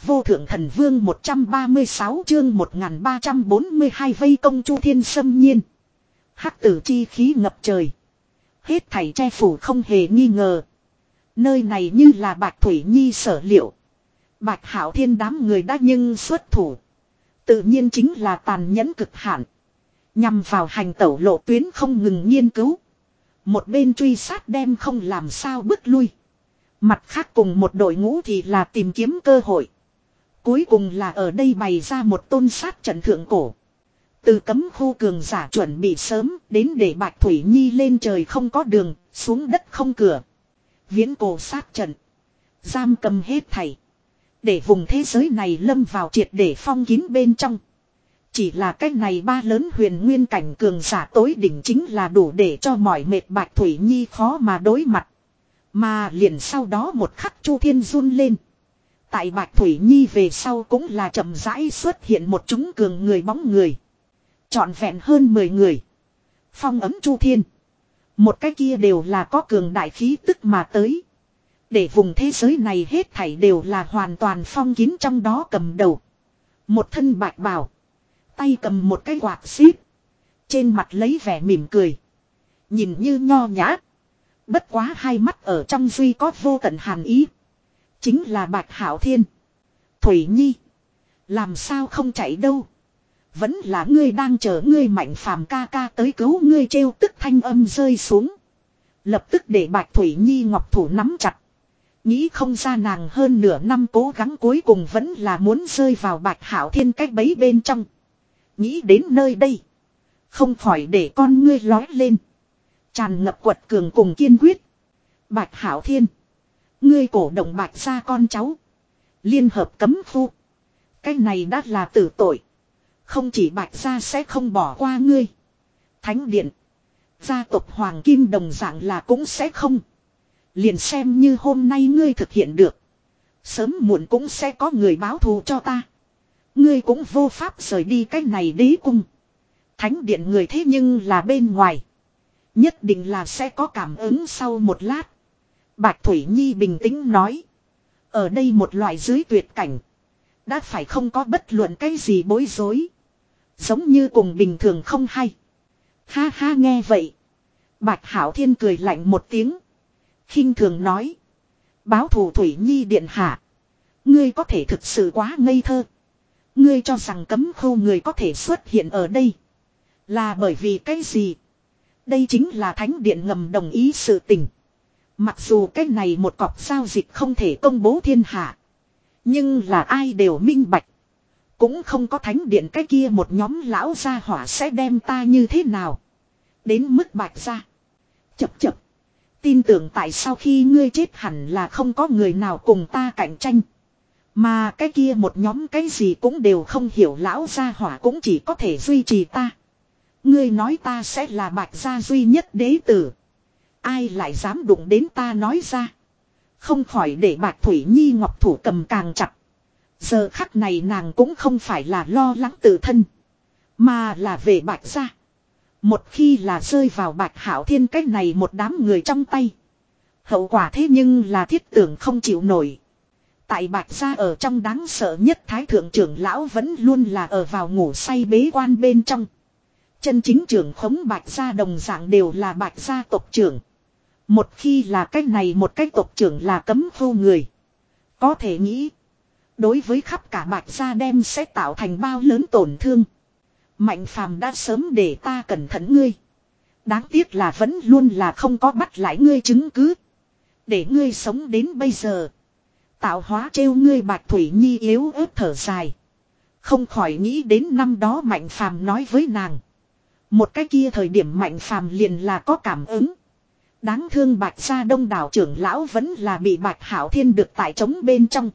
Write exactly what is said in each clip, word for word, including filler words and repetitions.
vô thượng thần vương một trăm ba mươi sáu chương một nghìn ba trăm bốn mươi hai vây công Chu Thiên xâm nhiên. Hắc tử chi khí ngập trời. Hết thảy che phủ không hề nghi ngờ. Nơi này như là Bạch Thủy Nhi sở liệu. Bạch Hạo Thiên đám người đã nhưng xuất thủ. Tự nhiên chính là tàn nhẫn cực hạn. Nhằm vào hành tẩu lộ tuyến không ngừng nghiên cứu. Một bên truy sát đem không làm sao bước lui. Mặt khác cùng một đội ngũ thì là tìm kiếm cơ hội. Cuối cùng là ở đây bày ra một tôn sát trận thượng cổ. Từ cấm khu cường giả chuẩn bị sớm đến để Bạch Thủy Nhi lên trời không có đường, xuống đất không cửa. Viễn cổ sát trận. Giam cầm hết thảy. Để vùng thế giới này lâm vào triệt để phong kín bên trong. Chỉ là cách này ba lớn huyền nguyên cảnh cường giả tối đỉnh chính là đủ để cho mỏi mệt Bạch Thủy Nhi khó mà đối mặt. Mà liền sau đó một khắc Chu Thiên run lên. Tại Bạch Thủy Nhi về sau cũng là chậm rãi xuất hiện một chúng cường người bóng người. Trọn vẹn hơn mười người. Phong ấm Chu Thiên. Một cái kia đều là có cường đại khí tức mà tới. Để vùng thế giới này hết thảy đều là hoàn toàn phong kín trong đó cầm đầu. Một thân bạch bào. Tay cầm một cái quạt xíp. Trên mặt lấy vẻ mỉm cười. Nhìn như nho nhã. Bất quá hai mắt ở trong duy có vô tận hàn ý. Chính là Bạch Hạo Thiên. Thủy Nhi. Làm sao không chạy đâu. Vẫn là ngươi đang chờ ngươi Mạnh Phàm ca ca tới cứu ngươi trêu tức thanh âm rơi xuống. Lập tức để Bạch Thủy Nhi ngọc thủ nắm chặt. Nghĩ không ra nàng hơn nửa năm cố gắng cuối cùng vẫn là muốn rơi vào Bạch Hạo Thiên cách bấy bên trong. Nghĩ đến nơi đây. Không khỏi để con ngươi lói lên. Tràn ngập quật cường cùng kiên quyết. Bạch Hạo Thiên. Ngươi cổ động Bạch gia con cháu. Liên hợp cấm khu. Cái này đã là tử tội. Không chỉ Bạch gia sẽ không bỏ qua ngươi. Thánh điện. Gia tộc Hoàng Kim đồng dạng là cũng sẽ không. Liền xem như hôm nay ngươi thực hiện được. Sớm muộn cũng sẽ có người báo thù cho ta. Ngươi cũng vô pháp rời đi cái này đế cung. Thánh điện người thế nhưng là bên ngoài. Nhất định là sẽ có cảm ứng sau một lát. Bạch Thủy Nhi bình tĩnh nói. Ở đây một loại dưới tuyệt cảnh. Đã phải không có bất luận cái gì bối rối. Giống như cùng bình thường không hay. Ha ha nghe vậy. Bạch Hạo Thiên cười lạnh một tiếng. Khinh thường nói. Báo thù Thủy Nhi điện hạ. Ngươi có thể thực sự quá ngây thơ. Ngươi cho rằng cấm khu người có thể xuất hiện ở đây. Là bởi vì cái gì? Đây chính là thánh điện ngầm đồng ý sự tình. Mặc dù cái này một cọc giao dịch không thể công bố thiên hạ. Nhưng là ai đều minh bạch. Cũng không có thánh điện cái kia một nhóm lão gia hỏa sẽ đem ta như thế nào. Đến mức Bạch gia. Chập chập. Tin tưởng tại sau khi ngươi chết hẳn là không có người nào cùng ta cạnh tranh. Mà cái kia một nhóm cái gì cũng đều không hiểu lão gia hỏa cũng chỉ có thể duy trì ta. Ngươi nói ta sẽ là Bạch gia duy nhất đế tử. Ai lại dám đụng đến ta nói ra. Không khỏi để Bạch Thủy Nhi ngọc thủ cầm càng chặt. Giờ khắc này nàng cũng không phải là lo lắng tự thân. Mà là về Bạch gia. Một khi là rơi vào Bạch Hạo Thiên cách này một đám người trong tay. Hậu quả thế nhưng là thiết tưởng không chịu nổi. Tại Bạch gia ở trong đáng sợ nhất Thái thượng trưởng lão vẫn luôn là ở vào ngủ say bế quan bên trong. Chân chính trưởng khống Bạch gia đồng dạng đều là Bạch gia tộc trưởng. Một khi là cách này một cái tộc trưởng là cấm khu người. Có thể nghĩ. Đối với khắp cả Bạch gia đem sẽ tạo thành bao lớn tổn thương. Mạnh Phàm đã sớm để ta cẩn thận ngươi. Đáng tiếc là vẫn luôn là không có bắt lại ngươi chứng cứ. Để ngươi sống đến bây giờ. Tạo hóa trêu ngươi Bạch Thủy Nhi yếu ớt thở dài. Không khỏi nghĩ đến năm đó Mạnh Phàm nói với nàng. Một cái kia thời điểm Mạnh Phàm liền là có cảm ứng. Đáng thương Bạch gia đông đảo trưởng lão vẫn là bị Bạch Hạo Thiên được tại trống bên trong.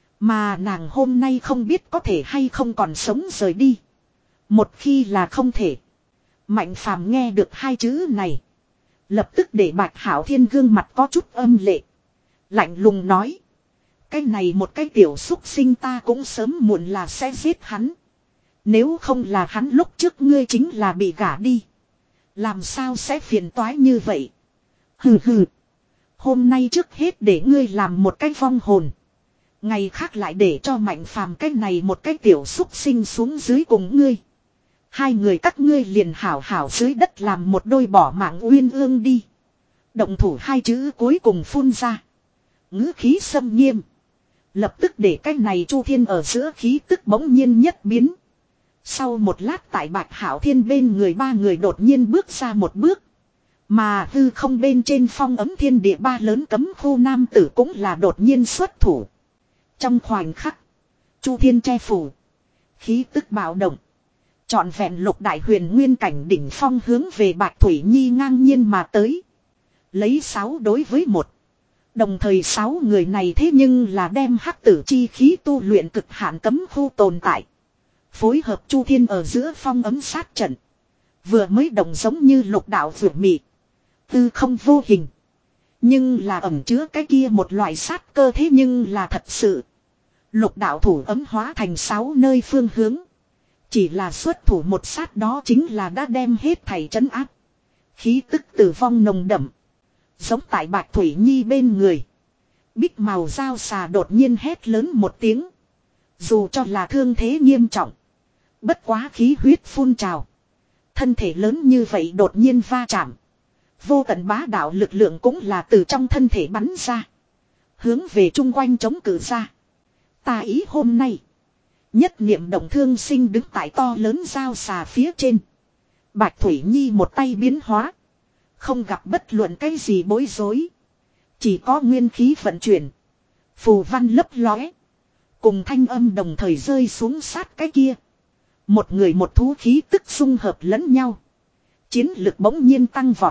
Mà nàng hôm nay không biết có thể hay không còn sống rời đi. Một khi là không thể. Mạnh Phàm nghe được hai chữ này. Lập tức để Bạch Hạo Thiên gương mặt có chút âm lệ. Lạnh lùng nói. Cái này một cái tiểu xúc sinh ta cũng sớm muộn là sẽ giết hắn. Nếu không là hắn lúc trước ngươi chính là bị gả đi. Làm sao sẽ phiền toái như vậy. Hừ hừ. Hôm nay trước hết để ngươi làm một cái vong hồn. Ngày khác lại để cho Mạnh Phàm cái này một cái tiểu xúc sinh xuống dưới cùng ngươi. Hai người các ngươi liền hảo hảo dưới đất làm một đôi bỏ mạng uyên ương đi. Động thủ hai chữ cuối cùng phun ra. Ngữ khí xâm nghiêm. Lập tức để cái này Chu Thiên ở giữa khí tức bỗng nhiên nhất biến. Sau một lát tại Bạch Hạo Thiên bên người ba người đột nhiên bước ra một bước. Mà hư không bên trên phong ấm thiên địa ba lớn cấm khu nam tử cũng là đột nhiên xuất thủ. Trong khoảnh khắc, Chu Thiên che phủ. Khí tức bạo động. Trọn vẹn lục đại huyền nguyên cảnh đỉnh phong hướng về Bạch Thủy Nhi ngang nhiên mà tới. Lấy sáu đối với một. Đồng thời sáu người này thế nhưng là đem hắc tử chi khí tu luyện cực hạn cấm khu tồn tại. Phối hợp Chu Thiên ở giữa phong ấm sát trận. Vừa mới đồng giống như lục đạo vượt mị. Tư không vô hình. Nhưng là ẩn chứa cái kia một loại sát cơ thế nhưng là thật sự. Lục đạo thủ ấm hóa thành sáu nơi phương hướng. Chỉ là xuất thủ một sát đó chính là đã đem hết thảy trấn áp. Khí tức tử vong nồng đậm. Giống tại Bạch Thủy Nhi bên người. Bích màu dao xà đột nhiên hét lớn một tiếng. Dù cho là thương thế nghiêm trọng. Bất quá khí huyết phun trào. Thân thể lớn như vậy đột nhiên va chạm. Vô tận bá đạo lực lượng cũng là từ trong thân thể bắn ra. Hướng về chung quanh chống cự ra. Ta ý hôm nay. Nhất niệm động thương sinh đứng tại to lớn dao xà phía trên. Bạch Thủy Nhi một tay biến hóa. Không gặp bất luận cái gì bối rối. Chỉ có nguyên khí vận chuyển. Phù văn lấp lóe. Cùng thanh âm đồng thời rơi xuống sát cái kia. Một người một thú khí tức xung hợp lẫn nhau. Chiến lực bỗng nhiên tăng vọt.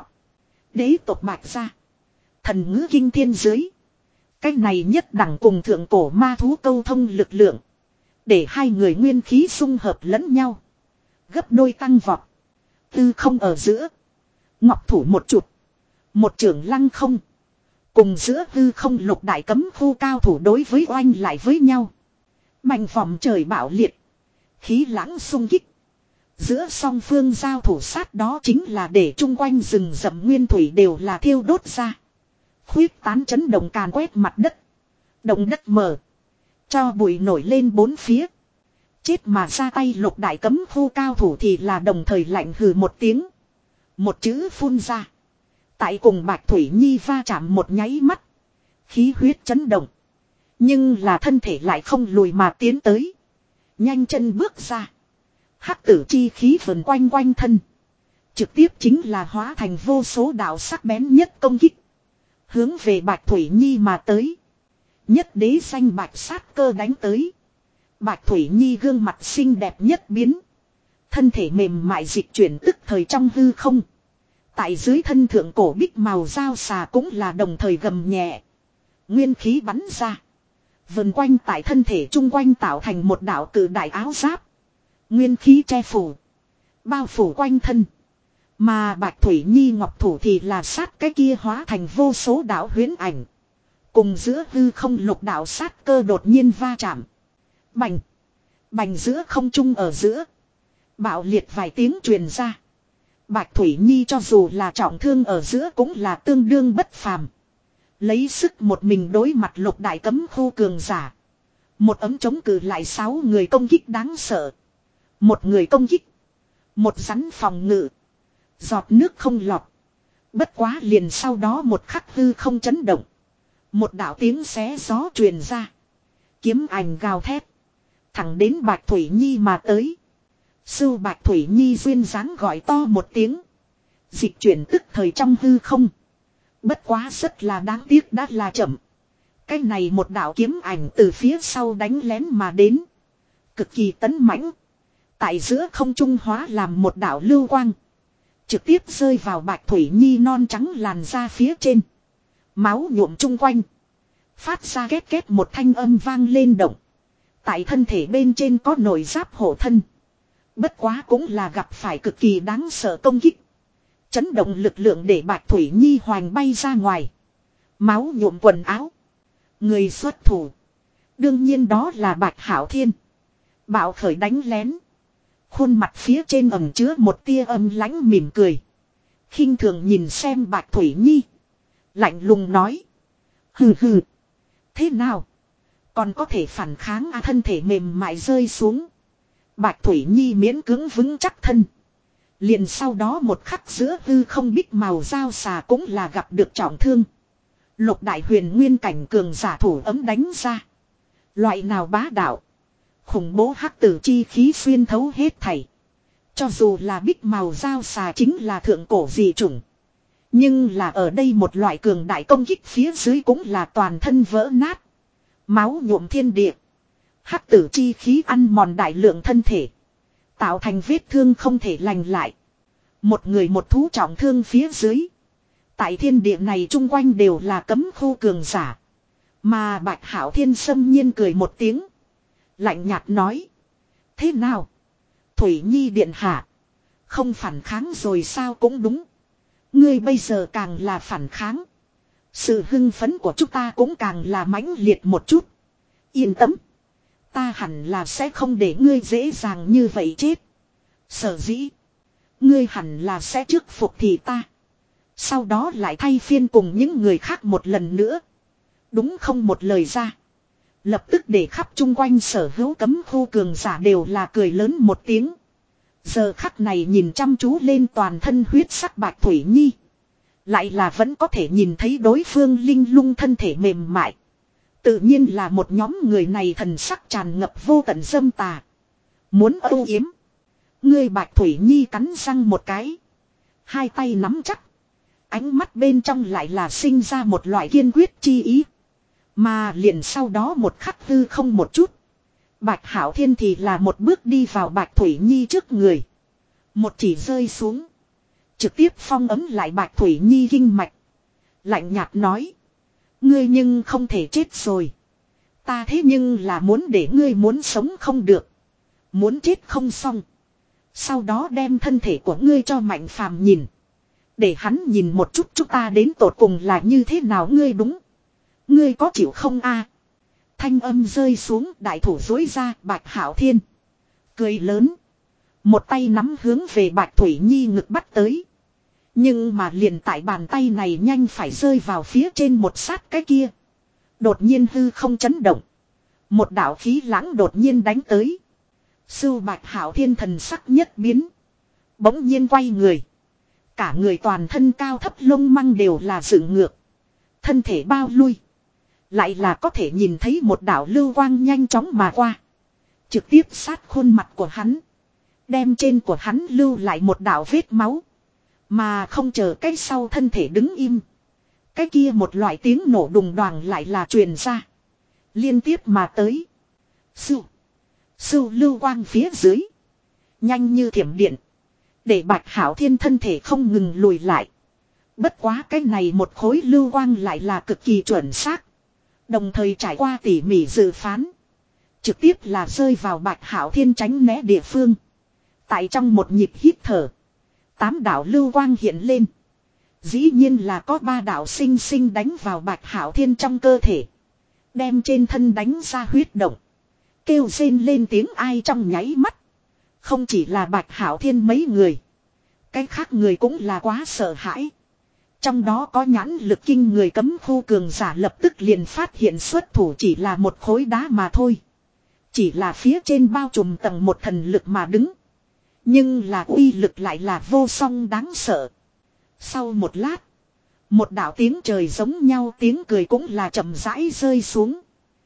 Đế tộc Bạch ra. Thần ngữ kinh thiên dưới. Cái này nhất đẳng cùng thượng cổ ma thú câu thông lực lượng. Để hai người nguyên khí xung hợp lẫn nhau. Gấp đôi tăng vọt. Tư không ở giữa. Ngọc thủ một chụp. Một trưởng lăng không. Cùng giữa hư không lục đại cấm khu cao thủ đối với oanh lại với nhau. Mạnh vòng trời bạo liệt. Khí lãng xung kích. Giữa song phương giao thủ sát đó chính là để chung quanh rừng rậm nguyên thủy đều là thiêu đốt ra. Khuyết tán chấn động càn quét mặt đất. Động đất mở. Cho bụi nổi lên bốn phía. Chết mà ra tay lục đại cấm khu cao thủ thì là đồng thời lạnh hừ một tiếng. Một chữ phun ra. Tại cùng Bạch Thủy Nhi va chạm một nháy mắt. Khí huyết chấn động. Nhưng là thân thể lại không lùi mà tiến tới. Nhanh chân bước ra. Hắc tử chi khí vần quanh quanh thân. Trực tiếp chính là hóa thành vô số đạo sắc bén nhất công kích. Hướng về Bạch Thủy Nhi mà tới. Nhất đế xanh bạch sát cơ đánh tới. Bạch Thủy Nhi gương mặt xinh đẹp nhất biến. Thân thể mềm mại dịch chuyển tức thời trong hư không. Tại dưới thân thượng cổ bích màu dao xà cũng là đồng thời gầm nhẹ. Nguyên khí bắn ra. Vần quanh tại thân thể chung quanh tạo thành một đạo cự đại áo giáp. Nguyên khí che phủ. Bao phủ quanh thân. Mà Bạch Thủy Nhi ngọc thủ thì là sát cái kia hóa thành vô số đạo huyễn ảnh. Cùng giữa hư không lục đạo sát cơ đột nhiên va chạm. Bành. Bành giữa không trung ở giữa. Bạo liệt vài tiếng truyền ra. Bạch Thủy Nhi cho dù là trọng thương ở giữa cũng là tương đương bất phàm. Lấy sức một mình đối mặt lục đại cấm khu cường giả. Một ấm chống cự lại sáu người công kích đáng sợ. Một người công kích. Một rắn phòng ngự. Giọt nước không lọt. Bất quá liền sau đó một khắc hư không chấn động. Một đạo tiếng xé gió truyền ra. Kiếm ảnh gào thét. Thẳng đến Bạch Thủy Nhi mà tới. Sưu Bạch Thủy Nhi duyên dáng gọi to một tiếng. Dịch chuyển tức thời trong hư không. Bất quá rất là đáng tiếc đã là chậm. Cái này một đạo kiếm ảnh từ phía sau đánh lén mà đến. Cực kỳ tấn mãnh. Tại giữa không trung hóa làm một đạo lưu quang. Trực tiếp rơi vào Bạch Thủy Nhi non trắng làn da phía trên. Máu nhuộm chung quanh. Phát ra két két một thanh âm vang lên động. Tại thân thể bên trên có nồi giáp hộ thân. Bất quá cũng là gặp phải cực kỳ đáng sợ công kích. Chấn động lực lượng để Bạch Thủy Nhi hoành bay ra ngoài. Máu nhuộm quần áo. Người xuất thủ. Đương nhiên đó là Bạch Hạo Thiên. Bạo khởi đánh lén. Khuôn mặt phía trên ẩn chứa một tia âm lãnh mỉm cười. Khinh thường nhìn xem Bạch Thủy Nhi. Lạnh lùng nói. Hừ hừ. Thế nào? Còn có thể phản kháng à, thân thể mềm mại rơi xuống. Bạch Thủy Nhi miễn cưỡng vững chắc thân. Liền sau đó một khắc giữa hư không bích màu dao xà cũng là gặp được trọng thương. Lục đại huyền nguyên cảnh cường giả thủ ấm đánh ra. Loại nào bá đạo. Khủng bố hắc tử chi khí xuyên thấu hết thảy. Cho dù là bích màu dao xà chính là thượng cổ dị chủng. Nhưng là ở đây một loại cường đại công kích phía dưới cũng là toàn thân vỡ nát. Máu nhuộm thiên địa. Hắc tử chi khí ăn mòn đại lượng thân thể. Tạo thành vết thương không thể lành lại. Một người một thú trọng thương phía dưới. Tại thiên địa này chung quanh đều là cấm khu cường giả. Mà Bạch Hạo Thiên xâm nhiên cười một tiếng. Lạnh nhạt nói. Thế nào? Thủy Nhi điện hạ. Không phản kháng rồi sao cũng đúng. Ngươi bây giờ càng là phản kháng. Sự hưng phấn của chúng ta cũng càng là mãnh liệt một chút. Yên tâm. Ta hẳn là sẽ không để ngươi dễ dàng như vậy chết. Sở dĩ. Ngươi hẳn là sẽ trước phục thì ta. Sau đó lại thay phiên cùng những người khác một lần nữa. Đúng không một lời ra. Lập tức để khắp chung quanh sở hữu cấm khu cường giả đều là cười lớn một tiếng. Giờ khắc này nhìn chăm chú lên toàn thân huyết sắc Bạch Thủy Nhi. Lại là vẫn có thể nhìn thấy đối phương linh lung thân thể mềm mại. Tự nhiên là một nhóm người này thần sắc tràn ngập vô tận dâm tà. Muốn âu yếm. Ngươi Bạch Thủy Nhi cắn răng một cái. Hai tay nắm chắc. Ánh mắt bên trong lại là sinh ra một loại kiên quyết chi ý. Mà liền sau đó một khắc hư không một chút. Bạch Hạo Thiên thì là một bước đi vào Bạch Thủy Nhi trước người. Một chỉ rơi xuống. Trực tiếp phong ấm lại Bạch Thủy Nhi kinh mạch. Lạnh nhạt nói. Ngươi nhưng không thể chết rồi. Ta thế nhưng là muốn để ngươi muốn sống không được. Muốn chết không xong. Sau đó đem thân thể của ngươi cho Mạnh Phàm nhìn. Để hắn nhìn một chút chúng ta đến tột cùng là như thế nào ngươi đúng. Ngươi có chịu không a? Thanh âm rơi xuống đại thủ dối ra Bạch Hạo Thiên. Cười lớn. Một tay nắm hướng về Bạch Thủy Nhi ngực bắt tới. Nhưng mà liền tại bàn tay này nhanh phải rơi vào phía trên một sát cái kia. Đột nhiên hư không chấn động. Một đạo khí lãng đột nhiên đánh tới. Sưu Bạch Hạo Thiên thần sắc nhất biến. Bỗng nhiên quay người. Cả người toàn thân cao thấp lông măng đều là dựng ngược. Thân thể bao lui. Lại là có thể nhìn thấy một đạo lưu quang nhanh chóng mà qua. Trực tiếp sát khuôn mặt của hắn. Đem trên của hắn lưu lại một đạo vết máu. Mà không chờ cái sau thân thể đứng im. Cái kia một loại tiếng nổ đùng đoàng lại là truyền ra. Liên tiếp mà tới. Sưu. Sưu lưu quang phía dưới. Nhanh như thiểm điện. Để Bạch Hạo Thiên thân thể không ngừng lùi lại. Bất quá cái này một khối lưu quang lại là cực kỳ chuẩn xác. Đồng thời trải qua tỉ mỉ dự phán. Trực tiếp là rơi vào Bạch Hạo Thiên tránh né địa phương. Tại trong một nhịp hít thở. Tám đạo lưu quang hiện lên. Dĩ nhiên là có ba đạo sinh sinh đánh vào Bạch Hạo Thiên trong cơ thể. Đem trên thân đánh ra huyết động. Kêu rên lên tiếng ai trong nháy mắt. Không chỉ là Bạch Hạo Thiên mấy người. Cái khác người cũng là quá sợ hãi. Trong đó có nhãn lực kinh người cấm khu cường giả lập tức liền phát hiện xuất thủ chỉ là một khối đá mà thôi. Chỉ là phía trên bao trùm tầng một thần lực mà đứng. Nhưng là uy lực lại là vô song đáng sợ. Sau một lát. Một đạo tiếng trời giống nhau tiếng cười cũng là chậm rãi rơi xuống.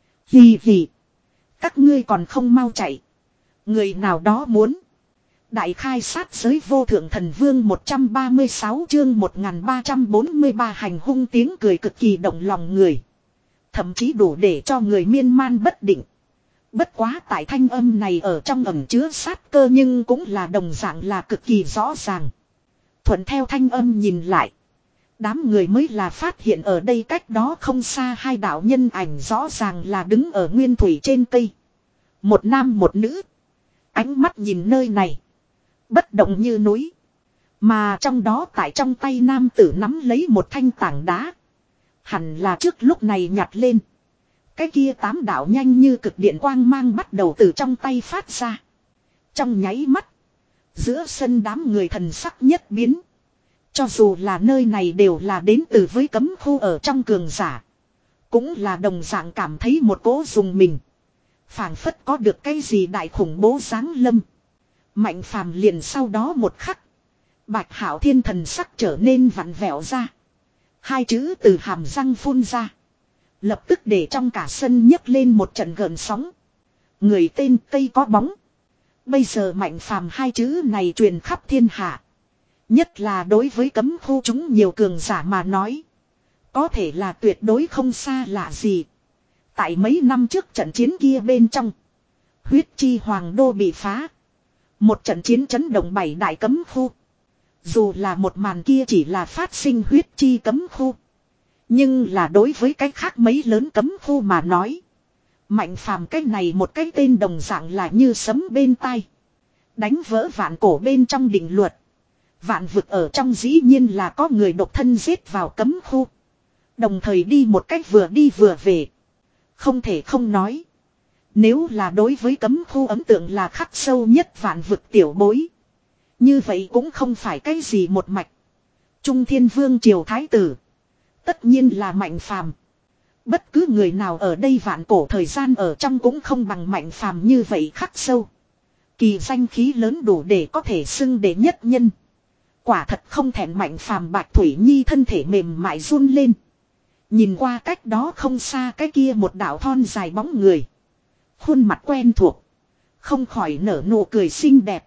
Hì hì. Các ngươi còn không mau chạy. Người nào đó muốn. Đại khai sát giới vô thượng thần vương một trăm ba mươi sáu chương một nghìn ba trăm bốn mươi ba hành hung tiếng cười cực kỳ động lòng người. Thậm chí đủ để cho người miên man bất định. Bất quá tại thanh âm này ở trong ẩn chứa sát cơ nhưng cũng là đồng dạng là cực kỳ rõ ràng. Thuận theo thanh âm nhìn lại. Đám người mới là phát hiện ở đây cách đó không xa hai đạo nhân ảnh rõ ràng là đứng ở nguyên thủy trên cây. Một nam một nữ. Ánh mắt nhìn nơi này. Bất động như núi. Mà trong đó tại trong tay nam tử nắm lấy một thanh tảng đá. Hẳn là trước lúc này nhặt lên. Cái kia tám đạo nhanh như cực điện quang mang bắt đầu từ trong tay phát ra. Trong nháy mắt. Giữa sân đám người thần sắc nhất biến. Cho dù là nơi này đều là đến từ với cấm khu ở trong cường giả. Cũng là đồng dạng cảm thấy một cỗ dùng mình. Phảng phất có được cái gì đại khủng bố giáng lâm. Mạnh phàm liền sau đó một khắc. Bạch Hạo Thiên thần sắc trở nên vặn vẹo ra. Hai chữ từ hàm răng phun ra. Lập tức để trong cả sân nhấc lên một trận gợn sóng. Người tên Tây có bóng. Bây giờ mạnh phàm hai chữ này truyền khắp thiên hạ. Nhất là đối với cấm khu chúng nhiều cường giả mà nói. Có thể là tuyệt đối không xa lạ gì. Tại mấy năm trước trận chiến kia bên trong. Huyết chi hoàng đô bị phá. Một trận chiến chấn động bảy đại cấm khu. Dù là một màn kia chỉ là phát sinh huyết chi cấm khu. Nhưng là đối với cái khác mấy lớn cấm khu mà nói. Mạnh phàm cái này một cái tên đồng dạng là như sấm bên tai. Đánh vỡ vạn cổ bên trong định luật. Vạn vực ở trong dĩ nhiên là có người độc thân giết vào cấm khu. Đồng thời đi một cách vừa đi vừa về. Không thể không nói. Nếu là đối với cấm khu ấn tượng là khắc sâu nhất vạn vực tiểu bối. Như vậy cũng không phải cái gì một mạch. Trung Thiên Vương Triều Thái Tử. Tất nhiên là Mạnh phàm. Bất cứ người nào ở đây vạn cổ thời gian ở trong cũng không bằng Mạnh phàm như vậy khắc sâu. Kỳ danh khí lớn đủ để có thể xưng đệ nhất nhân. Quả thật không thẹn Mạnh phàm. Bạch Thủy Nhi thân thể mềm mại run lên. Nhìn qua cách đó không xa cái kia một đạo thon dài bóng người. Khuôn mặt quen thuộc. Không khỏi nở nụ cười xinh đẹp.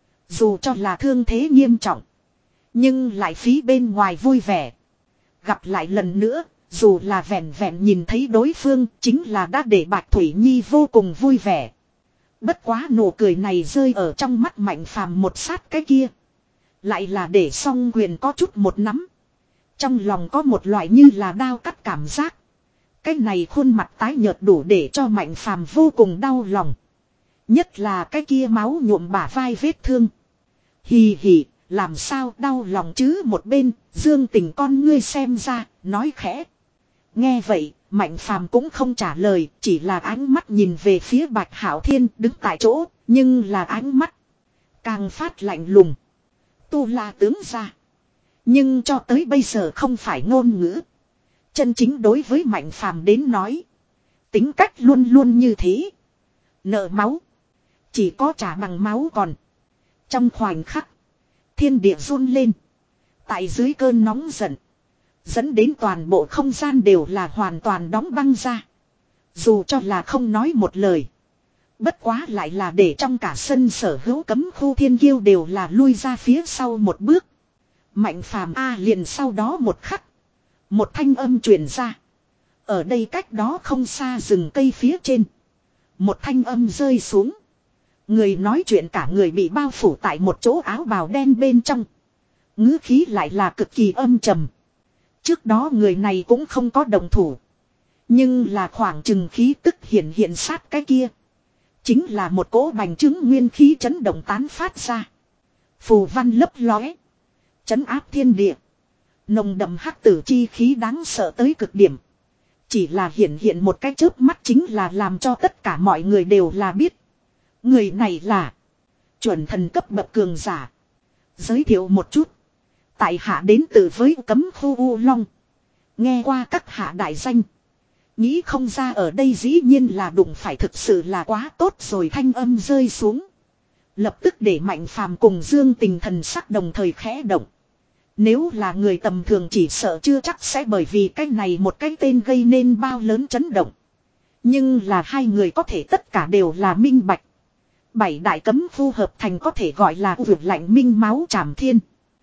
Dù cho là thương thế nghiêm trọng. Nhưng lại phí bên ngoài vui vẻ. Gặp lại lần nữa. Dù là vẹn vẹn nhìn thấy đối phương. Chính là đã để Bạch Thủy Nhi vô cùng vui vẻ. Bất quá nụ cười này rơi ở trong mắt Mạnh phàm một sát cái kia. Lại là để song quyền có chút một nắm. Trong lòng có một loại như là đao cắt cảm giác. Cái này khuôn mặt tái nhợt đủ để cho Mạnh phàm vô cùng đau lòng. Nhất là cái kia máu nhuộm bả vai vết thương. Hì hì, làm sao đau lòng chứ một bên, Dương Tình con ngươi xem ra, nói khẽ. Nghe vậy, Mạnh phàm cũng không trả lời, chỉ là ánh mắt nhìn về phía Bạch Hạo Thiên đứng tại chỗ, nhưng là ánh mắt càng phát lạnh lùng. Tu La tướng ra. Nhưng cho tới bây giờ không phải ngôn ngữ. Chân chính đối với Mạnh phàm đến nói. Tính cách luôn luôn như thế. Nợ máu. Chỉ có trả bằng máu còn. Trong khoảnh khắc. Thiên địa run lên. Tại dưới cơn nóng giận. Dẫn đến toàn bộ không gian đều là hoàn toàn đóng băng ra. Dù cho là không nói một lời. Bất quá lại là để trong cả sân sở hữu cấm khu thiên kiêu đều là lui ra phía sau một bước. Mạnh phàm A liền sau đó một khắc. Một thanh âm truyền ra. Ở đây cách đó không xa rừng cây phía trên. Một thanh âm rơi xuống. Người nói chuyện cả người bị bao phủ tại một chỗ áo bào đen bên trong. Ngữ khí lại là cực kỳ âm trầm. Trước đó người này cũng không có đồng thủ. Nhưng là khoảng chừng khí tức hiện hiện sát cái kia. Chính là một cỗ bành trướng nguyên khí chấn động tán phát ra. Phù văn lấp lóe. Chấn áp thiên địa. Nồng đậm hắc tử chi khí đáng sợ tới cực điểm. Chỉ là hiện hiện một cái chớp mắt chính là làm cho tất cả mọi người đều là biết. Người này là chuẩn thần cấp bậc cường giả. Giới thiệu một chút. Tại hạ đến từ với cấm khu U Long. Nghe qua các hạ đại danh. Nghĩ không ra ở đây dĩ nhiên là đụng phải thực sự là quá tốt rồi, thanh âm rơi xuống. Lập tức để Mạnh phàm cùng Dương Tình thần sắc đồng thời khẽ động. Nếu là người tầm thường chỉ sợ chưa chắc sẽ bởi vì cái này một cái tên gây nên bao lớn chấn động. Nhưng là hai người có thể tất cả đều là minh bạch. Bảy đại cấm khu hợp thành có thể gọi là u vực lạnh minh máu trảm thiên.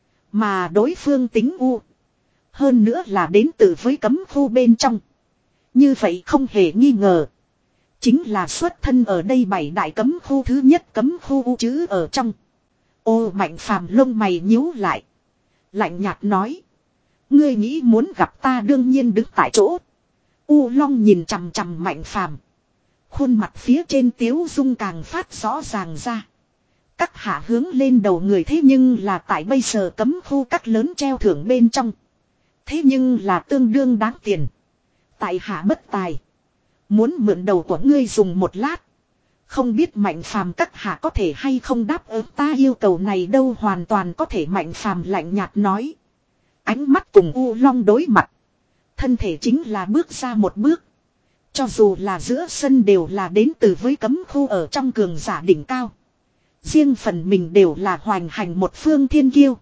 Mà đối phương tính u. Hơn nữa là đến từ với cấm khu bên trong. Như vậy không hề nghi ngờ. Chính là xuất thân ở đây bảy đại cấm khu thứ nhất cấm khu u chữ ở trong. Ô Mạnh phàm lông mày nhíu lại. Lạnh nhạt nói. Ngươi nghĩ muốn gặp ta đương nhiên đứng tại chỗ. U Long nhìn chằm chằm Mạnh phàm. Khuôn mặt phía trên tiếu dung càng phát rõ ràng ra. Các hạ hướng lên đầu người thế nhưng là tại bây giờ cấm khu các lớn treo thưởng bên trong. Thế nhưng là tương đương đáng tiền. Tại hạ bất tài. Muốn mượn đầu của ngươi dùng một lát. Không biết Mạnh phàm các hạ có thể hay không đáp ứng ta yêu cầu này đâu, hoàn toàn có thể Mạnh phàm lạnh nhạt nói. Ánh mắt cùng U Long đối mặt. thân thể chính là bước ra một bước. Cho dù là giữa sân đều là đến từ với cấm khu ở trong cường giả đỉnh cao. Riêng phần mình đều là hoành hành một phương thiên kiêu.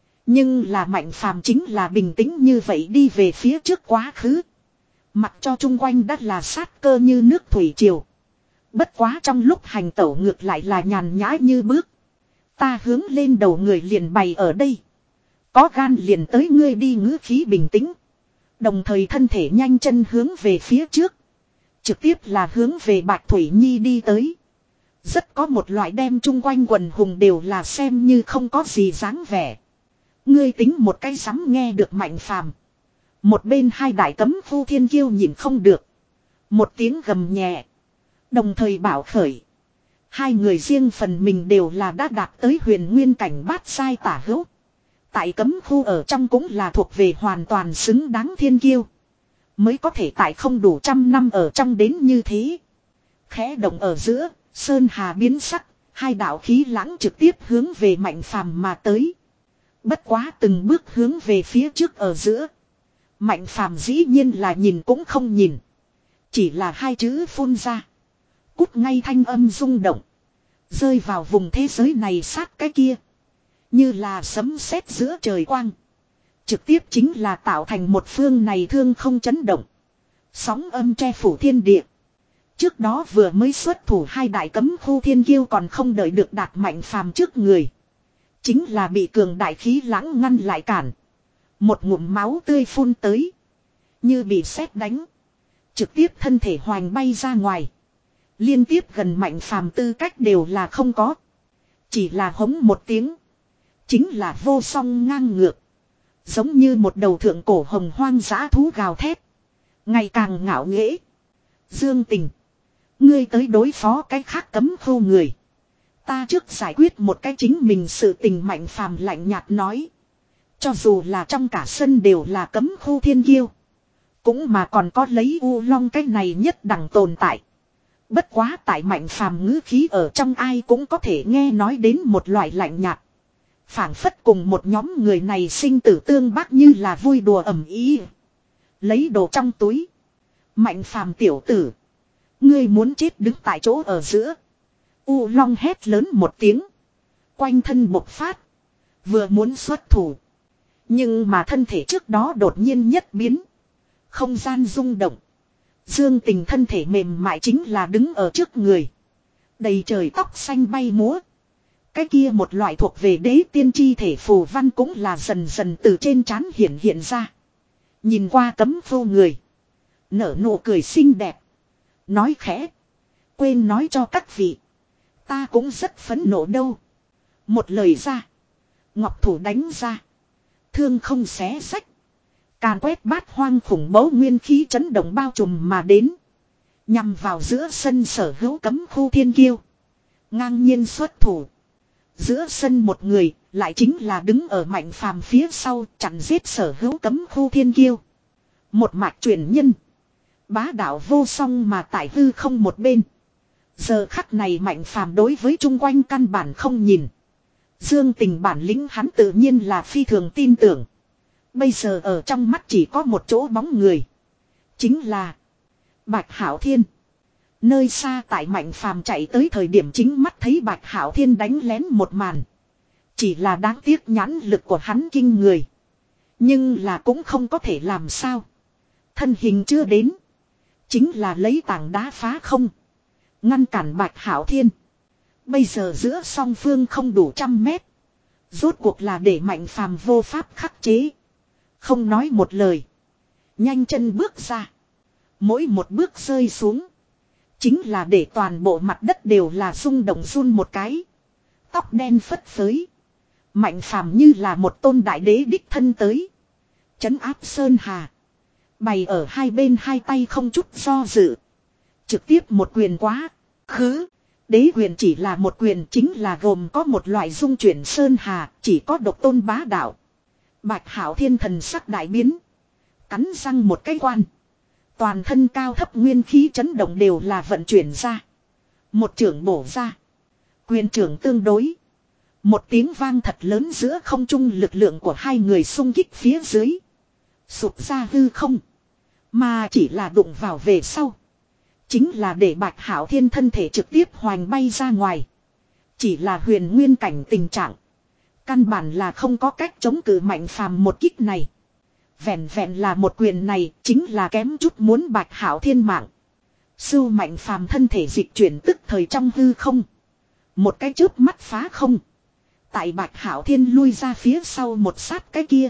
Nhưng là Mạnh Phàm chính là bình tĩnh như vậy đi về phía trước quá khứ. Mặc cho chung quanh đất là sát cơ như nước thủy triều. Bất quá trong lúc hành tẩu ngược lại là nhàn nhã như bước. Ta hướng lên đầu người liền bày ở đây. Có gan liền tới ngươi đi, ngữ khí bình tĩnh. Đồng thời thân thể nhanh chân hướng về phía trước. Trực tiếp là hướng về Bạch Thủy Nhi đi tới. Rất có một loại đem chung quanh quần hùng đều là xem như không có gì dáng vẻ. Ngươi tính một cái sắm nghe được Mạnh Phàm. Một bên hai đại cấm khu thiên kiêu nhìn không được. Một tiếng gầm nhẹ. Đồng thời bảo khởi. Hai người riêng phần mình đều là đã đạt tới huyền nguyên cảnh bát sai tả hữu. Tại cấm khu ở trong cũng là thuộc về hoàn toàn xứng đáng thiên kiêu. Mới có thể tại không đủ trăm năm ở trong đến như thế. Khẽ động ở giữa, sơn hà biến sắc, hai đạo khí lãng trực tiếp hướng về Mạnh Phàm mà tới. Bất quá từng bước hướng về phía trước ở giữa. Mạnh Phàm dĩ nhiên là nhìn cũng không nhìn. Chỉ là hai chữ phun ra. Cút ngay thanh âm rung động. Rơi vào vùng thế giới này sát cái kia. Như là sấm sét giữa trời quang. Trực tiếp chính là tạo thành một phương này thương không chấn động. Sóng âm che phủ thiên địa. Trước đó vừa mới xuất thủ hai đại cấm khu thiên kiêu còn không đợi được đạt Mạnh Phàm trước người. Chính là bị cường đại khí lãng ngăn lại cản. Một ngụm máu tươi phun tới. Như bị sét đánh. Trực tiếp thân thể hoành bay ra ngoài. Liên tiếp gần Mạnh Phàm tư cách đều là không có. Chỉ là hống một tiếng. Chính là vô song ngang ngược. Giống như một đầu thượng cổ hồng hoang dã thú gào thét. Ngày càng ngạo nghễ. Dương Tình. Ngươi tới đối phó cái khác cấm khu người. Ta trước giải quyết một cái chính mình sự tình, Mạnh Phàm lạnh nhạt nói. Cho dù là trong cả sân đều là cấm khu thiên kiêu. Cũng mà còn có lấy U Long cái này nhất đẳng tồn tại. Bất quá tại Mạnh Phàm ngữ khí ở trong ai cũng có thể nghe nói đến một loại lạnh nhạt. Phảng phất cùng một nhóm người này sinh tử tương bác như là vui đùa ầm ĩ. Lấy đồ trong túi. Mạnh Phàm tiểu tử. Ngươi muốn chết đứng tại chỗ ở giữa. U Long hét lớn một tiếng. Quanh thân bộc phát. Vừa muốn xuất thủ. Nhưng mà thân thể trước đó đột nhiên nhất biến. Không gian rung động. Dương Tình thân thể mềm mại chính là đứng ở trước người. Đầy trời tóc xanh bay múa. Cái kia một loại thuộc về đế tiên chi thể phù văn cũng là dần dần từ trên trán hiện hiện ra. Nhìn qua cấm phô người. Nở nụ cười xinh đẹp. Nói khẽ. Quên nói cho các vị. Ta cũng rất phẫn nộ đâu. Một lời ra. Ngọc thủ đánh ra. Thương không xé sách. Càn quét bát hoang khủng bố nguyên khí chấn động bao trùm mà đến. Nhằm vào giữa sân sở hữu cấm khu thiên kiêu. Ngang nhiên xuất thủ. Giữa sân một người lại chính là đứng ở Mạnh Phàm phía sau chặn giết sở hữu cấm khu thiên kiêu. Một mạch truyền nhân. Bá đạo vô song mà tại hư không một bên. Giờ khắc này Mạnh Phàm đối với chung quanh căn bản không nhìn. Dương Tình bản lĩnh hắn tự nhiên là phi thường tin tưởng. Bây giờ ở trong mắt chỉ có một chỗ bóng người. Chính là Bạch Hạo Thiên. Nơi xa tại Mạnh Phàm chạy tới thời điểm chính mắt thấy Bạch Hạo Thiên đánh lén một màn. Chỉ là đáng tiếc nhãn lực của hắn kinh người. Nhưng là cũng không có thể làm sao. Thân hình chưa đến. Chính là lấy tảng đá phá không. Ngăn cản Bạch Hạo Thiên. Bây giờ giữa song phương không đủ trăm mét. Rốt cuộc là để Mạnh Phàm vô pháp khắc chế. Không nói một lời. Nhanh chân bước ra. Mỗi một bước rơi xuống. Chính là để toàn bộ mặt đất đều là rung động run một cái. Tóc đen phất phới. Mạnh Phàm như là một tôn đại đế đích thân tới. Trấn áp sơn hà. Bày ở hai bên hai tay không chút do dự. Trực tiếp một quyền quá. Khứ. Đế quyền chỉ là một quyền chính là gồm có một loại dung chuyển sơn hà. Chỉ có độc tôn bá đạo. Bạch Hạo Thiên thần sắc đại biến. Cắn răng một cái quan. Toàn thân cao thấp nguyên khí chấn động đều là vận chuyển ra. Một trưởng bổ ra. Quyền trưởng tương đối. Một tiếng vang thật lớn giữa không trung lực lượng của hai người xung kích phía dưới. Sụp ra hư không. Mà chỉ là đụng vào về sau. Chính là để Bạch Hạo Thiên thân thể trực tiếp hoành bay ra ngoài. Chỉ là huyền nguyên cảnh tình trạng. Căn bản là không có cách chống cự Mạnh Phàm một kích này. Vẹn vẹn là một quyền này chính là kém chút muốn Bạch Hạo Thiên mạng. Sưu Mạnh Phàm thân thể dịch chuyển tức thời trong hư không. Một cái chớp mắt phá không. Tại Bạch Hạo Thiên lui ra phía sau một sát cái kia.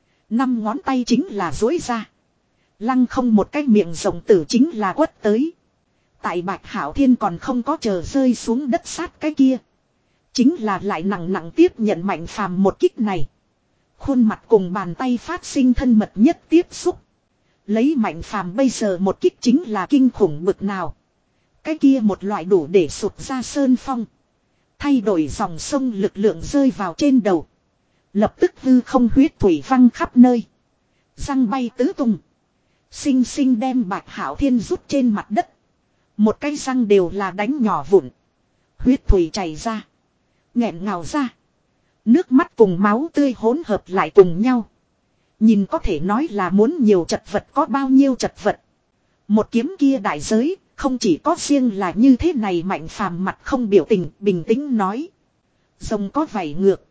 Năm ngón tay chính là duỗi ra. Lăng không một cái miệng rộng tử chính là quất tới. Tại Bạch Hạo Thiên còn không có chờ rơi xuống đất sát cái kia. Chính là lại nặng nặng tiếp nhận Mạnh Phàm một kích này. Khuôn mặt cùng bàn tay phát sinh thân mật nhất tiếp xúc. Lấy Mạnh Phàm bây giờ một kích chính là kinh khủng bực nào. Cái kia một loại đủ để sụt ra sơn phong. Thay đổi dòng sông lực lượng rơi vào trên đầu. Lập tức hư không huyết thủy văng khắp nơi. Răng bay tứ tung. Xinh xinh đem Bạch Hạo Thiên rút trên mặt đất. Một cái răng đều là đánh nhỏ vụn. Huyết thủy chảy ra. Nghẹn ngào ra. Nước mắt cùng máu tươi hỗn hợp lại cùng nhau. Nhìn có thể nói là muốn nhiều chật vật có bao nhiêu chật vật. Một kiếm kia đại giới, không chỉ có riêng là như thế này. Mạnh Phàm mặt không biểu tình, bình tĩnh nói. Rồng có vảy ngược.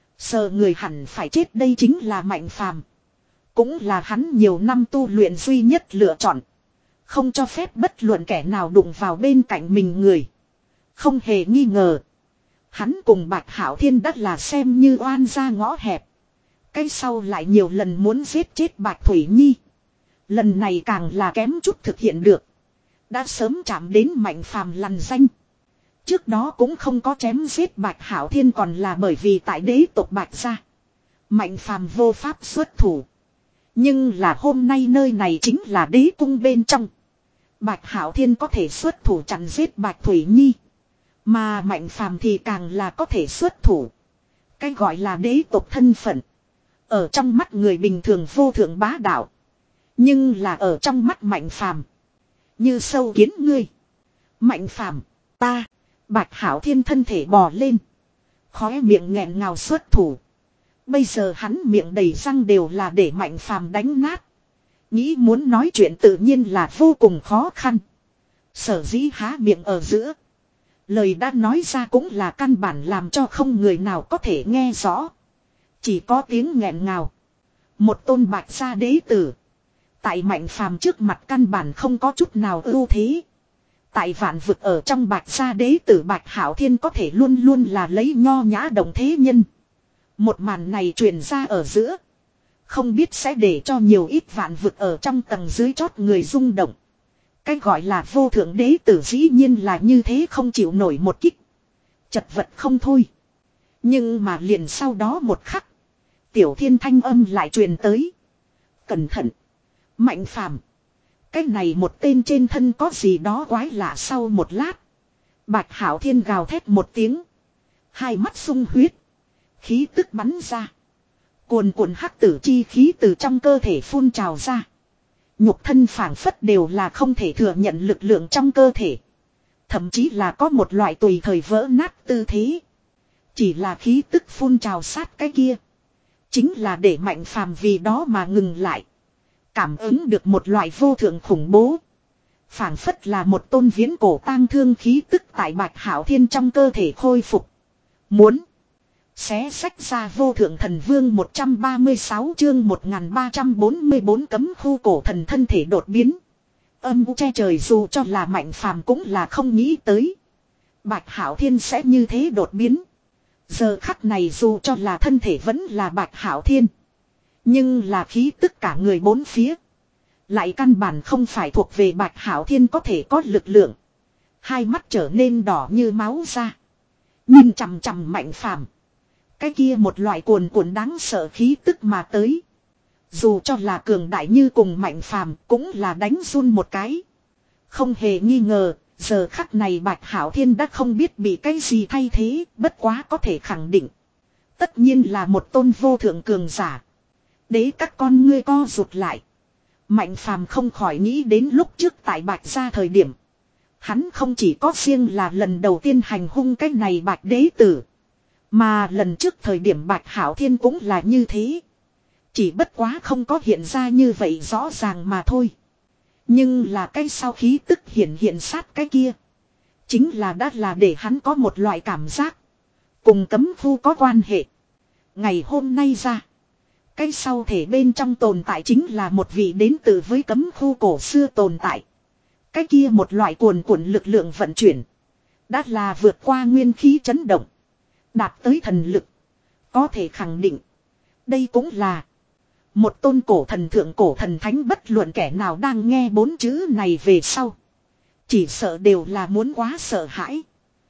Sờ người hẳn phải chết, đây chính là Mạnh Phàm. Cũng là hắn nhiều năm tu luyện duy nhất lựa chọn. Không cho phép bất luận kẻ nào đụng vào bên cạnh mình người. Không hề nghi ngờ. Hắn cùng Bạch Hạo Thiên đắt là xem như oan ra ngõ hẹp. Cái sau lại nhiều lần muốn giết chết Bạch Thủy Nhi. Lần này càng là kém chút thực hiện được. Đã sớm chạm đến Mạnh Phàm lằn danh. Trước đó cũng không có chém giết Bạch Hạo Thiên còn là bởi vì tại đế tộc Bạch gia. Mạnh Phàm vô pháp xuất thủ. Nhưng là hôm nay nơi này chính là đế cung bên trong. Bạch Hạo Thiên có thể xuất thủ chặn giết Bạch Thủy Nhi. Mà Mạnh Phàm thì càng là có thể xuất thủ. Cái gọi là đế tộc thân phận. Ở trong mắt người bình thường vô thượng bá đạo. Nhưng là ở trong mắt Mạnh Phàm như sâu kiến ngươi. Mạnh Phàm ta. Bạch Hạo Thiên thân thể bò lên. Khóe miệng nghẹn ngào xuất thủ. Bây giờ hắn miệng đầy răng đều là để Mạnh Phàm đánh nát. Nghĩ muốn nói chuyện tự nhiên là vô cùng khó khăn. Sở dĩ há miệng ở giữa. Lời đã nói ra cũng là căn bản làm cho không người nào có thể nghe rõ. Chỉ có tiếng nghẹn ngào. Một tôn Bạch gia đế tử. Tại Mạnh Phàm trước mặt căn bản không có chút nào ưu thế. Tại vạn vực ở trong Bạch gia đế tử Bạch Hạo Thiên có thể luôn luôn là lấy nho nhã đồng thế nhân. Một màn này truyền ra ở giữa. Không biết sẽ để cho nhiều ít vạn vực ở trong tầng dưới chót người rung động. Cái gọi là vô thượng đế tử dĩ nhiên là như thế không chịu nổi một kích. Chật vật không thôi. Nhưng mà liền sau đó một khắc. Tiểu Thiên thanh âm lại truyền tới. Cẩn thận. Mạnh Phàm cái này một tên trên thân có gì đó quái lạ. Sau một lát. Bạch Hạo Thiên gào thét một tiếng. Hai mắt sung huyết. Khí tức bắn ra. Cuồn cuộn hắc tử chi khí từ trong cơ thể phun trào ra. Nhục thân phảng phất đều là không thể thừa nhận lực lượng trong cơ thể. Thậm chí là có một loại tùy thời vỡ nát tư thế. Chỉ là khí tức phun trào sát cái kia. Chính là để Mạnh Phàm vì đó mà ngừng lại. Cảm ứng được một loại vô thượng khủng bố. Phảng phất là một tôn viễn cổ tang thương khí tức tại Bạch Hạo Thiên trong cơ thể khôi phục. Muốn. Xé sách ra vô thượng thần vương một trăm ba mươi sáu chương một nghìn ba trăm bốn mươi bốn cấm khu cổ thần thân thể đột biến. Âm u che trời dù cho là Mạnh Phàm cũng là không nghĩ tới. Bạch Hạo Thiên sẽ như thế đột biến. Giờ khắc này dù cho là thân thể vẫn là Bạch Hạo Thiên. Nhưng là khí tức cả người bốn phía. Lại căn bản không phải thuộc về Bạch Hạo Thiên có thể có lực lượng. Hai mắt trở nên đỏ như máu ra. Nhìn chằm chằm Mạnh Phàm. Cái kia một loại cuồn cuộn đáng sợ khí tức mà tới. Dù cho là cường đại như cùng Mạnh Phàm cũng là đánh run một cái. Không hề nghi ngờ, giờ khắc này Bạch Hạo Thiên đã không biết bị cái gì thay thế, bất quá có thể khẳng định. Tất nhiên là một tôn vô thượng cường giả. Đế các con ngươi co rụt lại. Mạnh Phàm không khỏi nghĩ đến lúc trước tại Bạch gia thời điểm. Hắn không chỉ có riêng là lần đầu tiên hành hung cái này Bạch đế tử. Mà lần trước thời điểm Bạch Hạo Thiên cũng là như thế. Chỉ bất quá không có hiện ra như vậy rõ ràng mà thôi. Nhưng là cái sau khí tức hiện hiện sát cái kia. Chính là đã là để hắn có một loại cảm giác. Cùng cấm khu có quan hệ. Ngày hôm nay ra. Cái sau thể bên trong tồn tại chính là một vị đến từ với cấm khu cổ xưa tồn tại. Cái kia một loại cuồn cuộn lực lượng vận chuyển. Đã là vượt qua nguyên khí chấn động. Đạt tới thần lực. Có thể khẳng định. Đây cũng là một tôn cổ thần thượng cổ thần thánh, bất luận kẻ nào đang nghe bốn chữ này về sau. Chỉ sợ đều là muốn quá sợ hãi.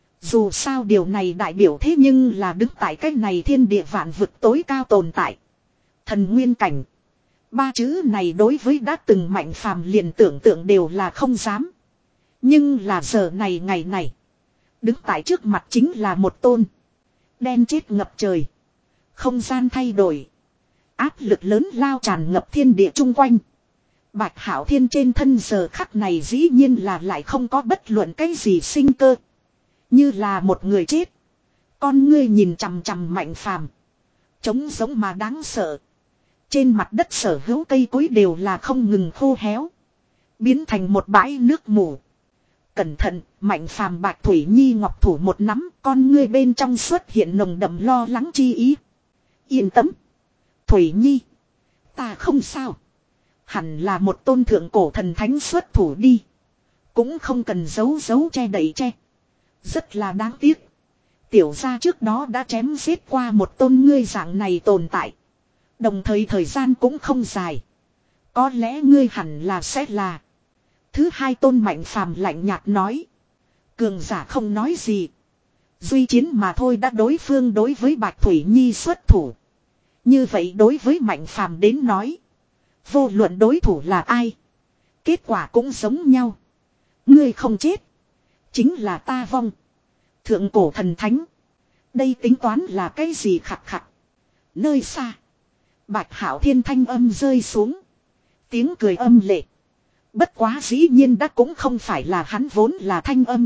Dù sao điều này đại biểu thế nhưng là đứng tại cái này thiên địa vạn vực tối cao tồn tại. Thần nguyên cảnh. Ba chữ này đối với đã từng mạnh phàm liền tưởng tượng đều là không dám. Nhưng là giờ này ngày này. Đứng tại trước mặt chính là một tôn. Đen chết ngập trời. Không gian thay đổi. Áp lực lớn lao tràn ngập thiên địa chung quanh. Bạch Hạo Thiên trên thân giờ khắc này dĩ nhiên là lại không có bất luận cái gì sinh cơ. Như là một người chết. Con ngươi nhìn chằm chằm mạnh phàm. Trống giống mà đáng sợ. Trên mặt đất sở hữu cây cối đều là không ngừng khô héo. Biến thành một bãi nước mù. Cẩn thận, mạnh phàm Bạch Thủy Nhi ngọc thủ một nắm, con ngươi bên trong xuất hiện nồng đậm lo lắng chi ý. Yên tâm. Thủy Nhi. Ta không sao. Hẳn là một tôn thượng cổ thần thánh xuất thủ đi. Cũng không cần giấu giấu che đậy che. Rất là đáng tiếc. Tiểu gia trước đó đã chém giết qua một tôn ngươi dạng này tồn tại. Đồng thời thời gian cũng không dài. Có lẽ ngươi hẳn là sẽ là. Thứ hai tôn mạnh phàm lạnh nhạt nói. Cường giả không nói gì. Duy chiến mà thôi, đã đối phương đối với Bạch Thủy Nhi xuất thủ. Như vậy đối với mạnh phàm đến nói. Vô luận đối thủ là ai. Kết quả cũng giống nhau. Ngươi không chết. Chính là ta vong. Thượng cổ thần thánh. Đây tính toán là cái gì khặt khặt. Nơi xa. Bạch Hạo Thiên thanh âm rơi xuống. Tiếng cười âm lệ. Bất quá dĩ nhiên đã cũng không phải là hắn vốn là thanh âm.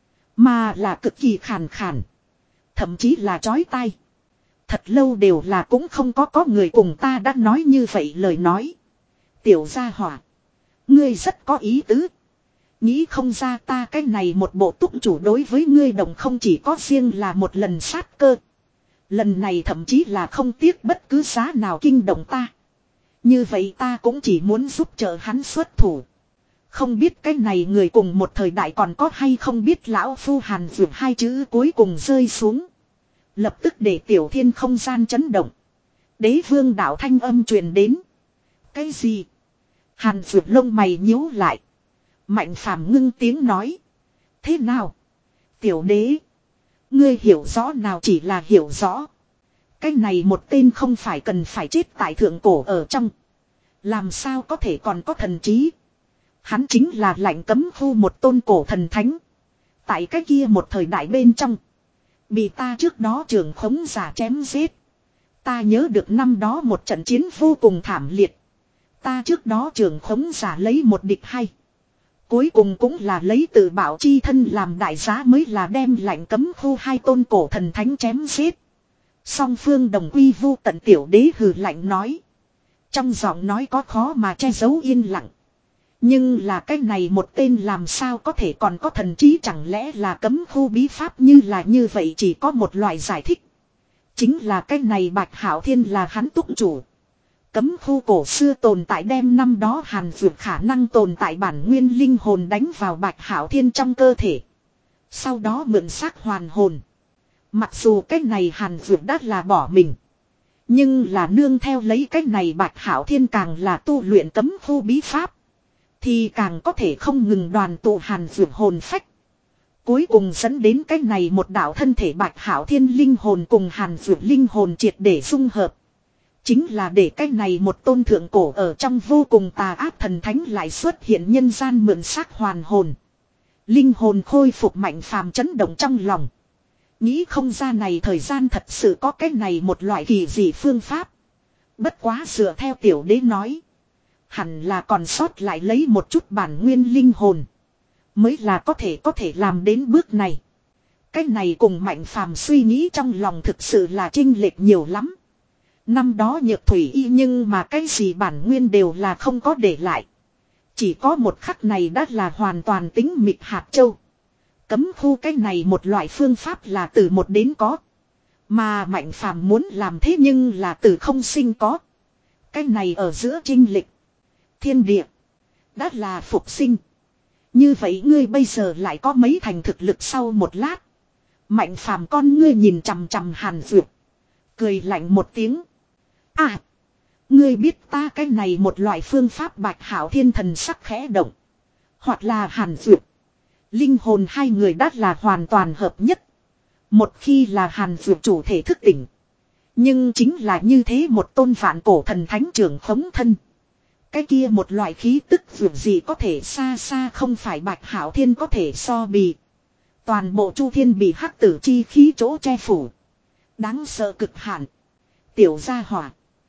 Mà là cực kỳ khàn khàn. Thậm chí là chói tai. Thật lâu đều là cũng không có có người cùng ta đã nói như vậy lời nói. Tiểu gia hỏa. Ngươi rất có ý tứ. Nghĩ không ra ta cái này một bộ túc chủ đối với ngươi đồng không chỉ có riêng là một lần sát cơ. Lần này thậm chí là không tiếc bất cứ giá nào kinh động ta. Như vậy ta cũng chỉ muốn giúp trợ hắn xuất thủ. Không biết cái này người cùng một thời đại còn có hay không biết lão phu Hàn Dược hai chữ cuối cùng rơi xuống. Lập tức để tiểu thiên không gian chấn động. Đế vương đạo thanh âm truyền đến. Cái gì? Hàn Dược lông mày nhíu lại. Mạnh phàm ngưng tiếng nói. Thế nào? Tiểu đế. Ngươi hiểu rõ nào chỉ là hiểu rõ. Cái này một tên không phải cần phải chết tại thượng cổ ở trong. Làm sao có thể còn có thần trí. Hắn chính là lạnh cấm khu một tôn cổ thần thánh. Tại cái kia một thời đại bên trong. Bị ta trước đó trường khống giả chém giết. Ta nhớ được năm đó một trận chiến vô cùng thảm liệt. Ta trước đó trường khống giả lấy một địch hay. Cuối cùng cũng là lấy tự bảo chi thân làm đại giá mới là đem lạnh cấm khu hai tôn cổ thần thánh chém giết. Song phương đồng quy vu tận, tiểu đế hừ lạnh nói. Trong giọng nói có khó mà che giấu yên lặng. Nhưng là cái này một tên làm sao có thể còn có thần trí, chẳng lẽ là cấm khu bí pháp như là như vậy, chỉ có một loại giải thích. Chính là cái này Bạch Hạo Thiên là hắn túc chủ. Cấm khu cổ xưa tồn tại đem năm đó Hàn Dược khả năng tồn tại bản nguyên linh hồn đánh vào Bạch Hạo Thiên trong cơ thể. Sau đó mượn xác hoàn hồn. Mặc dù cái này Hàn Dược đã là bỏ mình. Nhưng là nương theo lấy cái này Bạch Hạo Thiên càng là tu luyện cấm khu bí pháp. Thì càng có thể không ngừng đoàn tụ Hàn Dược hồn phách. Cuối cùng dẫn đến cái này một đạo thân thể Bạch Hạo Thiên linh hồn cùng Hàn Dược linh hồn triệt để dung hợp. Chính là để cái này một tôn thượng cổ ở trong vô cùng tà ác thần thánh lại xuất hiện nhân gian mượn xác hoàn hồn. Linh hồn khôi phục mạnh phàm chấn động trong lòng. Nghĩ không ra này thời gian thật sự có cái này một loại kỳ dị phương pháp. Bất quá dựa theo tiểu đế nói. Hẳn là còn sót lại lấy một chút bản nguyên linh hồn. Mới là có thể có thể làm đến bước này. Cái này cùng mạnh phàm suy nghĩ trong lòng thực sự là chênh lệch nhiều lắm. Năm đó Nhược Thủy Y nhưng mà cái gì bản nguyên đều là không có để lại. Chỉ có một khắc này đã là hoàn toàn tính mịt hạt châu. Cấm khu cái này một loại phương pháp là từ một đến có. Mà Mạnh Phàm muốn làm thế nhưng là từ không sinh có. Cái này ở giữa chênh lệch. Thiên địa. Đã là phục sinh. Như vậy ngươi bây giờ lại có mấy thành thực lực sau một lát. Mạnh Phàm con ngươi nhìn chằm chằm Hàn Dược. Cười lạnh một tiếng. À. Ngươi biết ta cái này một loại phương pháp Bạch Hạo Thiên thần sắc khẽ động. Hoặc là Hàn Dược. Linh hồn hai người đã là hoàn toàn hợp nhất. Một khi là Hàn Dược chủ thể thức tỉnh. Nhưng chính là như thế một tôn vạn cổ thần thánh trưởng khống thân. Cái kia một loại khí tức vượt gì có thể xa xa không phải Bạch Hạo Thiên có thể so bì. Toàn bộ Chu Thiên bị hắc tử chi khí chỗ che phủ. Đáng sợ cực hạn. Tiểu gia hỏa.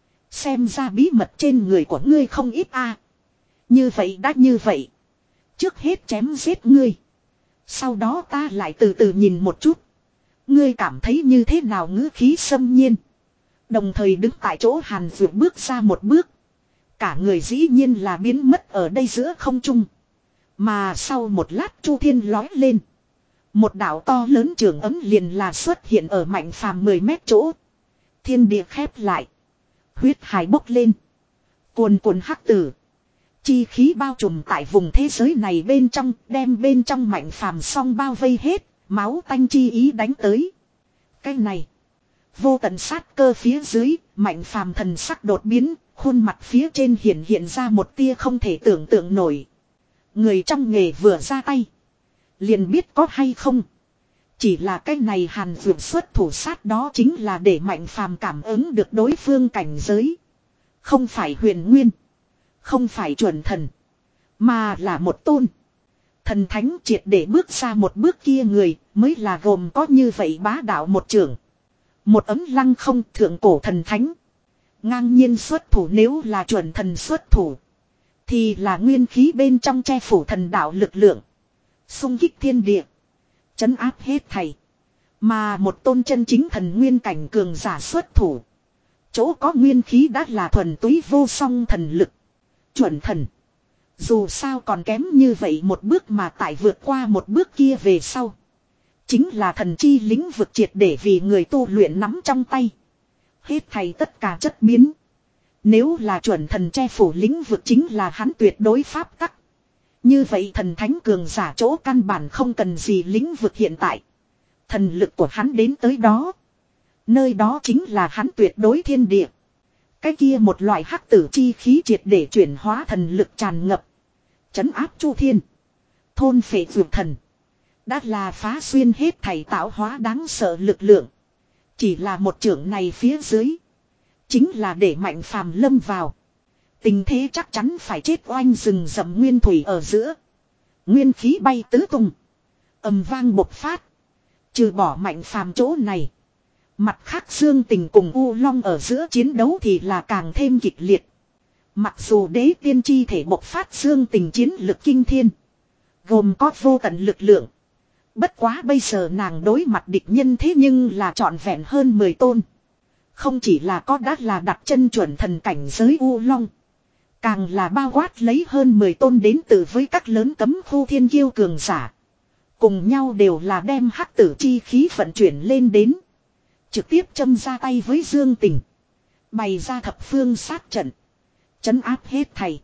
Xem ra bí mật trên người của ngươi không ít a. Như vậy đã như vậy. Trước hết chém giết ngươi. Sau đó ta lại từ từ nhìn một chút. Ngươi cảm thấy như thế nào ngữ khí xâm nhiên. Đồng thời đứng tại chỗ Hàn Dược bước ra một bước. Cả người dĩ nhiên là biến mất ở đây giữa không trung. Mà sau một lát Chu Thiên lói lên. Một đạo to lớn trường ấm liền là xuất hiện ở Mạnh Phàm mười mét chỗ. Thiên địa khép lại. Huyết hải bốc lên. Cuồn cuộn hắc tử. Chi khí bao trùm tại vùng thế giới này bên trong. Đem bên trong Mạnh Phàm xong bao vây hết. Máu tanh chi ý đánh tới. Cái này. Vô tận sát cơ phía dưới. Mạnh Phàm thần sắc đột biến. Khuôn mặt phía trên hiện hiện ra một tia không thể tưởng tượng nổi. Người trong nghề vừa ra tay. Liền biết có hay không. Chỉ là cái này Hàn Dược xuất thủ sát đó chính là để Mạnh Phàm cảm ứng được đối phương cảnh giới. Không phải huyền nguyên. Không phải chuẩn thần. Mà là một tôn. Thần thánh triệt để bước ra một bước kia người mới là gồm có như vậy bá đạo một trưởng. Một ấm lăng không thượng cổ thần thánh. Ngang nhiên xuất thủ nếu là chuẩn thần xuất thủ. Thì là nguyên khí bên trong che phủ thần đạo lực lượng. Xung kích thiên địa. Chấn áp hết thảy. Mà một tôn chân chính thần nguyên cảnh cường giả xuất thủ. Chỗ có nguyên khí đã là thuần túy vô song thần lực. Chuẩn thần. Dù sao còn kém như vậy một bước mà tại vượt qua một bước kia về sau. Chính là thần chi lĩnh vực triệt để vì người tu luyện nắm trong tay. Hết thảy tất cả chất biến. Nếu là chuẩn thần che phủ lĩnh vực chính là hắn tuyệt đối pháp tắc. Như vậy thần thánh cường giả chỗ căn bản không cần gì lĩnh vực hiện tại. Thần lực của hắn đến tới đó. Nơi đó chính là hắn tuyệt đối thiên địa. Cái kia một loại hắc tử chi khí triệt để chuyển hóa thần lực tràn ngập. Chấn áp Chu Thiên. Thôn phệ dược thần. Đã là phá xuyên hết thảy tạo hóa đáng sợ lực lượng. Chỉ là một trưởng này phía dưới. Chính là để Mạnh Phàm lâm vào. Tình thế chắc chắn phải chết oanh rừng rậm nguyên thủy ở giữa. Nguyên khí bay tứ tung. Ầm vang bộc phát. Trừ bỏ Mạnh Phàm chỗ này. Mặt khác Dương Tình cùng U Long ở giữa chiến đấu thì là càng thêm kịch liệt. Mặc dù đế tiên chi thể bộc phát Dương Tình chiến lực kinh thiên. Gồm có vô tận lực lượng. Bất quá bây giờ nàng đối mặt địch nhân thế nhưng là trọn vẹn hơn mười tôn. Không chỉ là có đã là đặt chân chuẩn thần cảnh giới U Long. Càng là bao quát lấy hơn mười tôn đến từ với các lớn cấm khu thiên kiêu cường giả. Cùng nhau đều là đem hắc tử chi khí vận chuyển lên đến. Trực tiếp châm ra tay với Dương Tình. Bày ra thập phương sát trận. Chấn áp hết thầy.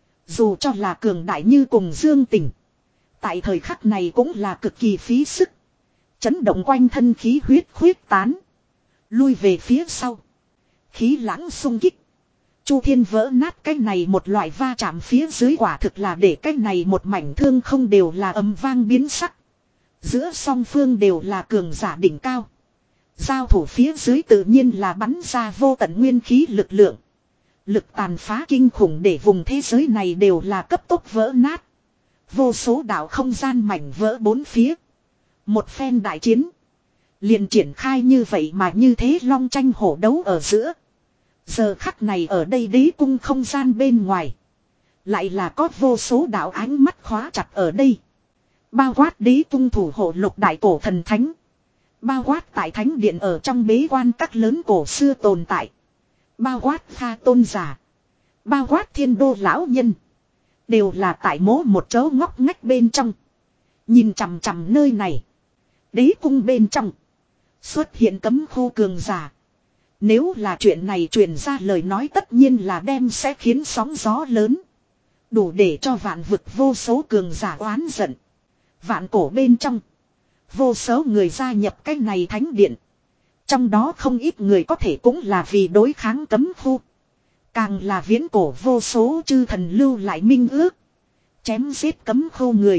Dù cho là cường đại như cùng Dương Tình. Tại thời khắc này cũng là cực kỳ phí sức. Chấn động quanh thân khí huyết khuyết tán. Lui về phía sau. Khí lãng xung kích. Chu Thiên vỡ nát cái này một loại va chạm phía dưới quả thực là để cái này một mảnh thương không đều là âm vang biến sắc. Giữa song phương đều là cường giả đỉnh cao. Giao thủ phía dưới tự nhiên là bắn ra vô tận nguyên khí lực lượng. Lực tàn phá kinh khủng để vùng thế giới này đều là cấp tốc vỡ nát. Vô số đảo không gian mảnh vỡ bốn phía. Một phen đại chiến. Liền triển khai như vậy mà như thế long tranh hổ đấu ở giữa. Giờ khắc này ở đây đế cung không gian bên ngoài. Lại là có vô số đạo ánh mắt khóa chặt ở đây. Bao quát đế cung thủ hộ lục đại cổ thần thánh. Bao quát tại thánh điện ở trong bế quan các lớn cổ xưa tồn tại. Bao quát pha tôn giả. Bao quát thiên đô lão nhân. Đều là tại mố một chỗ ngóc ngách bên trong. Nhìn chằm chằm nơi này. Đế cung bên trong. Xuất hiện cấm khu cường giả. Nếu là chuyện này truyền ra lời nói tất nhiên là đem sẽ khiến sóng gió lớn. Đủ để cho vạn vực vô số cường giả oán giận. Vạn cổ bên trong. Vô số người gia nhập cái này thánh điện. Trong đó không ít người có thể cũng là vì đối kháng cấm khu. Càng là viễn cổ vô số chư thần lưu lại minh ước. Chém giết cấm khu người.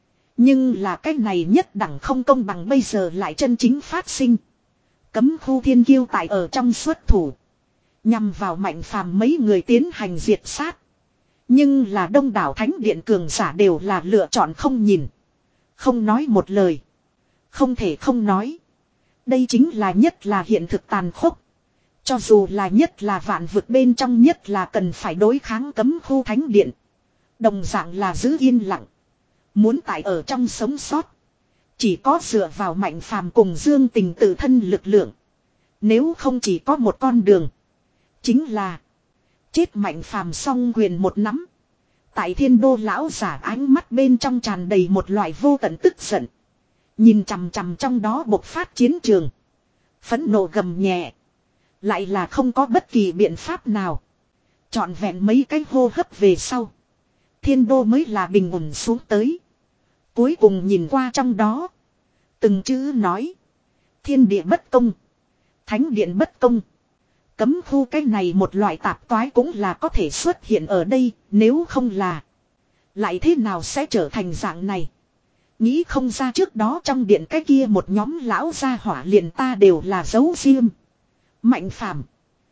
Nhưng là cái này nhất đẳng không công bằng bây giờ lại chân chính phát sinh. Cấm khu thiên kiêu tại ở trong xuất thủ. Nhằm vào mạnh phàm mấy người tiến hành diệt sát. Nhưng là đông đảo thánh điện cường giả đều là lựa chọn không nhìn. Không nói một lời. Không thể không nói. Đây chính là nhất là hiện thực tàn khốc. Cho dù là nhất là vạn vực bên trong nhất là cần phải đối kháng cấm khu thánh điện. Đồng dạng là giữ yên lặng. Muốn tại ở trong sống sót. Chỉ có dựa vào mạnh phàm cùng Dương Tình tự thân lực lượng. Nếu không chỉ có một con đường. Chính là. Chết mạnh phàm song quyền một nắm. Tại thiên đô lão giả ánh mắt bên trong tràn đầy một loại vô tận tức giận. Nhìn chằm chằm trong đó bộc phát chiến trường. Phẫn nộ gầm nhẹ. Lại là không có bất kỳ biện pháp nào. Chọn vẹn mấy cái hô hấp về sau. Thiên đô mới là bình ổn xuống tới. Cuối cùng nhìn qua trong đó. Từng chữ nói. Thiên địa bất công. Thánh điện bất công. Cấm khu cái này một loại tạp toái cũng là có thể xuất hiện ở đây. Nếu không là. Lại thế nào sẽ trở thành dạng này. Nghĩ không ra trước đó trong điện cái kia một nhóm lão gia hỏa liền ta đều là dấu riêng. Mạnh phàm.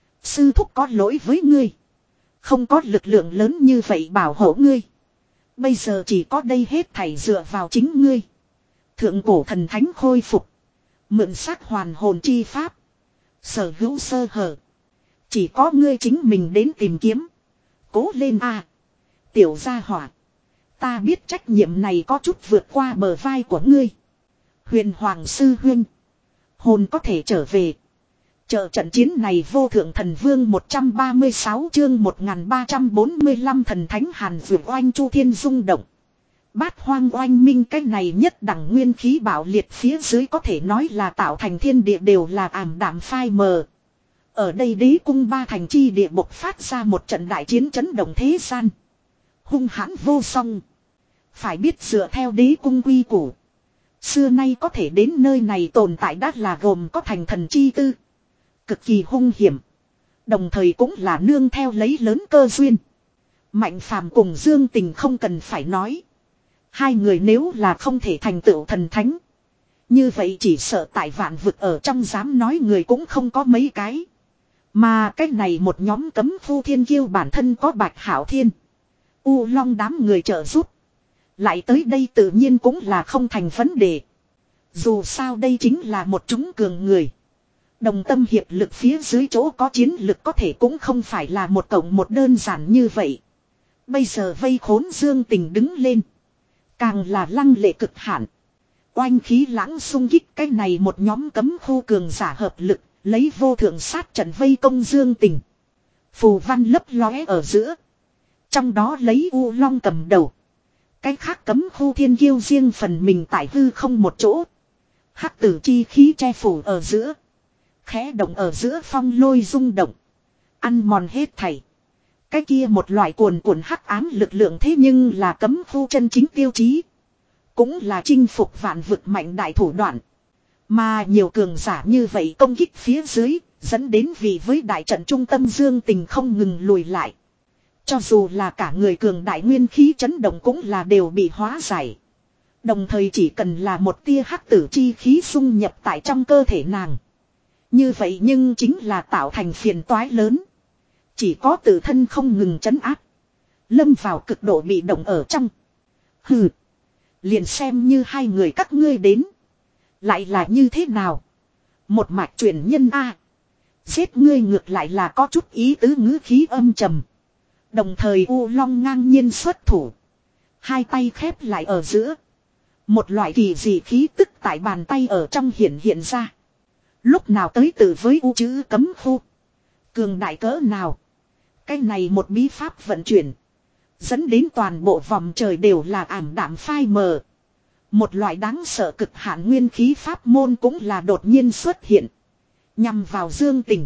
Sư thúc có lỗi với ngươi. Không có lực lượng lớn như vậy bảo hộ ngươi. Bây giờ chỉ có đây hết thảy dựa vào chính ngươi. Thượng cổ thần thánh khôi phục. Mượn xác hoàn hồn chi pháp. Sở hữu sơ hở. Chỉ có ngươi chính mình đến tìm kiếm. Cố lên a, tiểu gia hỏa. Ta biết trách nhiệm này có chút vượt qua bờ vai của ngươi. Huyền Hoàng sư huynh. Hồn có thể trở về. Trợ trận chiến này vô thượng thần vương một trăm ba mươi sáu chương một nghìn ba trăm bốn mươi lăm thần thánh hàn vượt oanh chu thiên rung động. Bát hoang oanh minh cái này nhất đẳng nguyên khí bảo liệt phía dưới có thể nói là tạo thành thiên địa đều là ảm đạm phai mờ. Ở đây đế cung ba thành chi địa bộc phát ra một trận đại chiến chấn động thế gian. Hung hãn vô song. Phải biết dựa theo đế cung quy củ. Xưa nay có thể đến nơi này tồn tại đã là gồm có thành thần chi tư. Cực kỳ hung hiểm. Đồng thời cũng là nương theo lấy lớn cơ duyên. Mạnh phàm cùng Dương Tình không cần phải nói. Hai người nếu là không thể thành tựu thần thánh. Như vậy chỉ sợ tại vạn vực ở trong dám nói người cũng không có mấy cái. Mà cái này một nhóm cấm phu thiên kiêu bản thân có Bạch Hảo Thiên. U Long đám người trợ giúp. Lại tới đây tự nhiên cũng là không thành vấn đề. Dù sao đây chính là một chúng cường người. Đồng tâm hiệp lực phía dưới chỗ có chiến lực có thể cũng không phải là một cộng một đơn giản như vậy. Bây giờ vây khốn Dương Tình đứng lên. Càng là lăng lệ cực hạn. Oanh khí lãng xung kích cái này một nhóm cấm khu cường giả hợp lực. Lấy vô thượng sát trận vây công Dương Tình. Phù văn lấp lóe ở giữa. Trong đó lấy U Long cầm đầu. Cái khác cấm khu thiên kiêu riêng phần mình tại hư không một chỗ. Hắc tử chi khí che phủ ở giữa. Khẽ động ở giữa phong lôi rung động. Ăn mòn hết thảy. Cái kia một loại cuồn cuộn hắc ám lực lượng thế nhưng là cấm khu chân chính tiêu chí. Cũng là chinh phục vạn vực mạnh đại thủ đoạn. Mà nhiều cường giả như vậy công kích phía dưới. Dẫn đến vì với đại trận trung tâm Dương Tình không ngừng lùi lại. Cho dù là cả người cường đại nguyên khí chấn động cũng là đều bị hóa giải. Đồng thời chỉ cần là một tia hắc tử chi khí xung nhập tại trong cơ thể nàng. Như vậy nhưng chính là tạo thành phiền toái lớn. Chỉ có tự thân không ngừng chấn áp. Lâm vào cực độ bị động ở trong. Hừ. Liền xem như hai người các ngươi đến. Lại là như thế nào? Một mạch truyền nhân A. Giết ngươi ngược lại là có chút ý tứ ngữ khí âm trầm. Đồng thời U Long ngang nhiên xuất thủ. Hai tay khép lại ở giữa. Một loại kỳ dị khí tức tại bàn tay ở trong hiện hiện ra. Lúc nào tới từ với U chữ cấm khu. Cường đại cỡ nào. Cái này một bí pháp vận chuyển. Dẫn đến toàn bộ vòng trời đều là ảm đạm phai mờ. Một loại đáng sợ cực hạn nguyên khí pháp môn cũng là đột nhiên xuất hiện. Nhằm vào Dương Tình.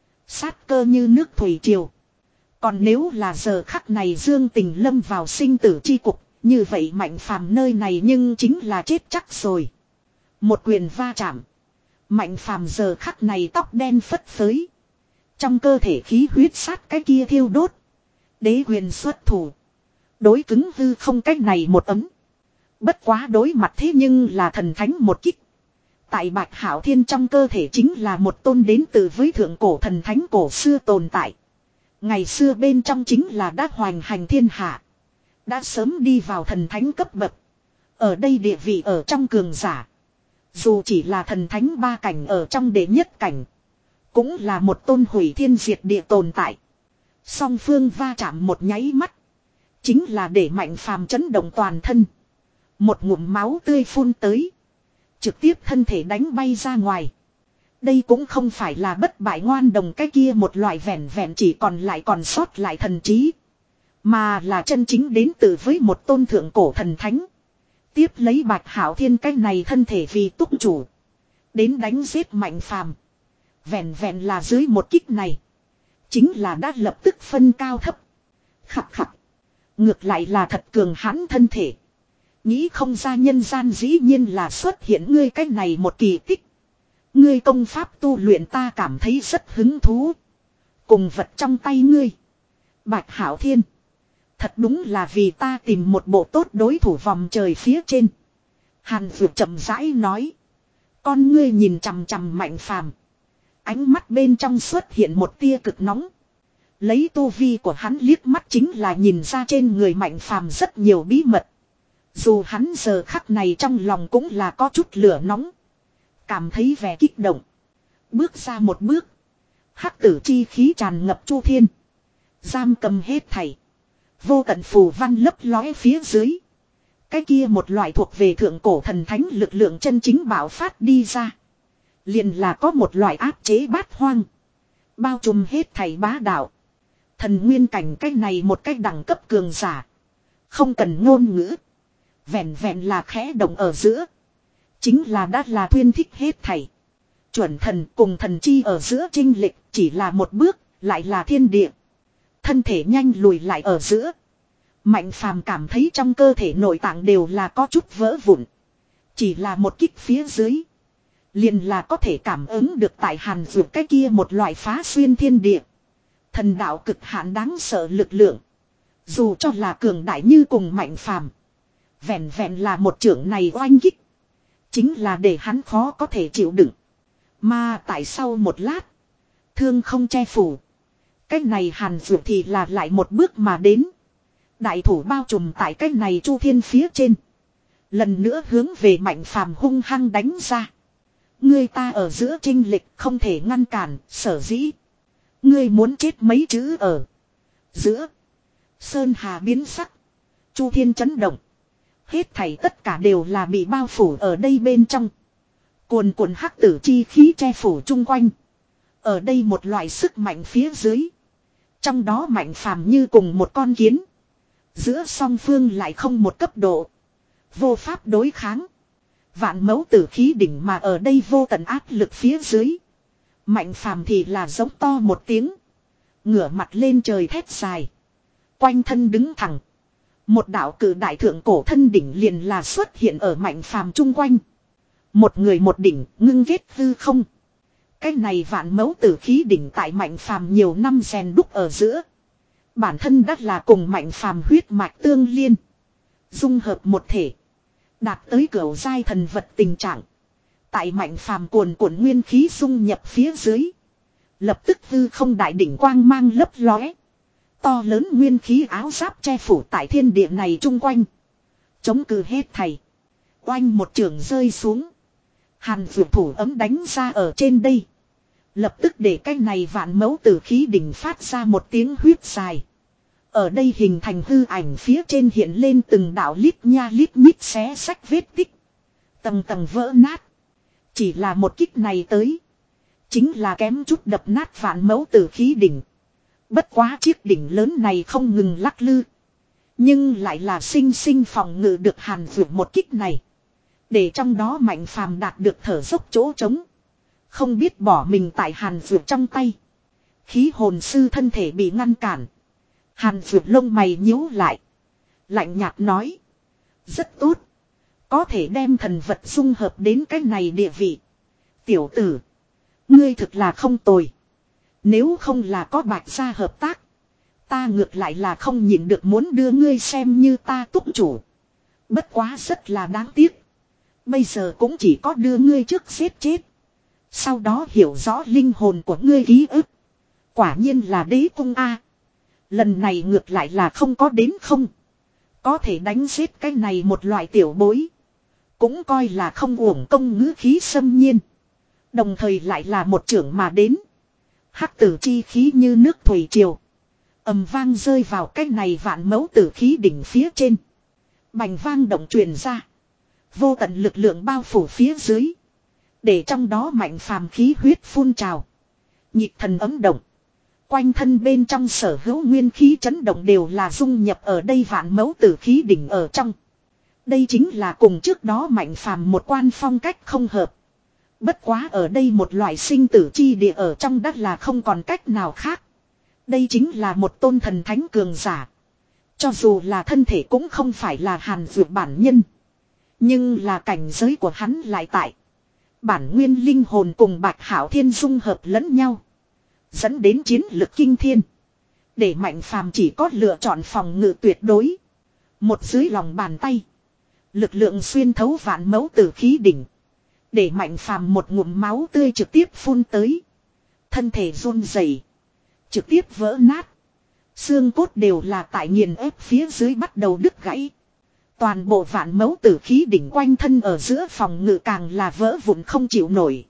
Sát cơ như nước thủy triều. Còn nếu là giờ khắc này Dương Tình lâm vào sinh tử chi cục, như vậy Mạnh Phàm nơi này nhưng chính là chết chắc rồi. Một quyền va chạm. Mạnh Phàm giờ khắc này tóc đen phất phới. Trong cơ thể khí huyết sát cái kia thiêu đốt. Đế quyền xuất thủ. Đối cứng hư không cách này một ấm. Bất quá đối mặt thế nhưng là thần thánh một kích. Tại Bạch Hạo Thiên trong cơ thể chính là một tôn đến từ với thượng cổ thần thánh cổ xưa tồn tại. Ngày xưa bên trong chính là đã hoành hành thiên hạ. Đã sớm đi vào thần thánh cấp bậc. Ở đây địa vị ở trong cường giả. Dù chỉ là thần thánh ba cảnh ở trong đệ nhất cảnh. Cũng là một tôn hủy thiên diệt địa tồn tại. Song phương va chạm một nháy mắt. Chính là để Mạnh Phàm chấn động toàn thân. Một ngụm máu tươi phun tới. Trực tiếp thân thể đánh bay ra ngoài. Đây cũng không phải là bất bại ngoan đồng cái kia một loại vẹn vẹn chỉ còn lại còn sót lại thần trí. Mà là chân chính đến từ với một tôn thượng cổ thần thánh. Tiếp lấy Bạch Hạo Thiên cái này thân thể vì túc chủ. Đến đánh giết Mạnh Phàm. Vẹn vẹn là dưới một kích này. Chính là đã lập tức phân cao thấp. Khặt khặt. Ngược lại là thật cường hãn thân thể. Nghĩ không ra nhân gian dĩ nhiên là xuất hiện ngươi cái này một kỳ tích. Ngươi công pháp tu luyện ta cảm thấy rất hứng thú. Cùng vật trong tay ngươi. Bạch Hạo Thiên. Thật đúng là vì ta tìm một bộ tốt đối thủ vòng trời phía trên. Hàn Dược chậm rãi nói. Con ngươi nhìn chằm chằm Mạnh Phàm. Ánh mắt bên trong xuất hiện một tia cực nóng. Lấy tu vi của hắn liếc mắt chính là nhìn ra trên người Mạnh Phàm rất nhiều bí mật. Dù hắn giờ khắc này trong lòng cũng là có chút lửa nóng. Cảm thấy vẻ kích động. Bước ra một bước. Hắc tử chi khí tràn ngập chu thiên. Giam cầm hết thảy. Vô tận phù văn lấp lóe phía dưới. Cái kia một loại thuộc về thượng cổ thần thánh lực lượng chân chính bạo phát đi ra. Liền là có một loại áp chế bát hoang. Bao trùm hết thảy bá đạo. Thần nguyên cảnh cái này một cách đẳng cấp cường giả. Không cần ngôn ngữ. Vẹn vẹn là khẽ động ở giữa. Chính là đã là thuyên thích hết thảy. Chuẩn thần cùng thần chi ở giữa chênh lệch chỉ là một bước, lại là thiên địa. Thân thể nhanh lùi lại ở giữa. Mạnh Phàm cảm thấy trong cơ thể nội tạng đều là có chút vỡ vụn. Chỉ là một kích phía dưới. Liền là có thể cảm ứng được tại Hàn Dược cái kia một loại phá xuyên thiên địa. Thần đạo cực hạn đáng sợ lực lượng. Dù cho là cường đại như cùng Mạnh Phàm. Vẹn vẹn là một trưởng này oanh kích. Chính là để hắn khó có thể chịu đựng. Mà tại sau một lát. Thương không che phủ. Cách này Hàn Dược thì là lại một bước mà đến. Đại thủ bao trùm tại cách này chu thiên phía trên. Lần nữa hướng về Mạnh Phàm hung hăng đánh ra. Ngươi ta ở giữa chênh lệch không thể ngăn cản, sở dĩ. Ngươi muốn chết mấy chữ ở giữa. Sơn hà biến sắc. Chu thiên chấn động. Hết thảy tất cả đều là bị bao phủ ở đây bên trong. Cuồn cuộn hắc tử chi khí che phủ chung quanh. Ở đây một loại sức mạnh phía dưới. Trong đó Mạnh Phàm như cùng một con kiến. Giữa song phương lại không một cấp độ. Vô pháp đối kháng. Vạn mẫu tử khí đỉnh mà ở đây vô tận áp lực phía dưới. Mạnh Phàm thì là giống to một tiếng. Ngửa mặt lên trời thét dài. Quanh thân đứng thẳng. Một đạo cử đại thượng cổ thân đỉnh liền là xuất hiện ở Mạnh Phàm chung quanh. Một người một đỉnh ngưng ghét hư không. Cái này vạn mẫu tử khí đỉnh tại Mạnh Phàm nhiều năm rèn đúc ở giữa. Bản thân đắt là cùng Mạnh Phàm huyết mạch tương liên. Dung hợp một thể. Đạt tới cửu giai thần vật tình trạng. Tại Mạnh Phàm cuồn cuộn nguyên khí dung nhập phía dưới. Lập tức hư không đại đỉnh quang mang lấp lóe. To lớn nguyên khí áo giáp che phủ tại thiên địa này chung quanh. Chống cự hết thầy. Oanh một trường rơi xuống. Hàn Dược thủ ấm đánh ra ở trên đây. Lập tức để cái này vạn mẫu tử khí đỉnh phát ra một tiếng huyết dài. Ở đây hình thành hư ảnh phía trên hiện lên từng đạo lít nha lít nhít xé sách vết tích. Tầng tầng vỡ nát. Chỉ là một kích này tới. Chính là kém chút đập nát vạn mẫu tử khí đỉnh. Bất quá chiếc đỉnh lớn này không ngừng lắc lư. Nhưng lại là sinh sinh phòng ngự được Hàn Dược một kích này. Để trong đó Mạnh Phàm đạt được thở dốc chỗ trống. Không biết bỏ mình tại Hàn Dược trong tay. Khí hồn sư thân thể bị ngăn cản. Hàn Dược lông mày nhíu lại. Lạnh nhạt nói. Rất tốt. Có thể đem thần vật dung hợp đến cái này địa vị. Tiểu tử. Ngươi thực là không tồi. Nếu không là có Bạch gia hợp tác. Ta ngược lại là không nhịn được muốn đưa ngươi xem như ta túc chủ. Bất quá rất là đáng tiếc. Bây giờ cũng chỉ có đưa ngươi trước giết chết. Sau đó hiểu rõ linh hồn của ngươi ký ức. Quả nhiên là đế cung A. Lần này ngược lại là không có đến không. Có thể đánh giết cái này một loại tiểu bối. Cũng coi là không uổng công ngữ khí xâm nhiên. Đồng thời lại là một trưởng mà đến. Hắc tử chi khí như nước thủy triều. Ầm vang rơi vào cái này vạn mẫu tử khí đỉnh phía trên. Bành vang động truyền ra. Vô tận lực lượng bao phủ phía dưới. Để trong đó Mạnh Phàm khí huyết phun trào. Nhịp thần ấm động. Quanh thân bên trong sở hữu nguyên khí chấn động đều là dung nhập ở đây vạn mẫu tử khí đỉnh ở trong. Đây chính là cùng trước đó Mạnh Phàm một quan phong cách không hợp. Bất quá ở đây một loại sinh tử chi địa ở trong đất là không còn cách nào khác. Đây chính là một tôn thần thánh cường giả. Cho dù là thân thể cũng không phải là Hàn Dược bản nhân. Nhưng là cảnh giới của hắn lại tại. Bản nguyên linh hồn cùng Bạch Hảo Thiên dung hợp lẫn nhau. Dẫn đến chiến lực kinh thiên. Để Mạnh Phàm chỉ có lựa chọn phòng ngự tuyệt đối. Một dưới lòng bàn tay. Lực lượng xuyên thấu vạn mẫu tử khí đỉnh. Để Mạnh Phàm một ngụm máu tươi trực tiếp phun tới. Thân thể run rẩy, trực tiếp vỡ nát. Xương cốt đều là tại nghiền ép phía dưới bắt đầu đứt gãy. Toàn bộ vạn mẫu tử khí đỉnh quanh thân ở giữa phòng ngự càng là vỡ vụn không chịu nổi.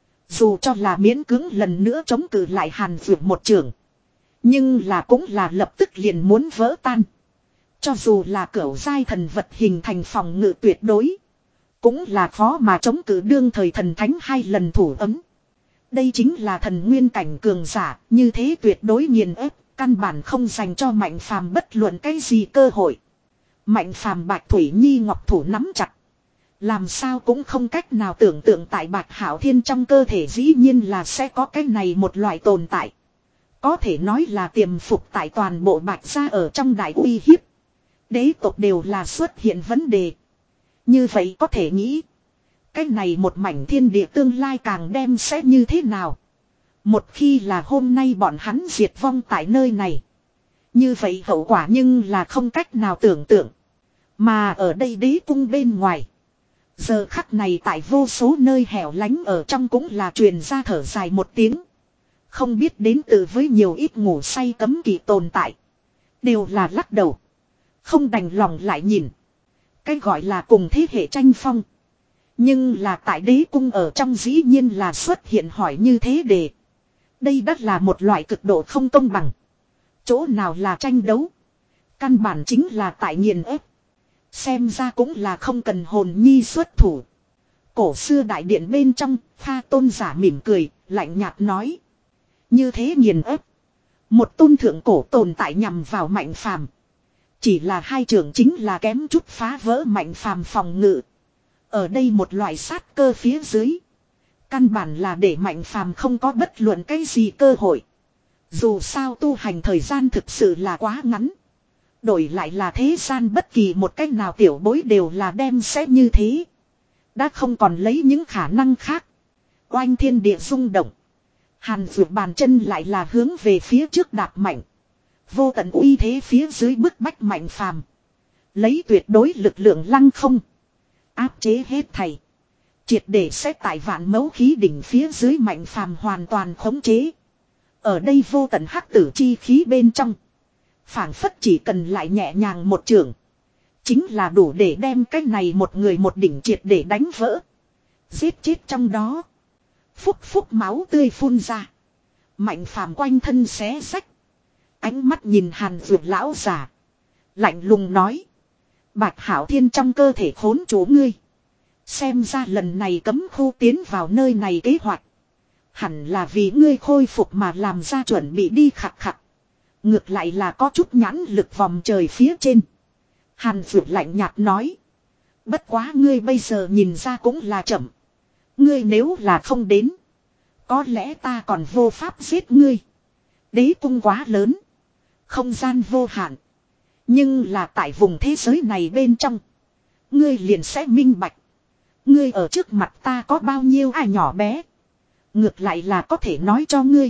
Dù cho là miễn cưỡng lần nữa chống cự lại Hàn Dược một trường. Nhưng là cũng là lập tức liền muốn vỡ tan. Cho dù là cửu giai thần vật hình thành phòng ngự tuyệt đối. Cũng là khó mà chống cự đương thời thần thánh hai lần thủ ấm. Đây chính là thần nguyên cảnh cường giả, như thế tuyệt đối nghiền ép, căn bản không dành cho Mạnh Phàm bất luận cái gì cơ hội. Mạnh Phàm Bạch Thủy Nhi ngọc thủ nắm chặt. Làm sao cũng không cách nào tưởng tượng tại Bạch Hảo Thiên trong cơ thể dĩ nhiên là sẽ có cái này một loại tồn tại. Có thể nói là tiềm phục tại toàn bộ Bạch gia ở trong đại uy hiếp. Đế tộc đều là xuất hiện vấn đề. Như vậy có thể nghĩ. Cái này một mảnh thiên địa tương lai càng đem sẽ như thế nào. Một khi là hôm nay bọn hắn diệt vong tại nơi này. Như vậy hậu quả nhưng là không cách nào tưởng tượng. Mà ở đây đế cung bên ngoài. Giờ khắc này tại vô số nơi hẻo lánh ở trong cũng là truyền ra thở dài một tiếng. Không biết đến từ với nhiều ít ngủ say cấm kỵ tồn tại. Đều là lắc đầu. Không đành lòng lại nhìn. Cái gọi là cùng thế hệ tranh phong. Nhưng là tại đế cung ở trong dĩ nhiên là xuất hiện hỏi như thế để. Đây đất là một loại cực độ không công bằng. Chỗ nào là tranh đấu. Căn bản chính là tại nghiền ép. Xem ra cũng là không cần hồn nhi xuất thủ. Cổ xưa đại điện bên trong, Pha Tôn giả mỉm cười, lạnh nhạt nói. Như thế nghiền ép. Một tôn thượng cổ tồn tại nhằm vào Mạnh Phàm. Chỉ là hai trưởng chính là kém chút phá vỡ Mạnh Phàm phòng ngự. Ở đây một loại sát cơ phía dưới. Căn bản là để Mạnh Phàm không có bất luận cái gì cơ hội. Dù sao tu hành thời gian thực sự là quá ngắn. Đổi lại là thế gian bất kỳ một cách nào tiểu bối đều là đem sẽ như thế. Đã không còn lấy những khả năng khác. Oanh thiên địa rung động. Hàn Dược bàn chân lại là hướng về phía trước đạp mạnh. Vô tận uy thế phía dưới bức bách Mạnh Phàm. Lấy tuyệt đối lực lượng lăng không. Áp chế hết thảy. Triệt để xét tại vạn mẫu khí đỉnh phía dưới Mạnh Phàm hoàn toàn khống chế. Ở đây vô tận hắc tử chi khí bên trong. Phảng phất chỉ cần lại nhẹ nhàng một trường. Chính là đủ để đem cái này một người một đỉnh triệt để đánh vỡ. Giết chết trong đó. Phúc phúc máu tươi phun ra. Mạnh Phàm quanh thân xé rách. Ánh mắt nhìn Hàn Dược lão già. Lạnh lùng nói. Bạch Hảo Thiên trong cơ thể khốn chủ ngươi. Xem ra lần này cấm khu tiến vào nơi này kế hoạch. Hẳn là vì ngươi khôi phục mà làm ra chuẩn bị đi khặt khặt. Ngược lại là có chút nhãn lực vòng trời phía trên. Hàn Dược lạnh nhạt nói. Bất quá ngươi bây giờ nhìn ra cũng là chậm. Ngươi nếu là không đến. Có lẽ ta còn vô pháp giết ngươi. Đế cung quá lớn. Không gian vô hạn. Nhưng là tại vùng thế giới này bên trong. Ngươi liền sẽ minh bạch. Ngươi ở trước mặt ta có bao nhiêu ai nhỏ bé. Ngược lại là có thể nói cho ngươi.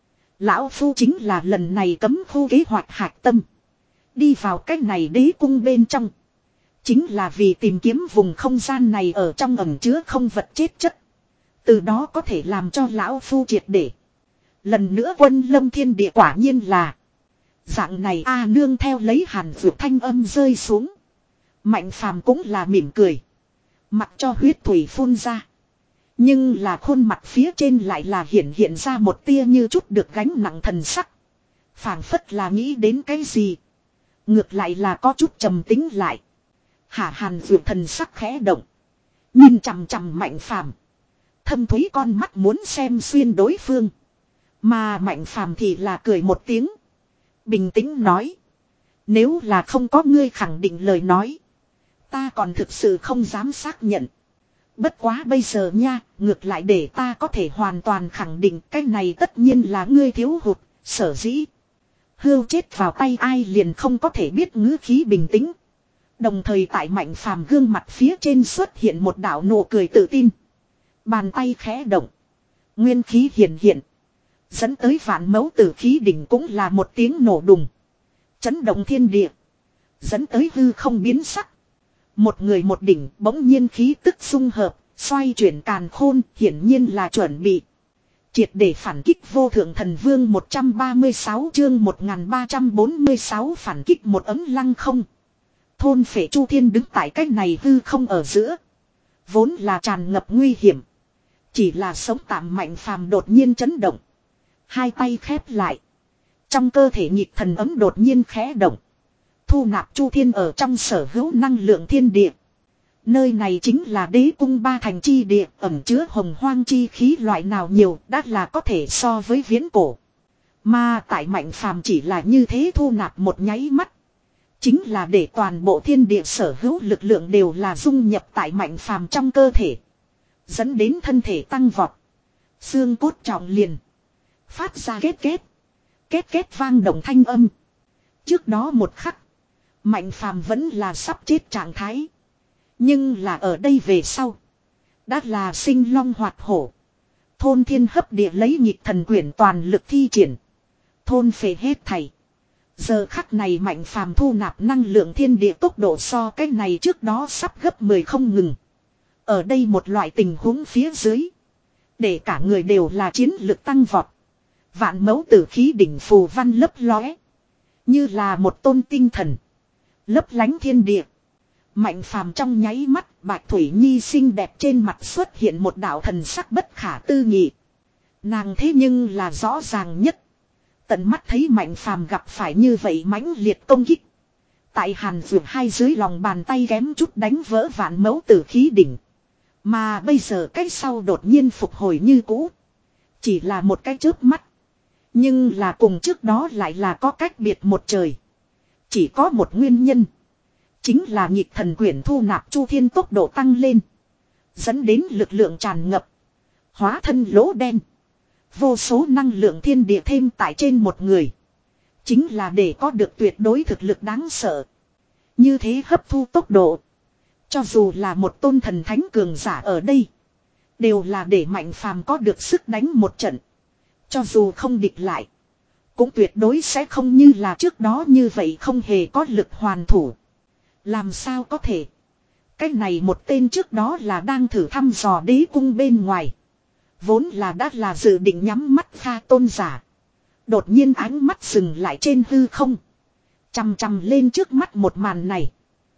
Lão Phu chính là lần này cấm khu kế hoạch hạch tâm. Đi vào cách này đế cung bên trong. Chính là vì tìm kiếm vùng không gian này ở trong ẩn chứa không vật chết chất. Từ đó có thể làm cho Lão Phu triệt để. Lần nữa Quân Lâm thiên địa quả nhiên là. Dạng này a nương theo lấy Hàn Dược thanh âm rơi xuống. Mạnh Phàm cũng là mỉm cười. Mặc cho huyết thủy phun ra. Nhưng là khuôn mặt phía trên lại là hiện hiện ra một tia như chút được gánh nặng thần sắc. Phảng phất là nghĩ đến cái gì. Ngược lại là có chút trầm tính lại. Hả Hàn Dược thần sắc khẽ động. Nhìn chằm chằm Mạnh Phàm. Thâm thúy con mắt muốn xem xuyên đối phương. Mà Mạnh Phàm thì là cười một tiếng. Bình tĩnh nói. Nếu là không có ngươi khẳng định lời nói. Ta còn thực sự không dám xác nhận. Bất quá bây giờ nha, ngược lại để ta có thể hoàn toàn khẳng định cái này tất nhiên là ngươi thiếu hụt, sở dĩ. Hưu chết vào tay ai liền không có thể biết ngữ khí bình tĩnh. Đồng thời tại Mạnh Phàm gương mặt phía trên xuất hiện một đạo nụ cười tự tin. Bàn tay khẽ động. Nguyên khí hiện hiện. Dẫn tới vạn mẫu tử khí đỉnh cũng là một tiếng nổ đùng. Chấn động thiên địa. Dẫn tới hư không biến sắc. Một người một đỉnh bỗng nhiên khí tức xung hợp, xoay chuyển càn khôn, hiển nhiên là chuẩn bị. Triệt để phản kích vô thượng thần vương một trăm ba mươi sáu chương một nghìn ba trăm bốn mươi sáu phản kích một ấm lăng không. Thôn Phệ Chu Thiên đứng tại cách này hư không ở giữa. Vốn là tràn ngập nguy hiểm. Chỉ là sống tạm Mạnh Phàm đột nhiên chấn động. Hai tay khép lại. Trong cơ thể nhịp thần ấm đột nhiên khẽ động. Thu nạp Chu Thiên ở trong sở hữu năng lượng thiên địa. Nơi này chính là đế cung ba thành chi địa, ẩn chứa hồng hoang chi khí loại nào nhiều, đã là có thể so với viễn cổ. Mà tại Mạnh Phàm chỉ là như thế thu nạp một nháy mắt. Chính là để toàn bộ thiên địa sở hữu lực lượng đều là dung nhập tại Mạnh Phàm trong cơ thể. Dẫn đến thân thể tăng vọt. Xương cốt trọng liền. Phát ra kết kết. Kết kết vang động thanh âm. Trước đó một khắc. Mạnh Phàm vẫn là sắp chết trạng thái. Nhưng là ở đây về sau. Đã là sinh long hoạt hổ. Thôn thiên hấp địa lấy nhịp thần quyển toàn lực thi triển. Thôn phệ hết thảy. Giờ khắc này Mạnh Phàm thu nạp năng lượng thiên địa tốc độ so cái này trước đó sắp gấp mười không ngừng. Ở đây một loại tình huống phía dưới. Để cả người đều là chiến lực tăng vọt. Vạn mẫu tử khí đỉnh phù văn lấp lóe. Như là một tôn tinh thần. Lấp lánh thiên địa. Mạnh Phàm trong nháy mắt, Bạch Thủy Nhi xinh đẹp trên mặt xuất hiện một đạo thần sắc bất khả tư nghị. Nàng thế nhưng là rõ ràng nhất. Tận mắt thấy Mạnh Phàm gặp phải như vậy mãnh liệt công kích. Tại Hàn Dược hai dưới lòng bàn tay kém chút đánh vỡ vạn mẫu tử khí đỉnh. Mà bây giờ cái sau đột nhiên phục hồi như cũ. Chỉ là một cái chớp mắt. Nhưng là cùng trước đó lại là có cách biệt một trời. Chỉ có một nguyên nhân. Chính là nhịp thần quyển thu nạp Chu Thiên tốc độ tăng lên. Dẫn đến lực lượng tràn ngập. Hóa thân lỗ đen. Vô số năng lượng thiên địa thêm tại trên một người. Chính là để có được tuyệt đối thực lực đáng sợ. Như thế hấp thu tốc độ. Cho dù là một tôn thần thánh cường giả ở đây. Đều là để Mạnh Phàm có được sức đánh một trận. Cho dù không địch lại. Cũng tuyệt đối sẽ không như là trước đó như vậy không hề có lực hoàn thủ. Làm sao có thể. Cái này một tên trước đó là đang thử thăm dò đế cung bên ngoài. Vốn là đã là dự định nhắm mắt pha tôn giả. Đột nhiên ánh mắt dừng lại trên hư không. Chằm chằm lên trước mắt một màn này.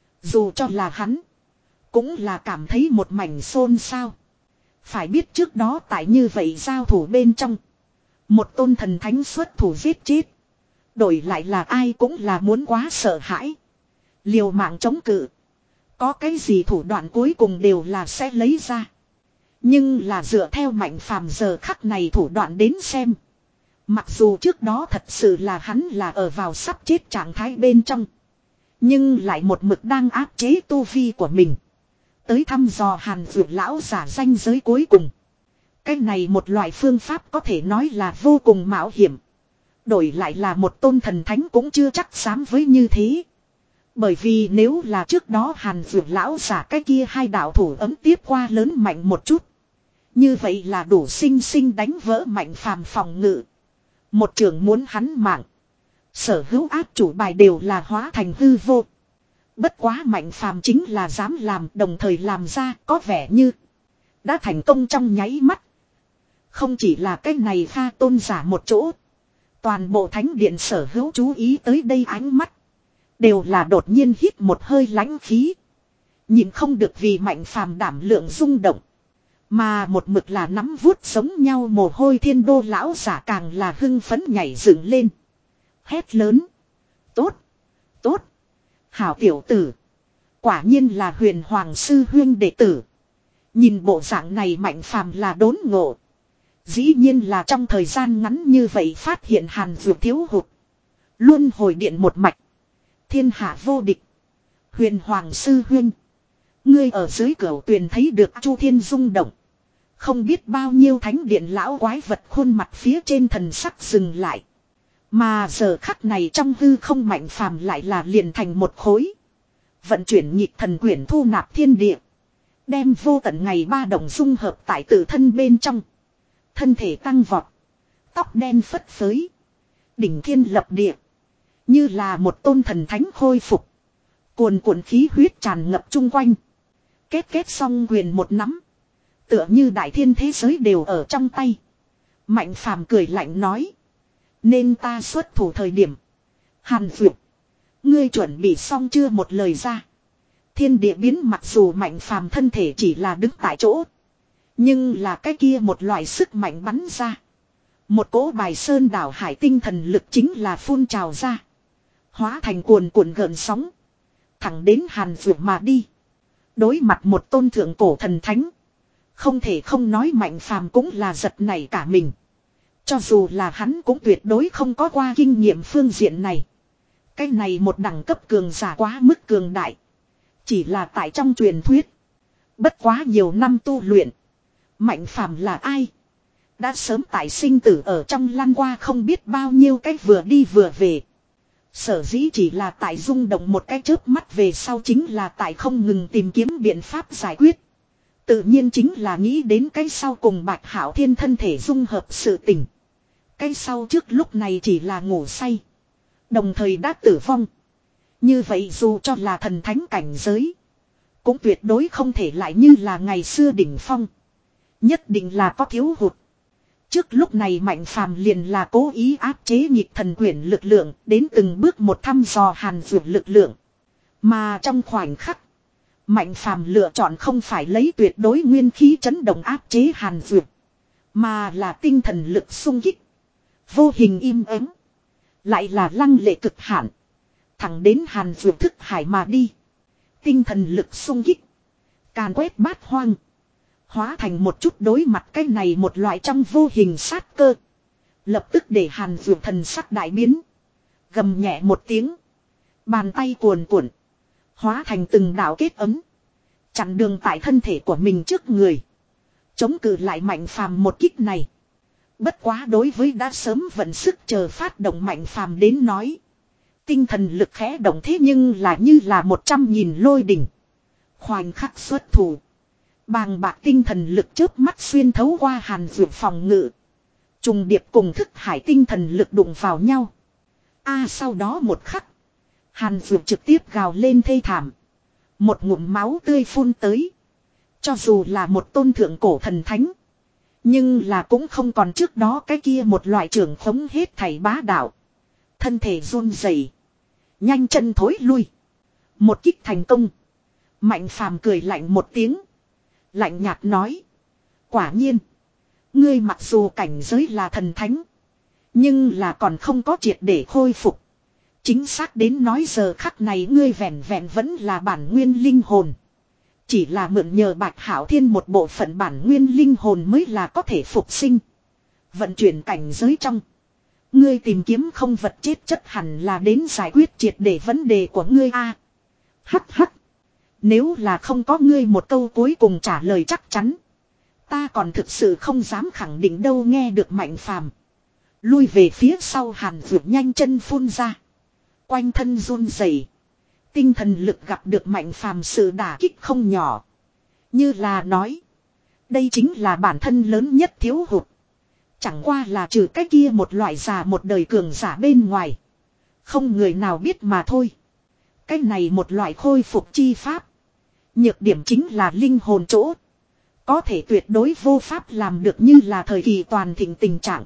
Dù cho là hắn. Cũng là cảm thấy một mảnh xôn xao. Phải biết trước đó tại như vậy giao thủ bên trong. Một tôn thần thánh xuất thủ giết chết. Đổi lại là ai cũng là muốn quá sợ hãi. Liều mạng chống cự. Có cái gì thủ đoạn cuối cùng đều là sẽ lấy ra. Nhưng là dựa theo Mạnh Phàm giờ khắc này thủ đoạn đến xem. Mặc dù trước đó thật sự là hắn là ở vào sắp chết trạng thái bên trong. Nhưng lại một mực đang áp chế tu vi của mình. Tới thăm dò Hàn Dược lão giả ranh giới cuối cùng. Cái này một loại phương pháp có thể nói là vô cùng mạo hiểm. Đổi lại là một tôn thần thánh cũng chưa chắc dám với như thế. Bởi vì nếu là trước đó Hàn Dược lão giả cái kia hai đạo thủ ấm tiếp qua lớn mạnh một chút. Như vậy là đủ sinh sinh đánh vỡ Mạnh Phàm phòng ngự. Một trường muốn hắn mạng. Sở hữu áp chủ bài đều là hóa thành hư vô. Bất quá Mạnh Phàm chính là dám làm, đồng thời làm ra có vẻ như đã thành công trong nháy mắt. Không chỉ là cái này pha tôn giả một chỗ. Toàn bộ thánh điện sở hữu chú ý tới đây ánh mắt. Đều là đột nhiên hít một hơi lãnh khí. Nhìn không được vì Mạnh Phàm đảm lượng rung động. Mà một mực là nắm vuốt giống nhau mồ hôi thiên đô lão giả càng là hưng phấn nhảy dựng lên. Hét lớn. Tốt. Tốt. Hảo tiểu tử. Quả nhiên là huyền hoàng sư huyên đệ tử. Nhìn bộ dạng này Mạnh Phàm là đốn ngộ. Dĩ nhiên là trong thời gian ngắn như vậy phát hiện Hàn Dược thiếu hụt. Luôn hồi điện một mạch. Thiên hạ vô địch. Huyền hoàng sư huyên. Ngươi ở dưới cửa tuyền thấy được Chu Thiên rung động. Không biết bao nhiêu thánh điện lão quái vật khuôn mặt phía trên thần sắc dừng lại. Mà giờ khắc này trong hư không Mạnh Phàm lại là liền thành một khối. Vận chuyển nhịp thần quyển thu nạp thiên địa. Đem vô tận ngày ba đồng dung hợp tại tự thân bên trong. Thân thể tăng vọt. Tóc đen phất phới. Đỉnh thiên lập địa. Như là một tôn thần thánh khôi phục. Cuồn cuộn khí huyết tràn ngập chung quanh. Kết kết xong quyền một nắm. Tựa như đại thiên thế giới đều ở trong tay. Mạnh Phàm cười lạnh nói. Nên ta xuất thủ thời điểm. Hàn Dược. Ngươi chuẩn bị xong chưa một lời ra. Thiên địa biến mặc dù Mạnh Phàm thân thể chỉ là đứng tại chỗ. Nhưng là cái kia một loại sức mạnh bắn ra. Một cỗ bài sơn đảo hải tinh thần lực chính là phun trào ra. Hóa thành cuồn cuộn gợn sóng. Thẳng đến Hàn Dược mà đi. Đối mặt một tôn thượng cổ thần thánh. Không thể không nói Mạnh Phàm cũng là giật nảy cả mình. Cho dù là hắn cũng tuyệt đối không có qua kinh nghiệm phương diện này. Cái này một đẳng cấp cường giả quá mức cường đại. Chỉ là tại trong truyền thuyết. Bất quá nhiều năm tu luyện. Mạnh Phàm là ai? Đã sớm tại sinh tử ở trong lăn qua không biết bao nhiêu cái vừa đi vừa về. Sở dĩ chỉ là tại rung động một cái chớp mắt về sau chính là tại không ngừng tìm kiếm biện pháp giải quyết. Tự nhiên chính là nghĩ đến cái sau cùng Bạch Hạo Thiên thân thể dung hợp sự tình. Cái sau trước lúc này chỉ là ngủ say. Đồng thời đã tử vong. Như vậy dù cho là thần thánh cảnh giới. Cũng tuyệt đối không thể lại như là ngày xưa đỉnh phong. Nhất định là có thiếu hụt. Trước lúc này Mạnh Phàm liền là cố ý áp chế nhịp thần quyển lực lượng. Đến từng bước một thăm dò Hàn Dược lực lượng. Mà trong khoảnh khắc. Mạnh Phàm lựa chọn không phải lấy tuyệt đối nguyên khí chấn động áp chế Hàn Dược. Mà là tinh thần lực xung kích. Vô hình im ắng. Lại là lăng lệ cực hạn. Thẳng đến Hàn Dược thức hải mà đi. Tinh thần lực xung kích. Càn quét bát hoang. Hóa thành một chút đối mặt cái này một loại trong vô hình sát cơ. Lập tức để Hàn Dược thần sắc đại biến. Gầm nhẹ một tiếng. Bàn tay cuồn cuộn. Hóa thành từng đạo kết ấm. Chặn đường tại thân thể của mình trước người. Chống cự lại Mạnh Phàm một kích này. Bất quá đối với đã sớm vận sức chờ phát động Mạnh Phàm đến nói. Tinh thần lực khẽ động thế nhưng là như là một trăm nghìn lôi đỉnh. Khoảnh khắc xuất thủ. Bàng bạc tinh thần lực chớp mắt xuyên thấu qua Hàn Dược phòng ngự. Trùng điệp cùng thức hải tinh thần lực đụng vào nhau. A sau đó một khắc. Hàn Dược trực tiếp gào lên thê thảm. Một ngụm máu tươi phun tới. Cho dù là một tôn thượng cổ thần thánh. Nhưng là cũng không còn trước đó cái kia một loại trưởng khống hết thảy bá đạo. Thân thể run rẩy, nhanh chân thối lui. Một kích thành công. Mạnh Phàm cười lạnh một tiếng. Lạnh nhạt nói. Quả nhiên. Ngươi mặc dù cảnh giới là thần thánh. Nhưng là còn không có triệt để khôi phục. Chính xác đến nói giờ khắc này ngươi vẹn vẹn vẫn là bản nguyên linh hồn. Chỉ là mượn nhờ Bạch Hạo Thiên một bộ phận bản nguyên linh hồn mới là có thể phục sinh. Vận chuyển cảnh giới trong. Ngươi tìm kiếm không vật chết chất hẳn là đến giải quyết triệt để vấn đề của ngươi a. Hắc hắc. Nếu là không có ngươi một câu cuối cùng trả lời chắc chắn. Ta còn thực sự không dám khẳng định đâu. Nghe được Mạnh Phàm lui về phía sau, Hàn Dược nhanh chân phun ra. Quanh thân run rẩy. Tinh thần lực gặp được Mạnh Phàm sự đả kích không nhỏ. Như là nói. Đây chính là bản thân lớn nhất thiếu hụt. Chẳng qua là trừ cái kia một loại già một đời cường giả bên ngoài. Không người nào biết mà thôi. Cái này một loại khôi phục chi pháp. Nhược điểm chính là linh hồn chỗ. Có thể tuyệt đối vô pháp làm được như là thời kỳ toàn thịnh tình trạng.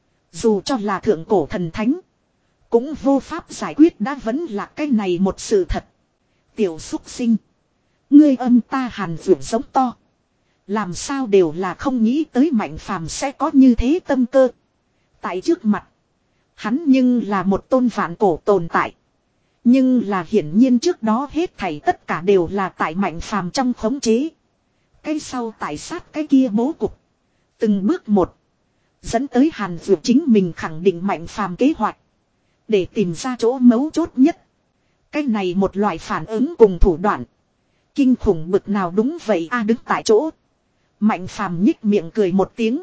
Dù cho là thượng cổ thần thánh. Cũng vô pháp giải quyết, đã vẫn là cái này một sự thật. Tiểu xúc sinh. Ngươi âm ta Hàn Dược giống to. Làm sao đều là không nghĩ tới Mạnh Phàm sẽ có như thế tâm cơ. Tại trước mặt. Hắn nhưng là một tôn vạn cổ tồn tại. Nhưng là hiển nhiên trước đó hết thảy tất cả đều là tại Mạnh Phàm trong khống chế. Cái sau tại sát cái kia bố cục. Từng bước một. Dẫn tới Hàn Dược chính mình khẳng định Mạnh Phàm kế hoạch. Để tìm ra chỗ mấu chốt nhất. Cái này một loại phản ứng cùng thủ đoạn. Kinh khủng bực nào đúng vậy a. Đứng tại chỗ. Mạnh Phàm nhích miệng cười một tiếng.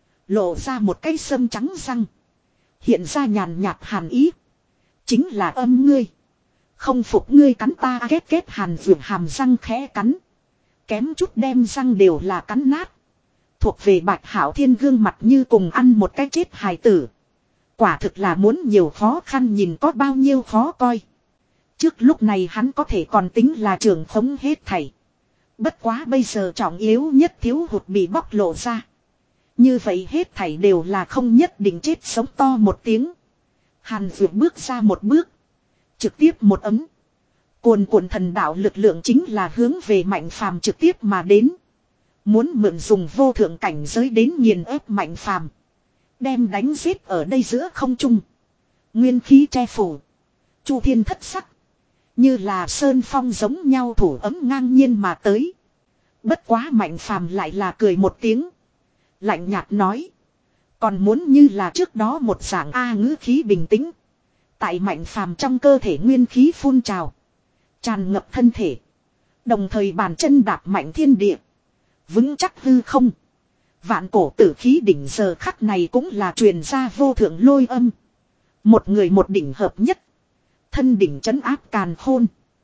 Lộ ra một cái sâm trắng răng. Hiện ra nhàn nhạt hàn ý. Chính là âm ngươi. Không phục ngươi cắn ta kết kết. Hàn Dược hàm răng khẽ cắn. Kém chút đem răng đều là cắn nát. Thuộc về Bạch Hạo Thiên gương mặt như cùng ăn một cái chết hài tử. Quả thực là muốn nhiều khó khăn nhìn có bao nhiêu khó coi. Trước lúc này hắn có thể còn tính là trưởng khống hết thảy. Bất quá bây giờ trọng yếu nhất thiếu hụt bị bóc lộ ra. Như vậy hết thảy đều là không nhất định chết sống to một tiếng. Hàn Dược bước ra một bước. Trực tiếp một ấm. Cuồn cuộn thần đạo lực lượng chính là hướng về Mạnh Phàm trực tiếp mà đến. Muốn mượn dùng vô thượng cảnh giới đến nghiền ép Mạnh Phàm. Đem đánh giết ở đây giữa không trung. Nguyên khí che phủ. Chu thiên thất sắc. Như là sơn phong giống nhau thủ ấm ngang nhiên mà tới. Bất quá Mạnh Phàm lại là cười một tiếng. Lạnh nhạt nói. Còn muốn như là trước đó một dạng A ngữ khí bình tĩnh. Tại Mạnh Phàm trong cơ thể nguyên khí phun trào. Tràn ngập thân thể. Đồng thời bàn chân đạp mạnh thiên địa. Vững chắc hư không. Vạn cổ tử khí đỉnh giờ khắc này cũng là truyền ra vô thượng lôi âm. Một người một đỉnh hợp nhất. Thân đỉnh trấn áp càn khôn.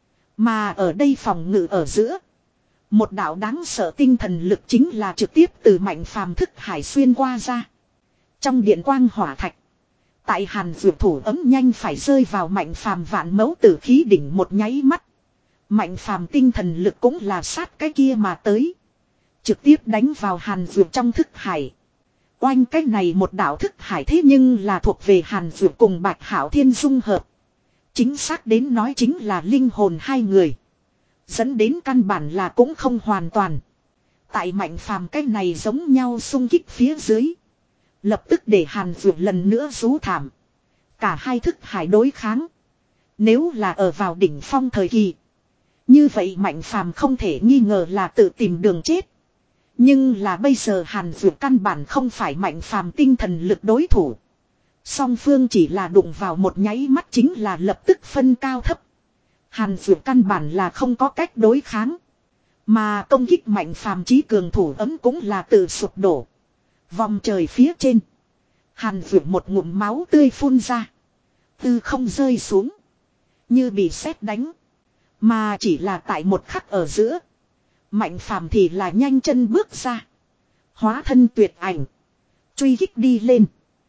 Mà ở đây phòng ngự ở giữa. Một đạo đáng sợ tinh thần lực chính là trực tiếp từ Mạnh Phàm thức hải xuyên qua ra. Trong điện quang hỏa thạch. Tại Hàn Dược thủ ấm nhanh phải rơi vào Mạnh Phàm vạn mẫu tử khí đỉnh một nháy mắt. Mạnh Phàm tinh thần lực cũng là sát cái kia mà tới. Trực tiếp đánh vào Hàn Dược trong thức hải. Oanh cái này một đạo thức hải thế nhưng là thuộc về Hàn Dược cùng Bạch Hạo Thiên dung hợp. Chính xác đến nói chính là linh hồn hai người. Dẫn đến căn bản là cũng không hoàn toàn. Tại Mạnh Phàm cái này giống nhau xung kích phía dưới. Lập tức để Hàn Dược lần nữa rú thảm. Cả hai thức hải đối kháng. Nếu là ở vào đỉnh phong thời kỳ. Như vậy Mạnh Phàm không thể nghi ngờ là tự tìm đường chết. Nhưng là bây giờ Hàn Dược căn bản không phải Mạnh Phàm tinh thần lực đối thủ. Song phương chỉ là đụng vào một nháy mắt chính là lập tức phân cao thấp. Hàn Dược căn bản là không có cách đối kháng. Mà công kích Mạnh Phàm chí cường thủ ấm cũng là tự sụp đổ. Vòng trời phía trên. Hàn Dược một ngụm máu tươi phun ra. Tư không rơi xuống. Như bị sét đánh. Mà chỉ là tại một khắc ở giữa. Mạnh Phàm thì là nhanh chân bước ra. Hóa thân tuyệt ảnh. Truy kích đi lên.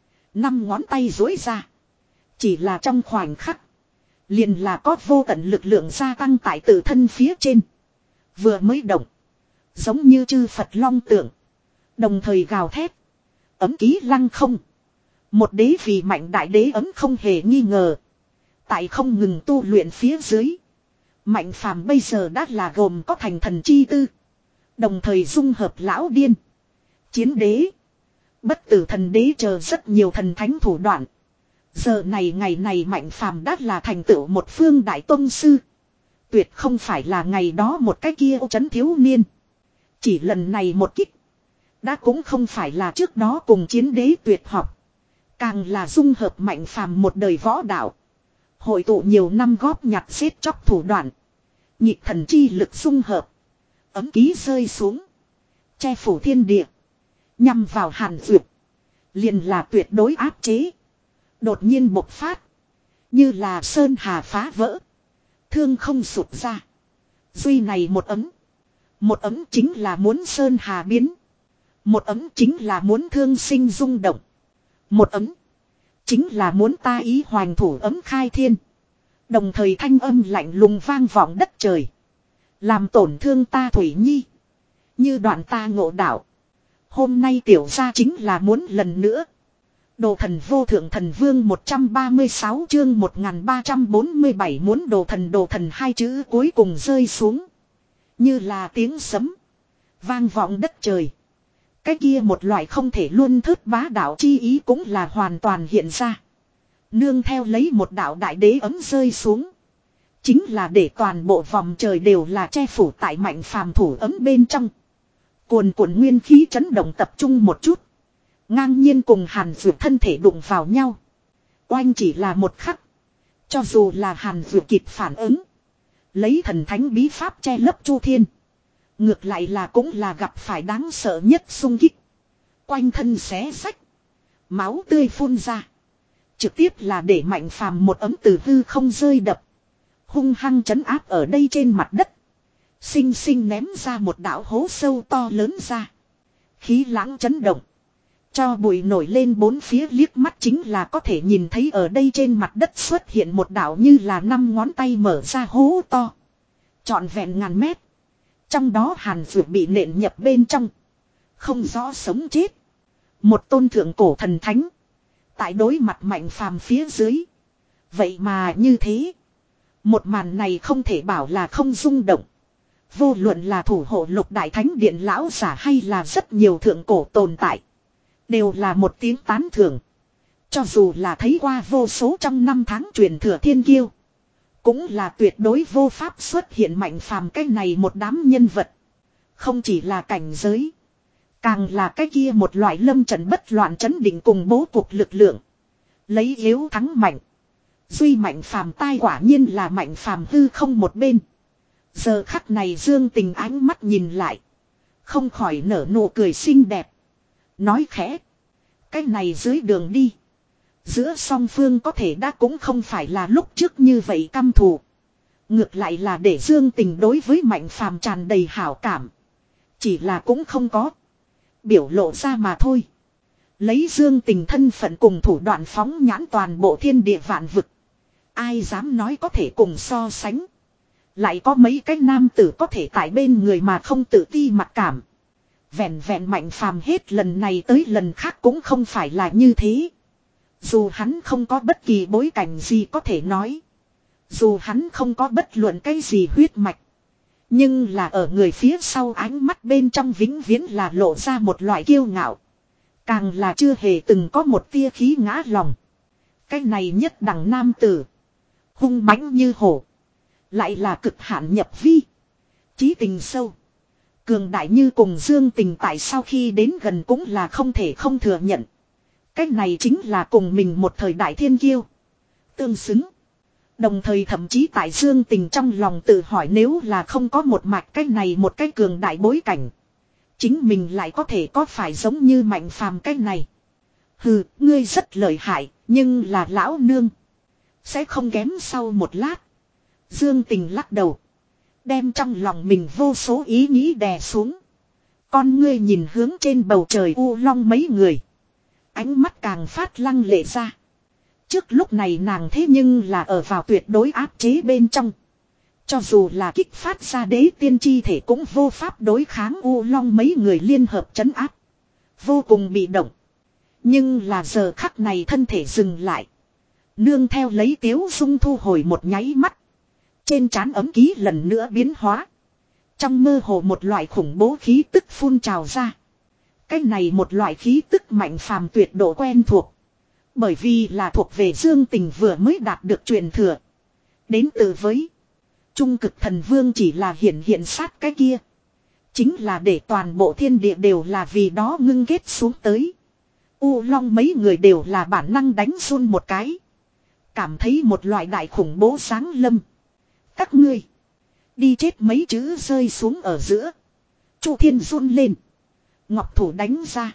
Năm ngón tay duỗi ra. Chỉ là trong khoảnh khắc. Liền là có vô tận lực lượng gia tăng tại tự thân phía trên. Vừa mới động. Giống như chư Phật long tượng. Đồng thời gào thét. Ấm ký lăng không. Một đế vì mạnh đại đế ấm không hề nghi ngờ. Tại không ngừng tu luyện phía dưới. Mạnh Phàm bây giờ đã là gồm có thành thần chi tư. Đồng thời dung hợp lão điên. Chiến đế. Bất tử thần đế chờ rất nhiều thần thánh thủ đoạn. Giờ này ngày này Mạnh Phàm đã là thành tựu một phương đại tông sư. Tuyệt không phải là ngày đó một cái kia ô trấn thiếu niên. Chỉ lần này một kích. Đã cũng không phải là trước đó cùng chiến đế tuyệt học. Càng là dung hợp Mạnh Phàm một đời võ đạo. Hội tụ nhiều năm góp nhặt giết chóc thủ đoạn. Nhịp thần chi lực dung hợp. Ấm ký rơi xuống. Che phủ thiên địa. Nhằm vào Hàn Dược. Liền là tuyệt đối áp chế. Đột nhiên bộc phát. Như là sơn hà phá vỡ. Thương không sụt ra. Duy này một ấm. Một ấm chính là muốn sơn hà biến. Một ấm chính là muốn thương sinh rung động. Một ấm chính là muốn ta ý hoành thủ ấm khai thiên. Đồng thời thanh âm lạnh lùng vang vọng đất trời. Làm tổn thương ta Thủy Nhi. Như đoạn ta ngộ đạo. Hôm nay tiểu gia chính là muốn lần nữa. Đồ thần vô thượng thần vương một trăm ba mươi sáu chương một nghìn ba trăm bốn mươi bảy muốn đồ thần đồ thần hai chữ cuối cùng rơi xuống. Như là tiếng sấm. Vang vọng đất trời. Cái kia một loại không thể luôn thớt bá đạo chi ý cũng là hoàn toàn hiện ra. Nương theo lấy một đạo đại đế ấm rơi xuống. Chính là để toàn bộ vòng trời đều là che phủ tại Mạnh Phàm thủ ấm bên trong. Cuồn cuộn nguyên khí chấn động tập trung một chút. Ngang nhiên cùng Hàn Dược thân thể đụng vào nhau. Oanh chỉ là một khắc. Cho dù là Hàn Dược kịp phản ứng. Lấy thần thánh bí pháp che lấp Chu Thiên. Ngược lại là cũng là gặp phải đáng sợ nhất xung kích. Quanh thân xé sách. Máu tươi phun ra. Trực tiếp là để Mạnh Phàm một ấm từ hư không rơi đập. Hung hăng trấn áp ở đây trên mặt đất. Sinh sinh ném ra một đạo hố sâu to lớn ra. Khí lãng chấn động. Cho bụi nổi lên bốn phía liếc mắt chính là có thể nhìn thấy ở đây trên mặt đất xuất hiện một đạo như là năm ngón tay mở ra hố to. Trọn vẹn ngàn mét. Trong đó Hàn Dược bị nện nhập bên trong. Không rõ sống chết. Một tôn thượng cổ thần thánh. Tại đối mặt Mạnh Phàm phía dưới. Vậy mà như thế. Một màn này không thể bảo là không rung động. Vô luận là thủ hộ lục đại thánh điện lão giả hay là rất nhiều thượng cổ tồn tại. Đều là một tiếng tán thưởng. Cho dù là thấy qua vô số trong năm tháng truyền thừa thiên kiêu. Cũng là tuyệt đối vô pháp xuất hiện Mạnh Phàm cái này một đám nhân vật. Không chỉ là cảnh giới. Càng là cái kia một loại lâm trận bất loạn chấn định cùng bố cục lực lượng. Lấy yếu thắng mạnh. Duy Mạnh Phàm tai quả nhiên là Mạnh Phàm hư không một bên. Giờ khắc này Dương Tình ánh mắt nhìn lại. Không khỏi nở nụ cười xinh đẹp. Nói khẽ. Cái này dưới đường đi. Giữa song phương có thể đã cũng không phải là lúc trước như vậy căm thù. Ngược lại là để Dương Tình đối với Mạnh Phàm tràn đầy hảo cảm. Chỉ là cũng không có. Biểu lộ ra mà thôi. Lấy Dương Tình thân phận cùng thủ đoạn phóng nhãn toàn bộ thiên địa vạn vực. Ai dám nói có thể cùng so sánh. Lại có mấy cái nam tử có thể tại bên người mà không tự ti mặc cảm. Vẹn vẹn Mạnh Phàm hết lần này tới lần khác cũng không phải là như thế. Dù hắn không có bất kỳ bối cảnh gì có thể nói. Dù hắn không có bất luận cái gì huyết mạch. Nhưng là ở người phía sau ánh mắt bên trong vĩnh viễn là lộ ra một loại kiêu ngạo. Càng là chưa hề từng có một tia khí ngã lòng. Cái này nhất đẳng nam tử. Hung mãnh như hổ. Lại là cực hạn nhập vi. Chí tình sâu. Cường đại như cùng Dương Tình tại sau khi đến gần cũng là không thể không thừa nhận. Cái này chính là cùng mình một thời đại thiên kiêu. Tương xứng. Đồng thời thậm chí tại Dương Tình trong lòng tự hỏi nếu là không có một mạch cái này một cái cường đại bối cảnh. Chính mình lại có thể có phải giống như Mạnh Phàm cái này. Hừ, ngươi rất lợi hại, nhưng là lão nương. Sẽ không kém sau một lát. Dương Tình lắc đầu. Đem trong lòng mình vô số ý nghĩ đè xuống. Con ngươi nhìn hướng trên bầu trời u long mấy người. Ánh mắt càng phát lăng lệ ra. Trước lúc này nàng thế nhưng là ở vào tuyệt đối áp chế bên trong. Cho dù là kích phát ra đế tiên chi thể cũng vô pháp đối kháng u long mấy người liên hợp trấn áp. Vô cùng bị động. Nhưng là giờ khắc này thân thể dừng lại. Nương theo lấy tiếu dung thu hồi một nháy mắt. Trên trán ấm ký lần nữa biến hóa. Trong mơ hồ một loại khủng bố khí tức phun trào ra. Cái này một loại khí tức Mạnh Phàm tuyệt độ quen thuộc. Bởi vì là thuộc về Dương Tình vừa mới đạt được truyền thừa. Đến từ với Trung Cực Thần Vương chỉ là hiện hiện sát cái kia. Chính là để toàn bộ thiên địa đều là vì đó ngưng kết xuống tới. U Long mấy người đều là bản năng đánh run một cái. Cảm thấy một loại đại khủng bố sáng lâm. Các ngươi. Đi chết mấy chữ rơi xuống ở giữa. Chu Thiên run lên. Ngọc thủ đánh ra.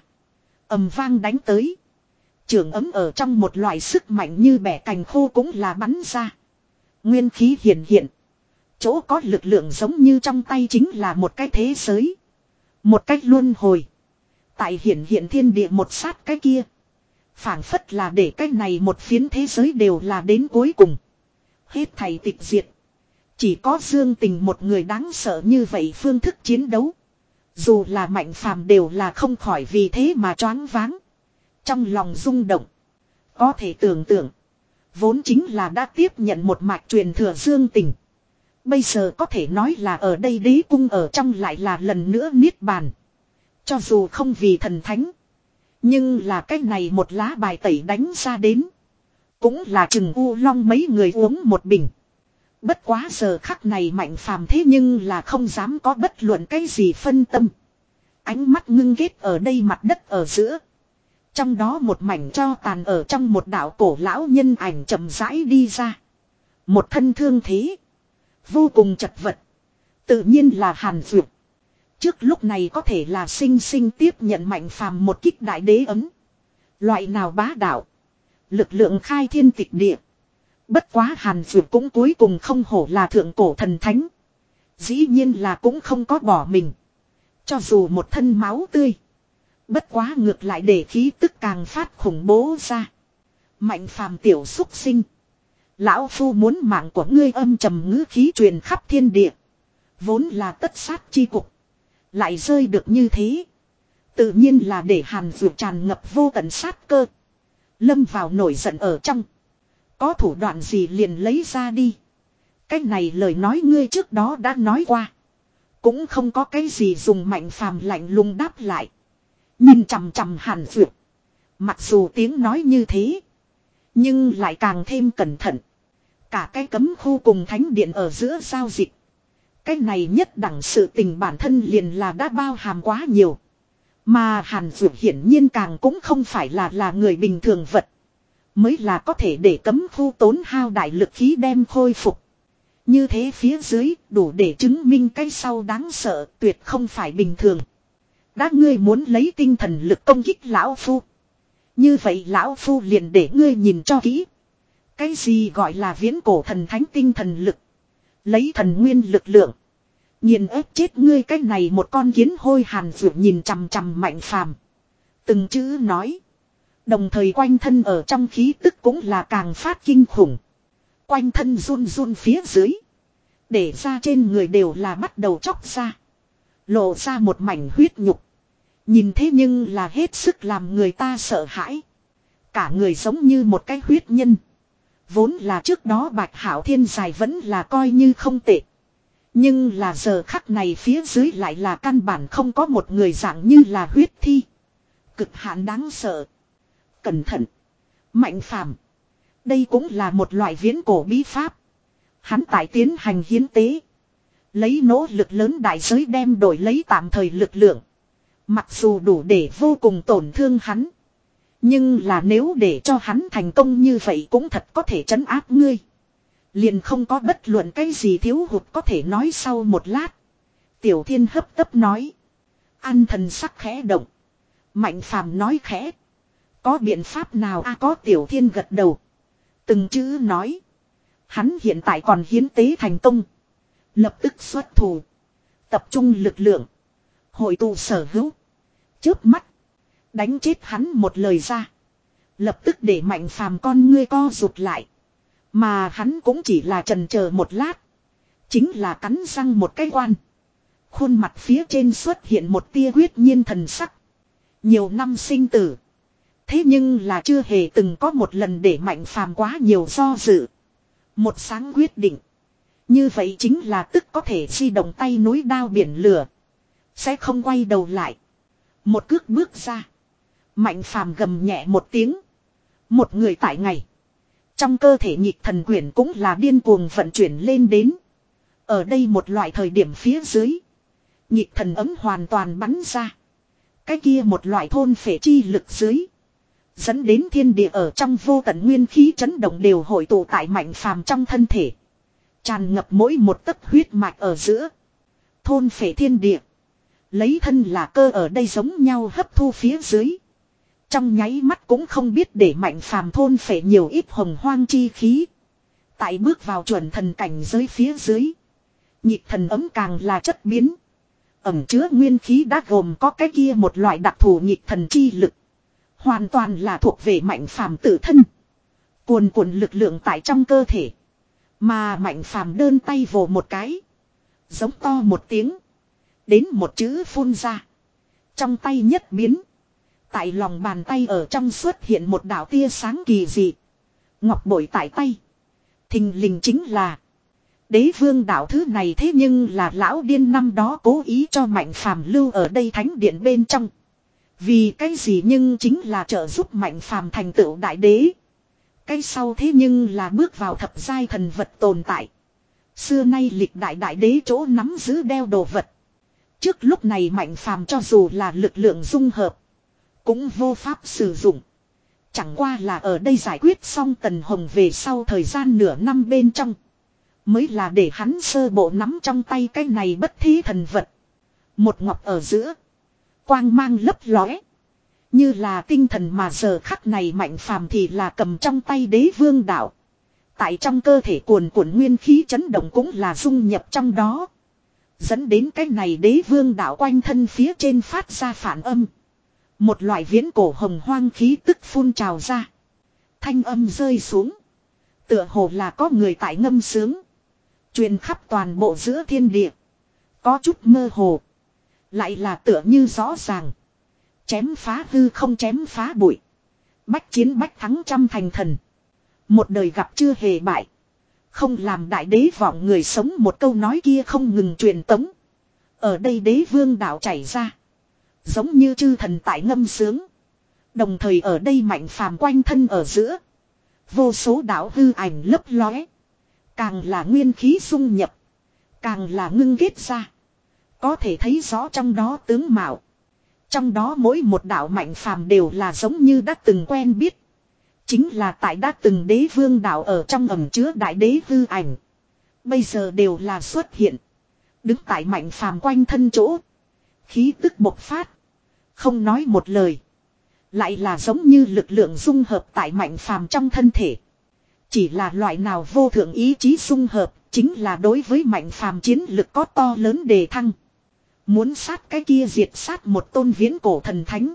Ầm vang đánh tới. Trường ấm ở trong một loại sức mạnh như bẻ cành khô cũng là bắn ra. Nguyên khí hiện hiện. Chỗ có lực lượng giống như trong tay chính là một cái thế giới. Một cách luân hồi. Tại hiện hiện thiên địa một sát cái kia. Phảng phất là để cái này một phiến thế giới đều là đến cuối cùng. Hết thảy tịch diệt. Chỉ có Dương Tình một người đáng sợ như vậy phương thức chiến đấu. Dù là Mạnh Phàm đều là không khỏi vì thế mà choáng váng. Trong lòng rung động. Có thể tưởng tượng. Vốn chính là đã tiếp nhận một mạch truyền thừa Dương Tình. Bây giờ có thể nói là ở đây đế cung ở trong lại là lần nữa niết bàn. Cho dù không vì thần thánh. Nhưng là cái này một lá bài tẩy đánh ra đến. Cũng là chừng U Long mấy người uống một bình. Bất quá giờ khắc này Mạnh Phàm thế nhưng là không dám có bất luận cái gì phân tâm. Ánh mắt ngưng ghét ở đây mặt đất ở giữa. Trong đó một mảnh cho tàn ở trong một đạo cổ lão nhân ảnh chậm rãi đi ra. Một thân thương thế. Vô cùng chật vật. Tự nhiên là Hàn Dược. Trước lúc này có thể là sinh sinh tiếp nhận Mạnh Phàm một kích đại đế ấm. Loại nào bá đạo. Lực lượng khai thiên tịch địa. Bất quá Hàn Dược cũng cuối cùng không hổ là thượng cổ thần thánh. Dĩ nhiên là cũng không có bỏ mình. Cho dù một thân máu tươi. Bất quá ngược lại để khí tức càng phát khủng bố ra. Mạnh Phàm tiểu xúc sinh. Lão Phu muốn mạng của ngươi âm trầm ngữ khí truyền khắp thiên địa. Vốn là tất sát chi cục. Lại rơi được như thế. Tự nhiên là để Hàn Dược tràn ngập vô tận sát cơ. Lâm vào nổi giận ở trong. Có thủ đoạn gì liền lấy ra đi. Cái này lời nói ngươi trước đó đã nói qua. Cũng không có cái gì dùng Mạnh Phàm lạnh lùng đáp lại. Nhìn chằm chằm Hàn Dược. Mặc dù tiếng nói như thế. Nhưng lại càng thêm cẩn thận. Cả cái cấm khu cùng thánh điện ở giữa giao dịch. Cái này nhất đẳng sự tình bản thân liền là đã bao hàm quá nhiều. Mà Hàn Dược hiển nhiên càng cũng không phải là là người bình thường vật. Mới là có thể để cấm khu tốn hao đại lực khí đem khôi phục. Như thế phía dưới đủ để chứng minh cái sau đáng sợ tuyệt không phải bình thường. Đã ngươi muốn lấy tinh thần lực công kích lão phu. Như vậy lão phu liền để ngươi nhìn cho kỹ. Cái gì gọi là viễn cổ thần thánh tinh thần lực. Lấy thần nguyên lực lượng. Nhìn ép chết ngươi cái này một con kiến hôi. Hàn Dược nhìn chằm chằm Mạnh Phàm. Từng chữ nói. Đồng thời quanh thân ở trong khí tức cũng là càng phát kinh khủng. Quanh thân run run phía dưới. Để ra trên người đều là bắt đầu chóc ra. Lộ ra một mảnh huyết nhục. Nhìn thế nhưng là hết sức làm người ta sợ hãi. Cả người giống như một cái huyết nhân. Vốn là trước đó Bạch Hạo Thiên dài vẫn là coi như không tệ. Nhưng là giờ khắc này phía dưới lại là căn bản không có một người dạng như là huyết thi. Cực hạn đáng sợ. Cẩn thận. Mạnh Phàm. Đây cũng là một loại viễn cổ bí pháp. Hắn tại tiến hành hiến tế. Lấy nỗ lực lớn đại giới đem đổi lấy tạm thời lực lượng. Mặc dù đủ để vô cùng tổn thương hắn. Nhưng là nếu để cho hắn thành công như vậy cũng thật có thể trấn áp ngươi. Liền không có bất luận cái gì thiếu hụt có thể nói sau một lát. Tiểu Thiên hấp tấp nói. An thần sắc khẽ động. Mạnh Phàm nói khẽ. Có biện pháp nào a à, có Tiểu Thiên gật đầu. Từng chữ nói. Hắn hiện tại còn hiến tế thành công. Lập tức xuất thủ. Tập trung lực lượng. Hội tụ sở hữu. Chớp mắt. Đánh chết hắn một lời ra. Lập tức để Mạnh Phàm con ngươi co rụt lại. Mà hắn cũng chỉ là chần chờ một lát. Chính là cắn răng một cái quan. Khuôn mặt phía trên xuất hiện một tia quyết nhiên thần sắc. Nhiều năm sinh tử. Thế nhưng là chưa hề từng có một lần để Mạnh Phàm quá nhiều do dự. Một sáng quyết định. Như vậy chính là tức có thể di động tay núi đao biển lửa. Sẽ không quay đầu lại. Một cước bước ra. Mạnh Phàm gầm nhẹ một tiếng. Một người tại ngày. Trong cơ thể nhịp thần quyển cũng là điên cuồng vận chuyển lên đến. Ở đây một loại thời điểm phía dưới. Nhịp thần ấm hoàn toàn bắn ra. Cái kia một loại thôn phệ chi lực dưới. Dẫn đến thiên địa ở trong vô tận nguyên khí chấn động đều hội tụ tại Mạnh Phàm trong thân thể. Tràn ngập mỗi một tấc huyết mạch ở giữa. Thôn phệ thiên địa. Lấy thân là cơ ở đây giống nhau hấp thu phía dưới. Trong nháy mắt cũng không biết để Mạnh Phàm thôn phệ nhiều ít hồng hoang chi khí. Tại bước vào chuẩn thần cảnh giới phía dưới. Nhịp thần ấm càng là chất biến. Ẩm chứa nguyên khí đã gồm có cái kia một loại đặc thù nhịp thần chi lực. Hoàn toàn là thuộc về Mạnh Phàm tự thân. Cuồn cuộn lực lượng tại trong cơ thể. Mà Mạnh Phàm đơn tay vồ một cái. Giống to một tiếng. Đến một chữ phun ra. Trong tay nhất biến. Tại lòng bàn tay ở trong xuất hiện một đạo tia sáng kỳ dị. Ngọc bội tại tay. Thình lình chính là. Đế vương đạo thứ này thế nhưng là lão điên năm đó cố ý cho Mạnh Phàm lưu ở đây thánh điện bên trong. Vì cái gì nhưng chính là trợ giúp Mạnh Phàm thành tựu đại đế. Cái sau thế nhưng là bước vào thập giai thần vật tồn tại. Xưa nay lịch đại đại đế chỗ nắm giữ đeo đồ vật. Trước lúc này Mạnh Phàm cho dù là lực lượng dung hợp. Cũng vô pháp sử dụng. Chẳng qua là ở đây giải quyết xong Tần Hồng về sau thời gian nửa năm bên trong. Mới là để hắn sơ bộ nắm trong tay cái này bất thí thần vật. Một ngọc ở giữa. Quang mang lấp lóe. Như là tinh thần mà giờ khắc này Mạnh Phàm thì là cầm trong tay đế vương đạo. Tại trong cơ thể cuồn cuộn nguyên khí chấn động cũng là dung nhập trong đó. Dẫn đến cái này đế vương đạo quanh thân phía trên phát ra phản âm. Một loại viễn cổ hồng hoang khí tức phun trào ra. Thanh âm rơi xuống. Tựa hồ là có người tại ngâm sướng. Truyền khắp toàn bộ giữa thiên địa. Có chút mơ hồ. Lại là tựa như rõ ràng. Chém phá hư không chém phá bụi. Bách chiến bách thắng trăm thành thần. Một đời gặp chưa hề bại. Không làm đại đế vọng người sống một câu nói kia không ngừng truyền tống. Ở đây đế vương đạo chảy ra. Giống như chư thần tại ngâm sướng. Đồng thời ở đây Mạnh Phàm quanh thân ở giữa. Vô số đạo hư ảnh lấp lóe. Càng là nguyên khí xung nhập. Càng là ngưng kết ra. Có thể thấy rõ trong đó tướng mạo. Trong đó mỗi một đạo Mạnh Phàm đều là giống như đã từng quen biết. Chính là tại đã từng đế vương đạo ở trong ẩm chứa đại đế hư ảnh. Bây giờ đều là xuất hiện. Đứng tại Mạnh Phàm quanh thân chỗ. Khí tức bộc phát. Không nói một lời. Lại là giống như lực lượng dung hợp tại Mạnh Phàm trong thân thể. Chỉ là loại nào vô thượng ý chí dung hợp. Chính là đối với Mạnh Phàm chiến lực có to lớn đề thăng. Muốn sát cái kia diệt sát một tôn viễn cổ thần thánh.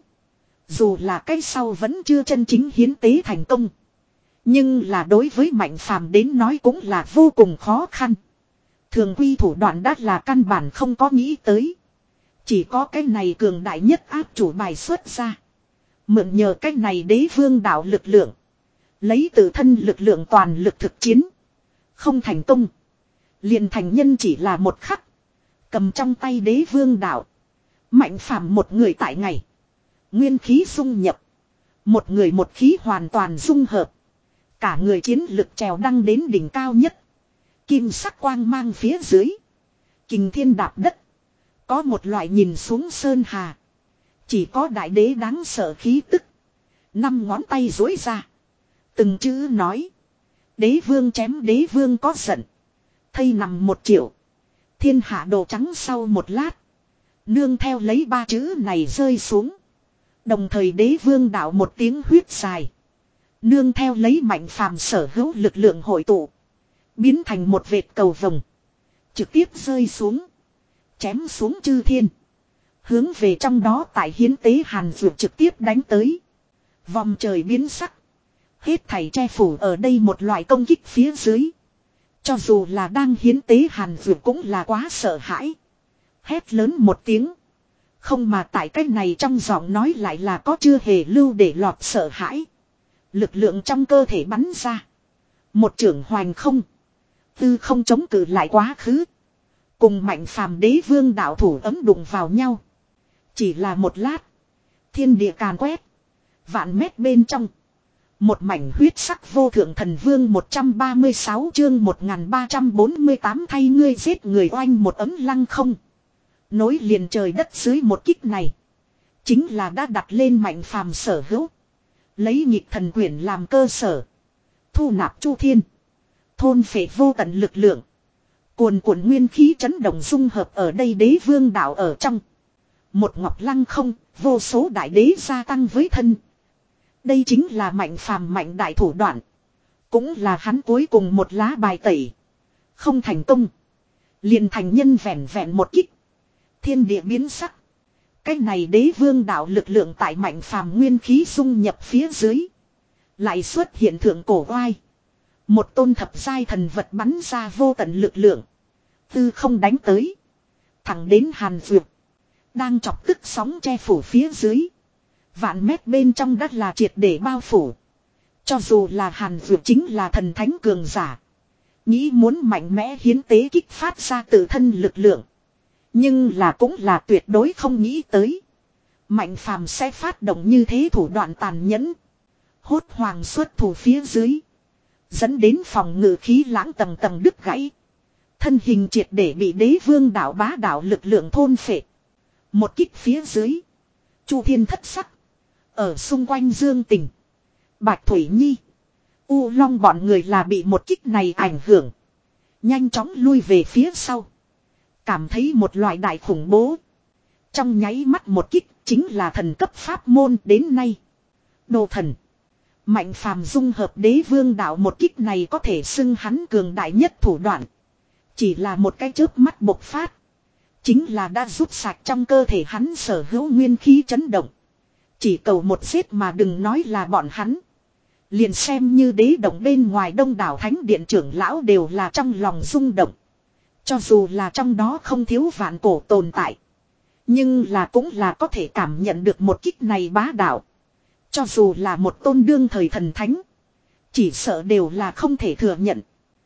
Dù là cái sau vẫn chưa chân chính hiến tế thành công. Nhưng là đối với Mạnh Phàm đến nói cũng là vô cùng khó khăn. Thường quy thủ đoạn đắt là căn bản không có nghĩ tới. Chỉ có cái này cường đại nhất áp chủ bài xuất ra. Mượn nhờ cái này đế vương đạo lực lượng. Lấy tự thân lực lượng toàn lực thực chiến. Không thành công. Liền thành nhân chỉ là một khắc. Cầm trong tay đế vương đạo. Mạnh Phàm một người tại ngày. Nguyên khí dung nhập. Một người một khí hoàn toàn dung hợp. Cả người chiến lực trèo đăng đến đỉnh cao nhất. Kim sắc quang mang phía dưới. Kình thiên đạp đất. Có một loại nhìn xuống sơn hà. Chỉ có đại đế đáng sợ khí tức. Năm ngón tay duỗi ra. Từng chữ nói. Đế vương chém đế vương có giận. Thây nằm một triệu. Thiên hạ đồ trắng sau một lát. Nương theo lấy ba chữ này rơi xuống. Đồng thời đế vương đạo một tiếng huyết dài. Nương theo lấy Mạnh Phàm sở hữu lực lượng hội tụ. Biến thành một vệt cầu vồng. Trực tiếp rơi xuống. Chém xuống chư thiên. Hướng về trong đó tại hiến tế hàn dược trực tiếp đánh tới. Vòng trời biến sắc. Hết thảy che phủ ở đây một loại công kích phía dưới. Cho dù là đang hiến tế hàn dược cũng là quá sợ hãi. Hét lớn một tiếng. Không mà tại cách này trong giọng nói lại là có chưa hề lưu để lọt sợ hãi. Lực lượng trong cơ thể bắn ra. Một trưởng hoành không. Tư không chống cự lại quá khứ. Cùng Mạnh Phàm đế vương đạo thủ ấm đụng vào nhau. Chỉ là một lát. Thiên địa càn quét. Vạn mét bên trong. Một mảnh huyết sắc vô thượng thần vương một trăm ba mươi sáu chương một nghìn ba trăm bốn mươi tám thay ngươi giết người oanh một ấm lăng không. Nối liền trời đất dưới một kích này. Chính là đã đặt lên Mạnh Phàm sở hữu. Lấy nhịp thần quyển làm cơ sở. Thu nạp chu thiên. Thôn phệ vô tận lực lượng. Cuồn cuộn nguyên khí chấn động dung hợp ở đây đế vương đạo ở trong. Một ngọc lăng không, vô số đại đế gia tăng với thân. Đây chính là mạnh phàm mạnh đại thủ đoạn. Cũng là hắn cuối cùng một lá bài tẩy. Không thành công. Liền thành nhân vẹn vẹn một kích. Thiên địa biến sắc. Cái này đế vương đạo lực lượng tại mạnh phàm nguyên khí dung nhập phía dưới. Lại xuất hiện thượng cổ oai. Một tôn thập giai thần vật bắn ra vô tận lực lượng. Tư không đánh tới. Thẳng đến Hàn Vượt. Đang chọc tức sóng che phủ phía dưới. Vạn mét bên trong đất là triệt để bao phủ. Cho dù là Hàn Vượt chính là thần thánh cường giả. Nghĩ muốn mạnh mẽ hiến tế kích phát ra tự thân lực lượng. Nhưng là cũng là tuyệt đối không nghĩ tới. Mạnh phàm sẽ phát động như thế thủ đoạn tàn nhẫn. Hốt hoàng xuất thủ phía dưới. Dẫn đến phòng ngự khí lãng tầng tầng đứt gãy. Thân hình triệt để bị đế vương đảo bá đảo lực lượng thôn phệ. Một kích phía dưới. Chu thiên thất sắc. Ở xung quanh Dương Tình. Bạch Thủy Nhi. U Long bọn người là bị một kích này ảnh hưởng. Nhanh chóng lui về phía sau. Cảm thấy một loại đại khủng bố. Trong nháy mắt một kích chính là thần cấp pháp môn đến nay. Đồ thần. Mạnh phàm dung hợp đế vương đạo một kích này có thể xưng hắn cường đại nhất thủ đoạn. Chỉ là một cái chớp mắt bộc phát. Chính là đã rút sạch trong cơ thể hắn sở hữu nguyên khí chấn động. Chỉ cầu một giết mà đừng nói là bọn hắn. Liền xem như đế động bên ngoài đông đảo thánh điện trưởng lão đều là trong lòng rung động. Cho dù là trong đó không thiếu vạn cổ tồn tại. Nhưng là cũng là có thể cảm nhận được một kích này bá đạo. Cho dù là một tôn đương thời thần thánh. Chỉ sợ đều là không thể thừa nhận.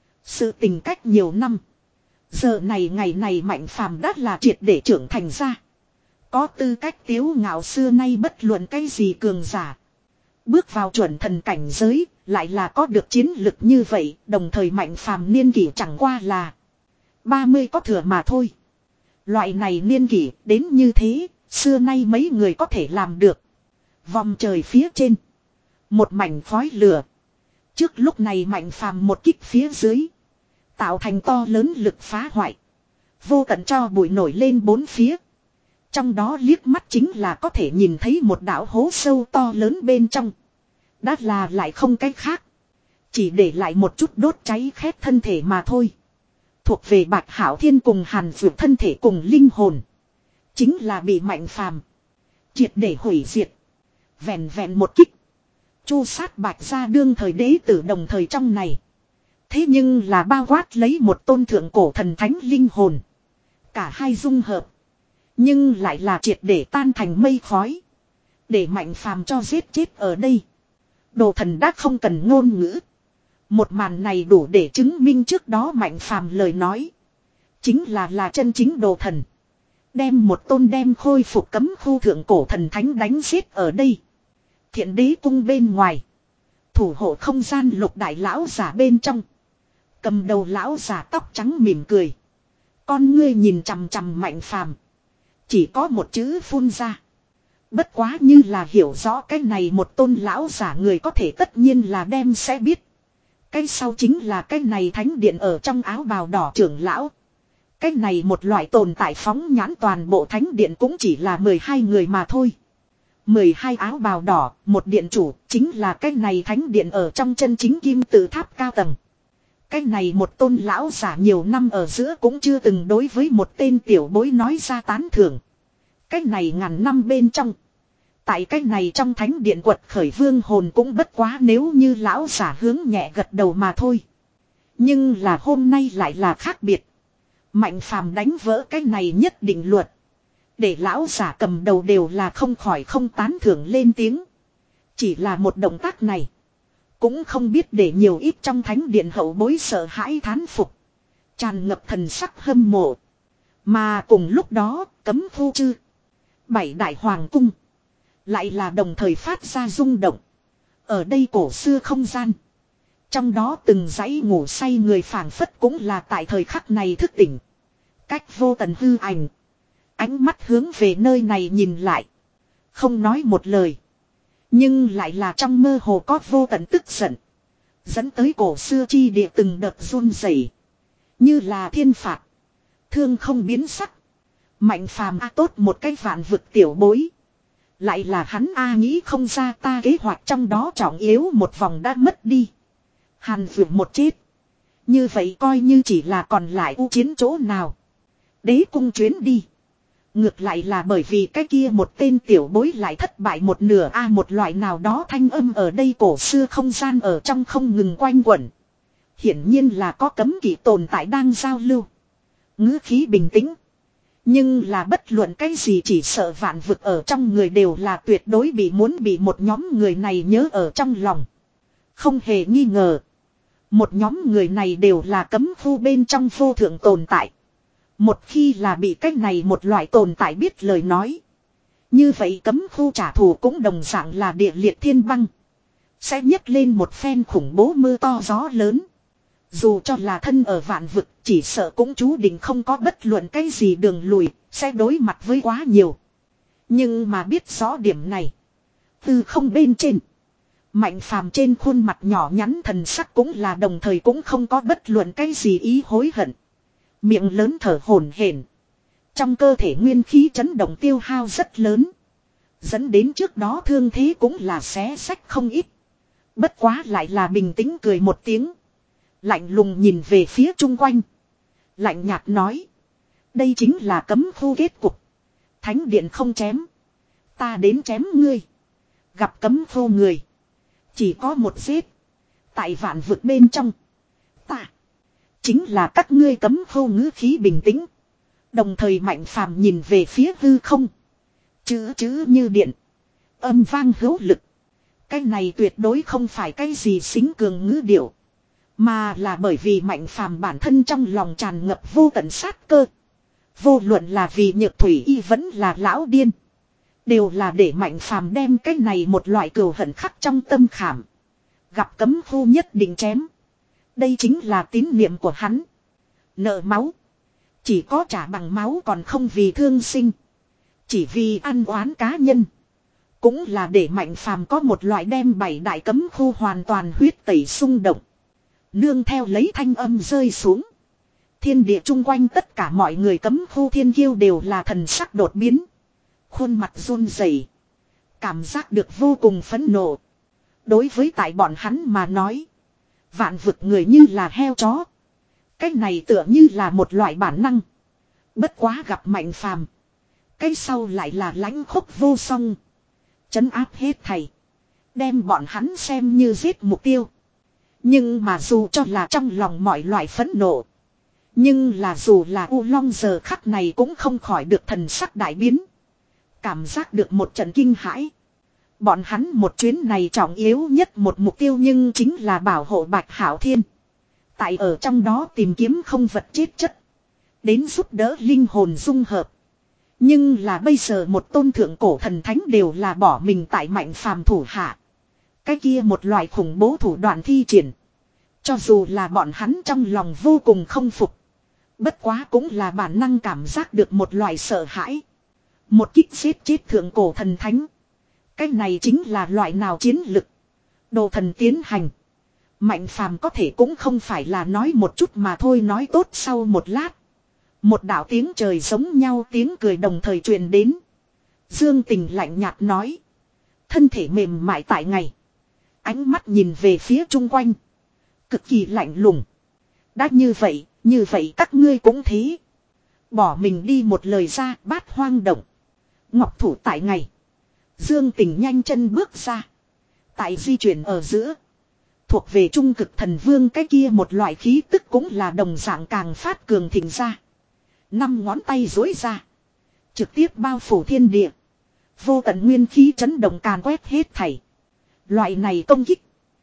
Sự tình cách nhiều năm. Giờ này ngày này mạnh phàm đắt là triệt để trưởng thành ra. Có tư cách tiếu ngạo xưa nay bất luận cái gì cường giả. Bước vào chuẩn thần cảnh giới, lại là có được chiến lực như vậy, đồng thời mạnh phàm niên kỷ chẳng qua là ba mươi có thừa mà thôi. Loại này niên kỷ đến như thế, xưa nay mấy người có thể làm được. Vòng trời phía trên. Một mảnh khói lửa. Trước lúc này mạnh phàm một kích phía dưới. Tạo thành to lớn lực phá hoại. Vô tận cho bụi nổi lên bốn phía. Trong đó liếc mắt chính là có thể nhìn thấy một đảo hố sâu to lớn bên trong. Đã là lại không cách khác. Chỉ để lại một chút đốt cháy khét thân thể mà thôi. Thuộc về Bạch Hảo Thiên cùng Hàn Vượt thân thể cùng linh hồn. Chính là bị mạnh phàm. Triệt để hủy diệt. Vẹn vẹn một kích. Chu sát Bạch gia đương thời đế tử đồng thời trong này. Thế nhưng là bao quát lấy một tôn thượng cổ thần thánh linh hồn. Cả hai dung hợp. Nhưng lại là triệt để tan thành mây khói. Để mạnh phàm cho giết chết ở đây. Đồ thần đã không cần ngôn ngữ. Một màn này đủ để chứng minh trước đó mạnh phàm lời nói. Chính là là chân chính đồ thần. Đem một tôn đem khôi phục cấm khu thượng cổ thần thánh đánh giết ở đây. Thiện đế cung bên ngoài. Thủ hộ không gian lục đại lão giả bên trong. Cầm đầu lão giả tóc trắng mỉm cười. Con ngươi nhìn chằm chằm mạnh phàm. Chỉ có một chữ phun ra. Bất quá như là hiểu rõ cái này một tôn lão giả người có thể tất nhiên là đem sẽ biết. Cái sau chính là cái này thánh điện ở trong áo bào đỏ trưởng lão. Cái này một loại tồn tại phóng nhãn toàn bộ thánh điện cũng chỉ là mười hai người mà thôi. mười hai áo bào đỏ, một điện chủ, chính là cái này thánh điện ở trong chân chính kim tự tháp cao tầng. Cái này một tôn lão giả nhiều năm ở giữa cũng chưa từng đối với một tên tiểu bối nói ra tán thưởng. Cái này ngàn năm bên trong. Tại cái này trong thánh điện quật khởi vương hồn cũng bất quá nếu như lão giả hướng nhẹ gật đầu mà thôi. Nhưng là hôm nay lại là khác biệt. Mạnh phàm đánh vỡ cái này nhất định luật. Để lão giả cầm đầu đều là không khỏi không tán thưởng lên tiếng. Chỉ là một động tác này. Cũng không biết để nhiều ít trong thánh điện hậu bối sợ hãi thán phục. Tràn ngập thần sắc hâm mộ. Mà cùng lúc đó cấm khu chư. Bảy đại hoàng cung. Lại là đồng thời phát ra rung động. Ở đây cổ xưa không gian. Trong đó từng dãy ngủ say người phảng phất cũng là tại thời khắc này thức tỉnh. Cách vô tần hư ảnh. Ánh mắt hướng về nơi này nhìn lại. Không nói một lời. Nhưng lại là trong mơ hồ có vô tận tức giận. Dẫn tới cổ xưa chi địa từng đợt run rẩy, như là thiên phạt. Thương không biến sắc. Mạnh phàm a tốt một cái vạn vực tiểu bối. Lại là hắn a nghĩ không ra ta kế hoạch trong đó trọng yếu một vòng đã mất đi. Hàn vượt một chết. Như vậy coi như chỉ là còn lại u chiến chỗ nào. Đế cung chuyến đi. Ngược lại là bởi vì cái kia một tên tiểu bối lại thất bại một nửa a một loại nào đó thanh âm ở đây cổ xưa không gian ở trong không ngừng quanh quẩn. Hiển nhiên là có cấm kỵ tồn tại đang giao lưu. Ngữ khí bình tĩnh. Nhưng là bất luận cái gì chỉ sợ vạn vực ở trong người đều là tuyệt đối bị muốn bị một nhóm người này nhớ ở trong lòng. Không hề nghi ngờ. Một nhóm người này đều là cấm khu bên trong vô thượng tồn tại. Một khi là bị cách này một loại tồn tại biết lời nói. Như vậy cấm khu trả thù cũng đồng dạng là địa liệt thiên băng. Sẽ nhấc lên một phen khủng bố mưa to gió lớn. Dù cho là thân ở vạn vực chỉ sợ cũng chú định không có bất luận cái gì đường lùi, sẽ đối mặt với quá nhiều. Nhưng mà biết rõ điểm này. Từ không bên trên. Mạnh phàm trên khuôn mặt nhỏ nhắn thần sắc cũng là đồng thời cũng không có bất luận cái gì ý hối hận. Miệng lớn thở hổn hển. Trong cơ thể nguyên khí chấn động tiêu hao rất lớn. Dẫn đến trước đó thương thế cũng là xé sách không ít. Bất quá lại là bình tĩnh cười một tiếng. Lạnh lùng nhìn về phía chung quanh. Lạnh nhạt nói. Đây chính là cấm khu kết cục. Thánh điện không chém. Ta đến chém ngươi. Gặp cấm khu người. Chỉ có một giết. Tại vạn vực bên trong. Ta. Chính là các ngươi cấm khu ngữ khí bình tĩnh. Đồng thời mạnh phàm nhìn về phía hư không. Chữ chữ như điện. Âm vang hữu lực. Cái này tuyệt đối không phải cái gì xính cường ngữ điệu. Mà là bởi vì mạnh phàm bản thân trong lòng tràn ngập vô tận sát cơ. Vô luận là vì nhược thủy y vẫn là lão điên. Đều là để mạnh phàm đem cái này một loại cừu hận khắc trong tâm khảm. Gặp cấm khu nhất định chém. Đây chính là tín niệm của hắn. Nợ máu. Chỉ có trả bằng máu còn không vì thương sinh. Chỉ vì ăn oán cá nhân. Cũng là để mạnh phàm có một loại đem bảy đại cấm khu hoàn toàn huyết tẩy xung động. Nương theo lấy thanh âm rơi xuống. Thiên địa chung quanh tất cả mọi người cấm khu thiên kiêu đều là thần sắc đột biến. Khuôn mặt run rẩy, cảm giác được vô cùng phẫn nộ. Đối với tại bọn hắn mà nói. Vạn vực người như là heo chó. Cái này tựa như là một loại bản năng. Bất quá gặp mạnh phàm. Cái sau lại là lãnh khốc vô song. Trấn áp hết thảy. Đem bọn hắn xem như giết mục tiêu. Nhưng mà dù cho là trong lòng mọi loại phẫn nộ. Nhưng là dù là U Long giờ khắc này cũng không khỏi được thần sắc đại biến. Cảm giác được một trận kinh hãi. Bọn hắn một chuyến này trọng yếu nhất một mục tiêu nhưng chính là bảo hộ Bạch Hạo Thiên. Tại ở trong đó tìm kiếm không vật chết chất. Đến giúp đỡ linh hồn dung hợp. Nhưng là bây giờ một tôn thượng cổ thần thánh đều là bỏ mình tại mạnh phàm thủ hạ. Cái kia một loại khủng bố thủ đoạn thi triển. Cho dù là bọn hắn trong lòng vô cùng không phục. Bất quá cũng là bản năng cảm giác được một loại sợ hãi. Một kích giết chết thượng cổ thần thánh. Cái này chính là loại nào chiến lực. Đồ thần tiến hành. Mạnh phàm có thể cũng không phải là nói một chút mà thôi nói tốt sau một lát. Một đạo tiếng trời giống nhau tiếng cười đồng thời truyền đến. Dương Tình lạnh nhạt nói. Thân thể mềm mại tại ngày. Ánh mắt nhìn về phía chung quanh. Cực kỳ lạnh lùng. Đã như vậy, như vậy các ngươi cũng thế. Bỏ mình đi một lời ra bát hoang động. Ngọc thủ tại ngày. Dương Tình nhanh chân bước ra. Tại di chuyển ở giữa. Thuộc về trung cực thần vương cái kia một loại khí tức cũng là đồng dạng càng phát cường thịnh ra. Năm ngón tay dối ra. Trực tiếp bao phủ thiên địa. Vô tận nguyên khí chấn động càn quét hết thảy. Loại này công kích.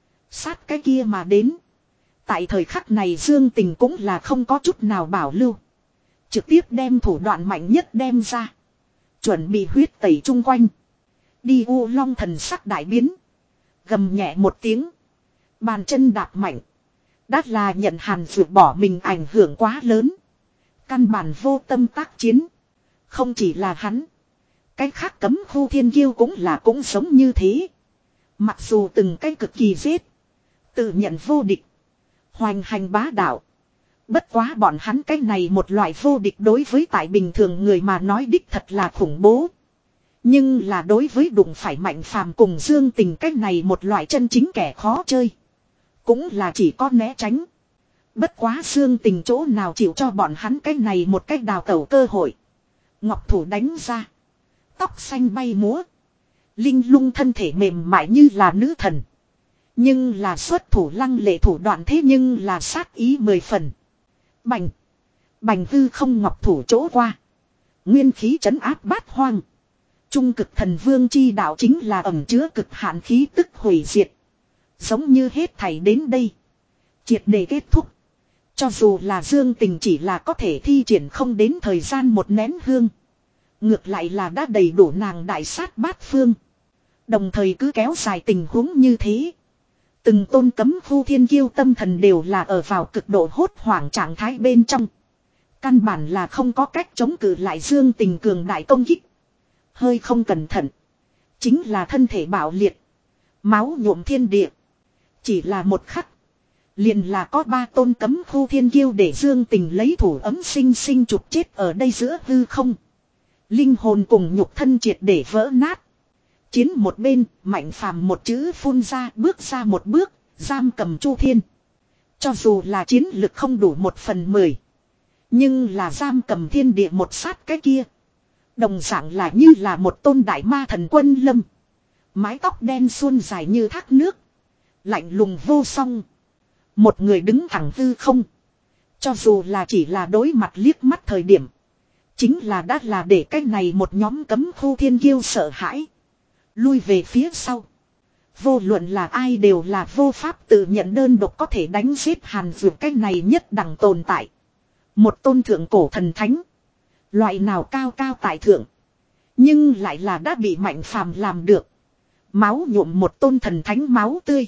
Sát cái kia mà đến. Tại thời khắc này Dương Tình cũng là không có chút nào bảo lưu. Trực tiếp đem thủ đoạn mạnh nhất đem ra. Chuẩn bị huyết tẩy chung quanh. Đi U Long thần sắc đại biến. Gầm nhẹ một tiếng. Bàn chân đạp mạnh. Đã là nhận Hàn Dược bỏ mình ảnh hưởng quá lớn. Căn bản vô tâm tác chiến. Không chỉ là hắn. Cái khác cấm khu thiên kiêu cũng là cũng sống như thế. Mặc dù từng cái cực kỳ giết. Tự nhận vô địch. Hoành hành bá đạo. Bất quá bọn hắn cái này một loại vô địch đối với tại bình thường người mà nói đích thật là khủng bố. Nhưng là đối với đụng phải Mạnh Phàm cùng Dương Tình cái này một loại chân chính kẻ khó chơi. Cũng là chỉ có né tránh. Bất quá Dương Tình chỗ nào chịu cho bọn hắn cái này một cách đào tẩu cơ hội. Ngọc thủ đánh ra. Tóc xanh bay múa. Linh lung thân thể mềm mại như là nữ thần. Nhưng là xuất thủ lăng lệ thủ đoạn thế nhưng là sát ý mười phần. Bành. Bành hư không ngọc thủ chỗ qua. Nguyên khí trấn áp bát hoang. Trung cực thần vương chi đạo chính là ẩm chứa cực hạn khí tức hủy diệt. Giống như hết thảy đến đây. Triệt để kết thúc. Cho dù là Dương Tình chỉ là có thể thi triển không đến thời gian một nén hương. Ngược lại là đã đầy đủ nàng đại sát bát phương. Đồng thời cứ kéo dài tình huống như thế. Từng tôn cấm khu thiên kiêu tâm thần đều là ở vào cực độ hốt hoảng trạng thái bên trong. Căn bản là không có cách chống cự lại Dương Tình cường đại công kích. Hơi không cẩn thận. Chính là thân thể bạo liệt. Máu nhuộm thiên địa. Chỉ là một khắc. Liền là có ba tôn cấm khu thiên kiêu để Dương Tình lấy thủ ấm sinh sinh chụp chết ở đây giữa hư không. Linh hồn cùng nhục thân triệt để vỡ nát. Chiến một bên, Mạnh Phàm một chữ phun ra, bước ra một bước, giam cầm Chu Thiên. Cho dù là chiến lực không đủ một phần mười. Nhưng là giam cầm thiên địa một sát cái kia. Đồng dạng là như là một tôn đại ma thần quân lâm. Mái tóc đen suôn dài như thác nước. Lạnh lùng vô song. Một người đứng thẳng hư không. Cho dù là chỉ là đối mặt liếc mắt thời điểm. Chính là đã là để cái này một nhóm cấm khu thiên kiêu sợ hãi. Lui về phía sau. Vô luận là ai đều là vô pháp tự nhận đơn độc có thể đánh giết Hàn Dược cái này nhất đẳng tồn tại. Một tôn thượng cổ thần thánh. Loại nào cao cao tại thượng. Nhưng lại là đã bị Mạnh Phàm làm được. Máu nhuộm một tôn thần thánh máu tươi.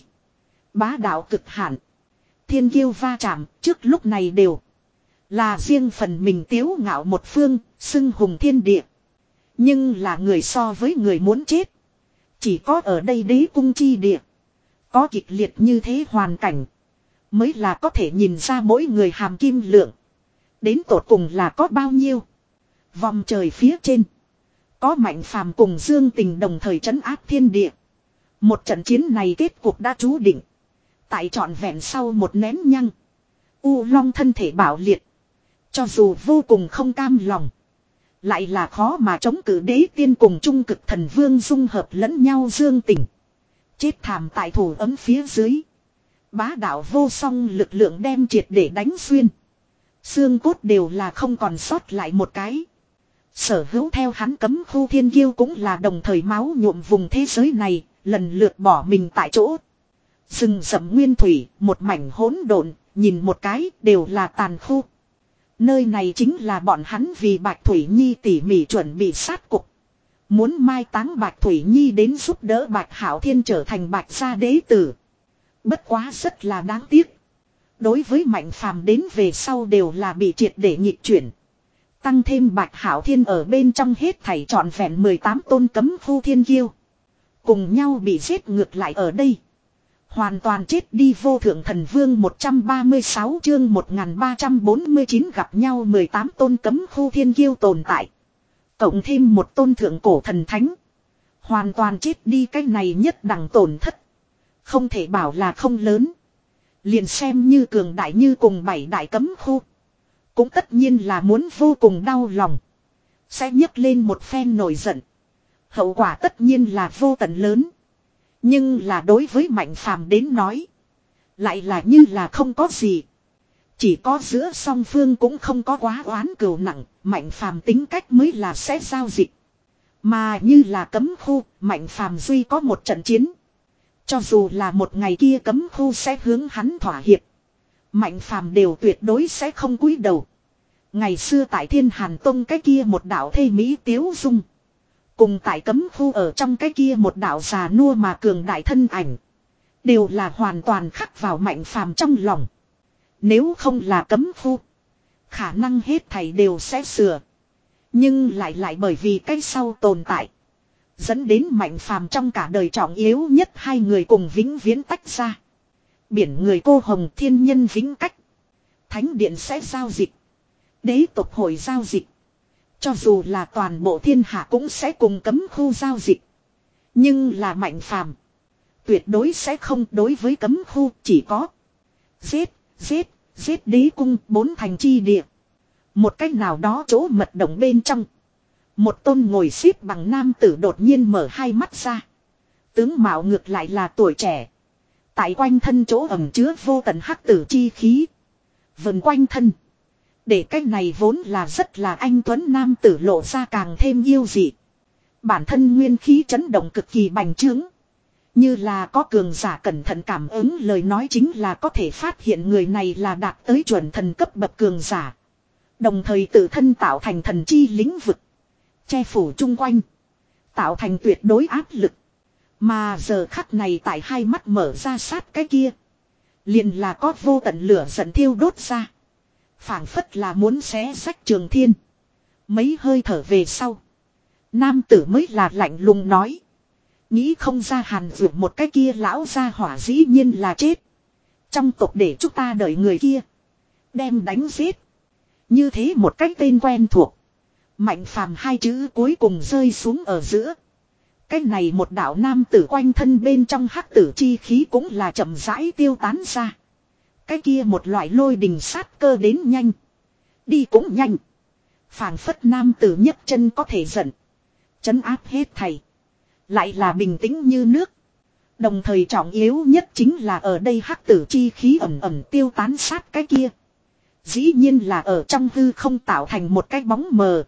Bá đạo cực hạn. Thiên kiêu va chạm trước lúc này đều. Là riêng phần mình tiếu ngạo một phương, xưng hùng thiên địa. Nhưng là người so với người muốn chết. Chỉ có ở đây đế cung chi địa. Có kịch liệt như thế hoàn cảnh. Mới là có thể nhìn ra mỗi người hàm kim lượng. Đến tột cùng là có bao nhiêu. Vòng trời phía trên. Có Mạnh Phàm cùng Dương Tình đồng thời trấn áp thiên địa. Một trận chiến này kết cuộc đã chú định. Tại trọn vẹn sau một nén nhăng. U Long thân thể bạo liệt. Cho dù vô cùng không cam lòng. Lại là khó mà chống cự đế tiên cùng trung cực thần vương dung hợp lẫn nhau Dương Tình. Chết thảm tại thủ ấm phía dưới. Bá đạo vô song lực lượng đem triệt để đánh xuyên. Xương cốt đều là không còn sót lại một cái. Sở hữu theo hắn cấm khu thiên kiêu cũng là đồng thời máu nhuộm vùng thế giới này. Lần lượt bỏ mình tại chỗ. Rừng rậm nguyên thủy, một mảnh hỗn độn, nhìn một cái đều là tàn khu. Nơi này chính là bọn hắn vì Bạch Thủy Nhi tỉ mỉ chuẩn bị sát cục. Muốn mai táng Bạch Thủy Nhi đến giúp đỡ Bạch Hảo Thiên trở thành Bạch gia đế tử. Bất quá rất là đáng tiếc. Đối với Mạnh Phàm đến về sau đều là bị triệt để nhịp chuyển. Tăng thêm Bạch Hảo Thiên ở bên trong hết thảy trọn vẹn mười tám tôn cấm khu thiên kiêu. Cùng nhau bị giết ngược lại ở đây. Hoàn toàn chết đi vô thượng thần vương một trăm ba mươi sáu chương một nghìn ba trăm bốn mươi chín gặp nhau mười tám tôn cấm khu thiên kiêu tồn tại. Cộng thêm một tôn thượng cổ thần thánh. Hoàn toàn chết đi cái này nhất đẳng tổn thất. Không thể bảo là không lớn. Liền xem như cường đại như cùng bảy đại cấm khu. Cũng tất nhiên là muốn vô cùng đau lòng. Sẽ nhấc lên một phen nổi giận. Hậu quả tất nhiên là vô tận lớn. Nhưng là đối với Mạnh Phàm đến nói. Lại là như là không có gì. Chỉ có giữa song phương cũng không có quá oán cừu nặng. Mạnh Phàm tính cách mới là sẽ giao dịch. Mà như là cấm khu. Mạnh Phàm duy có một trận chiến. Cho dù là một ngày kia cấm khu sẽ hướng hắn thỏa hiệp. Mạnh Phàm đều tuyệt đối sẽ không cúi đầu. Ngày xưa tại Thiên Hàn Tông cái kia một đạo thê mỹ tiếu dung. Cùng tại cấm khu ở trong cái kia một đạo già nua mà cường đại thân ảnh. Đều là hoàn toàn khắc vào Mạnh Phàm trong lòng. Nếu không là cấm khu. Khả năng hết thảy đều sẽ sửa. Nhưng lại lại bởi vì cái sau tồn tại. Dẫn đến Mạnh Phàm trong cả đời trọng yếu nhất hai người cùng vĩnh viễn tách ra. Biển người cô hồng thiên nhân vĩnh cách. Thánh điện sẽ giao dịch. Đế tộc hội giao dịch. Cho dù là toàn bộ thiên hạ cũng sẽ cùng cấm khu giao dịch. Nhưng là Mạnh Phàm tuyệt đối sẽ không, đối với cấm khu chỉ có giết, giết, giết đế cung bốn thành chi địa. Một cách nào đó chỗ mật động bên trong. Một tôn ngồi xếp bằng nam tử đột nhiên mở hai mắt ra. Tướng mạo ngược lại là tuổi trẻ. Tại quanh thân chỗ ẩm chứa vô tận hắc tử chi khí. Vần quanh thân. Để cách này vốn là rất là anh tuấn nam tử lộ ra càng thêm yêu dị. Bản thân nguyên khí chấn động cực kỳ bành trướng. Như là có cường giả cẩn thận cảm ứng lời nói chính là có thể phát hiện người này là đạt tới chuẩn thần cấp bậc cường giả. Đồng thời tự thân tạo thành thần chi lĩnh vực. Che phủ chung quanh. Tạo thành tuyệt đối áp lực. Mà giờ khắc này tại hai mắt mở ra sát cái kia. Liền là có vô tận lửa giận thiêu đốt ra. Phảng phất là muốn xé rách trường thiên. Mấy hơi thở về sau. Nam tử mới là lạnh lùng nói. Nghĩ không ra Hàn Dược một cái kia lão gia hỏa dĩ nhiên là chết. Trong tộc để chúng ta đợi người kia. Đem đánh giết. Như thế một cách tên quen thuộc. Mạnh Phàm hai chữ cuối cùng rơi xuống ở giữa. Cái này một đạo nam tử quanh thân bên trong hắc tử chi khí cũng là chậm rãi tiêu tán ra. Cái kia một loại lôi đình sát cơ đến nhanh. Đi cũng nhanh. Phảng phất nam tử nhất chân có thể giận. Chấn áp hết thầy. Lại là bình tĩnh như nước. Đồng thời trọng yếu nhất chính là ở đây hắc tử chi khí ẩm ẩm tiêu tán sát cái kia. Dĩ nhiên là ở trong hư không tạo thành một cái bóng mờ.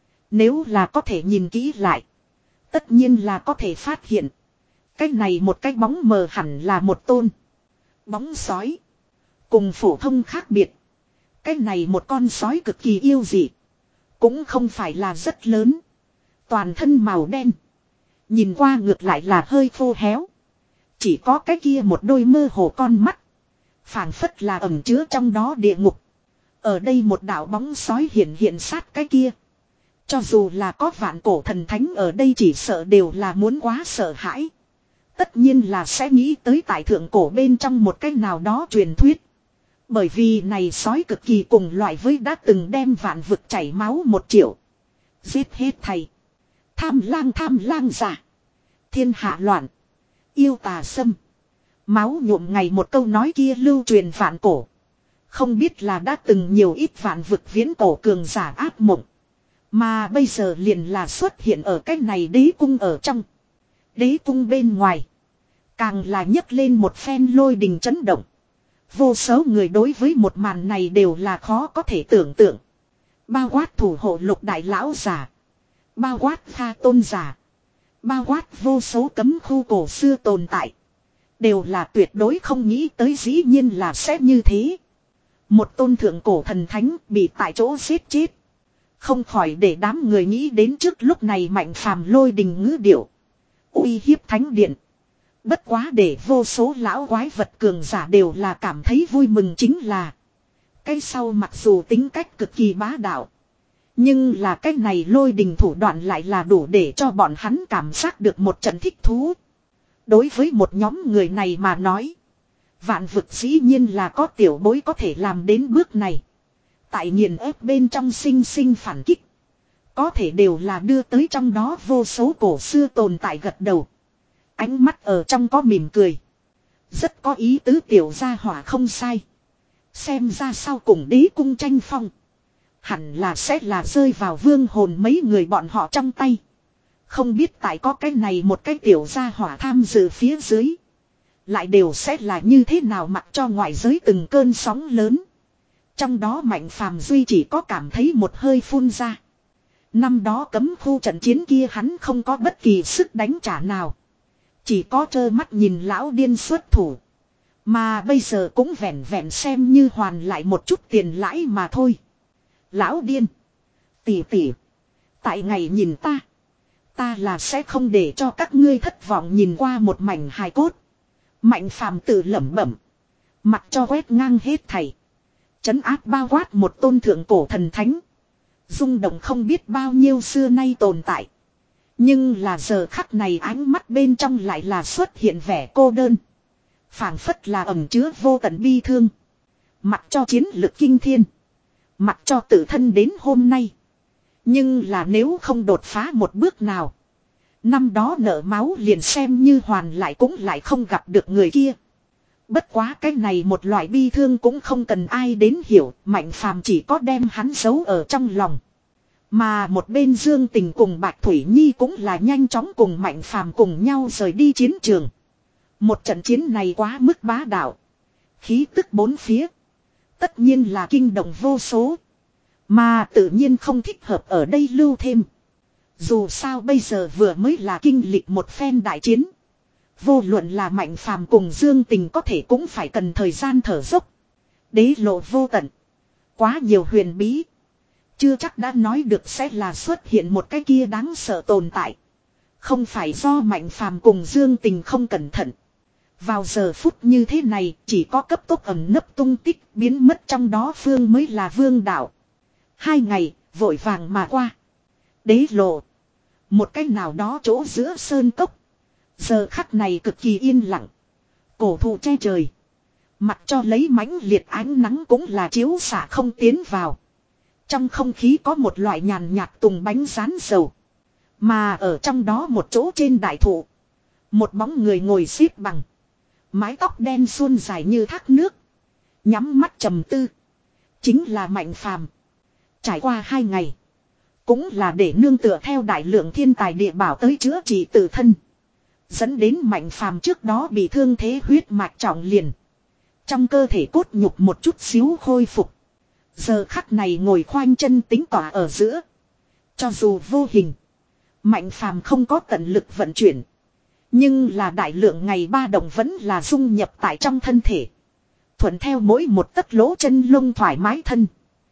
Nếu là có thể nhìn kỹ lại. Tất nhiên là có thể phát hiện. Cái này một cái bóng mờ hẳn là một tôn. Bóng sói. Cùng phổ thông khác biệt. Cái này một con sói cực kỳ yêu dị. Cũng không phải là rất lớn. Toàn thân màu đen. Nhìn qua ngược lại là hơi khô héo. Chỉ có cái kia một đôi mơ hồ con mắt. Phảng phất là ẩn chứa trong đó địa ngục. Ở đây một đạo bóng sói hiện hiện sát cái kia. Cho dù là có vạn cổ thần thánh ở đây chỉ sợ đều là muốn quá sợ hãi. Tất nhiên là sẽ nghĩ tới tại thượng cổ bên trong một cách nào đó truyền thuyết. Bởi vì này sói cực kỳ cùng loại với đã từng đem vạn vực chảy máu một triệu. Giết hết thầy. Tham lang tham lang giả. Thiên hạ loạn. Yêu tà xâm. Máu nhuộm ngày một câu nói kia lưu truyền vạn cổ. Không biết là đã từng nhiều ít vạn vực viễn cổ cường giả áp mộng. Mà bây giờ liền là xuất hiện ở cái này đế cung ở trong. Đế cung bên ngoài. Càng là nhấc lên một phen lôi đình chấn động. Vô số người đối với một màn này đều là khó có thể tưởng tượng. Bao quát thủ hộ lục đại lão giả. Bao quát pha tôn giả. Bao quát vô số cấm khu cổ xưa tồn tại. Đều là tuyệt đối không nghĩ tới dĩ nhiên là sẽ như thế. Một tôn thượng cổ thần thánh bị tại chỗ giết chết. Không khỏi để đám người nghĩ đến trước lúc này Mạnh Phàm lôi đình ngữ điệu. Uy hiếp thánh điện. Bất quá để vô số lão quái vật cường giả đều là cảm thấy vui mừng chính là. Cái sau mặc dù tính cách cực kỳ bá đạo. Nhưng là cái này lôi đình thủ đoạn lại là đủ để cho bọn hắn cảm giác được một trận thích thú. Đối với một nhóm người này mà nói. Vạn vực dĩ nhiên là có tiểu bối có thể làm đến bước này. Tại nghiền ép bên trong sinh sinh phản kích. Có thể đều là đưa tới trong đó vô số cổ xưa tồn tại gật đầu. Ánh mắt ở trong có mỉm cười. Rất có ý tứ tiểu gia hỏa không sai. Xem ra sau cùng đế cung tranh phong. Hẳn là sẽ là rơi vào vương hồn mấy người bọn họ trong tay. Không biết tại có cái này một cái tiểu gia hỏa tham dự phía dưới. Lại đều sẽ là như thế nào mặc cho ngoại giới từng cơn sóng lớn. Trong đó Mạnh Phàm duy chỉ có cảm thấy một hơi phun ra. Năm đó cấm khu trận chiến kia hắn không có bất kỳ sức đánh trả nào. Chỉ có trơ mắt nhìn lão điên xuất thủ. Mà bây giờ cũng vẹn vẹn xem như hoàn lại một chút tiền lãi mà thôi. Lão điên. Tỷ tỷ. Tại ngày nhìn ta. Ta là sẽ không để cho các ngươi thất vọng nhìn qua một mảnh hài cốt. Mạnh Phàm tự lẩm bẩm. Mặc cho quét ngang hết thảy. Chấn áp bao quát một tôn thượng cổ thần thánh. Rung động không biết bao nhiêu xưa nay tồn tại. Nhưng là giờ khắc này ánh mắt bên trong lại là xuất hiện vẻ cô đơn. Phảng phất là ẩn chứa vô tận bi thương. Mặc cho chiến lực kinh thiên. Mặc cho tự thân đến hôm nay. Nhưng là nếu không đột phá một bước nào. Năm đó nợ máu liền xem như hoàn lại cũng lại không gặp được người kia. Bất quá cái này một loại bi thương cũng không cần ai đến hiểu. Mạnh phàm chỉ có đem hắn giấu ở trong lòng. Mà một bên Dương Tình cùng Bạch Thủy Nhi cũng là nhanh chóng cùng Mạnh phàm cùng nhau rời đi chiến trường. Một trận chiến này quá mức bá đạo. Khí tức bốn phía. Tất nhiên là kinh động vô số. Mà tự nhiên không thích hợp ở đây lưu thêm. Dù sao bây giờ vừa mới là kinh lịch một phen đại chiến. Vô luận là Mạnh phàm cùng Dương Tình có thể cũng phải cần thời gian thở dốc. Đế lộ vô tận. Quá nhiều huyền bí. Chưa chắc đã nói được sẽ là xuất hiện một cái kia đáng sợ tồn tại. Không phải do Mạnh phàm cùng Dương Tình không cẩn thận. Vào giờ phút như thế này chỉ có cấp tốc ẩn nấp tung tích biến mất trong đó phương mới là vương đạo. Hai ngày vội vàng mà qua. Đế lộ. Một cái nào đó chỗ giữa sơn cốc. Giờ khắc này cực kỳ yên lặng. Cổ thụ che trời. Mặc cho lấy mãnh liệt ánh nắng cũng là chiếu xạ không tiến vào. Trong không khí có một loại nhàn nhạt tùng bánh rán dầu. Mà ở trong đó một chỗ trên đại thụ. Một bóng người ngồi xếp bằng. Mái tóc đen suôn dài như thác nước. Nhắm mắt trầm tư. Chính là Mạnh phàm. Trải qua hai ngày. Cũng là để nương tựa theo đại lượng thiên tài địa bảo tới chữa trị tự thân. Dẫn đến Mạnh phàm trước đó bị thương thế huyết mạch trọng liền. Trong cơ thể cốt nhục một chút xíu khôi phục. Giờ khắc này ngồi khoanh chân tính tỏa ở giữa. Cho dù vô hình. Mạnh phàm không có tận lực vận chuyển. Nhưng là đại lượng ngày ba đồng vẫn là dung nhập tại trong thân thể. Thuận theo mỗi một tấc lỗ chân lông thoải mái thân.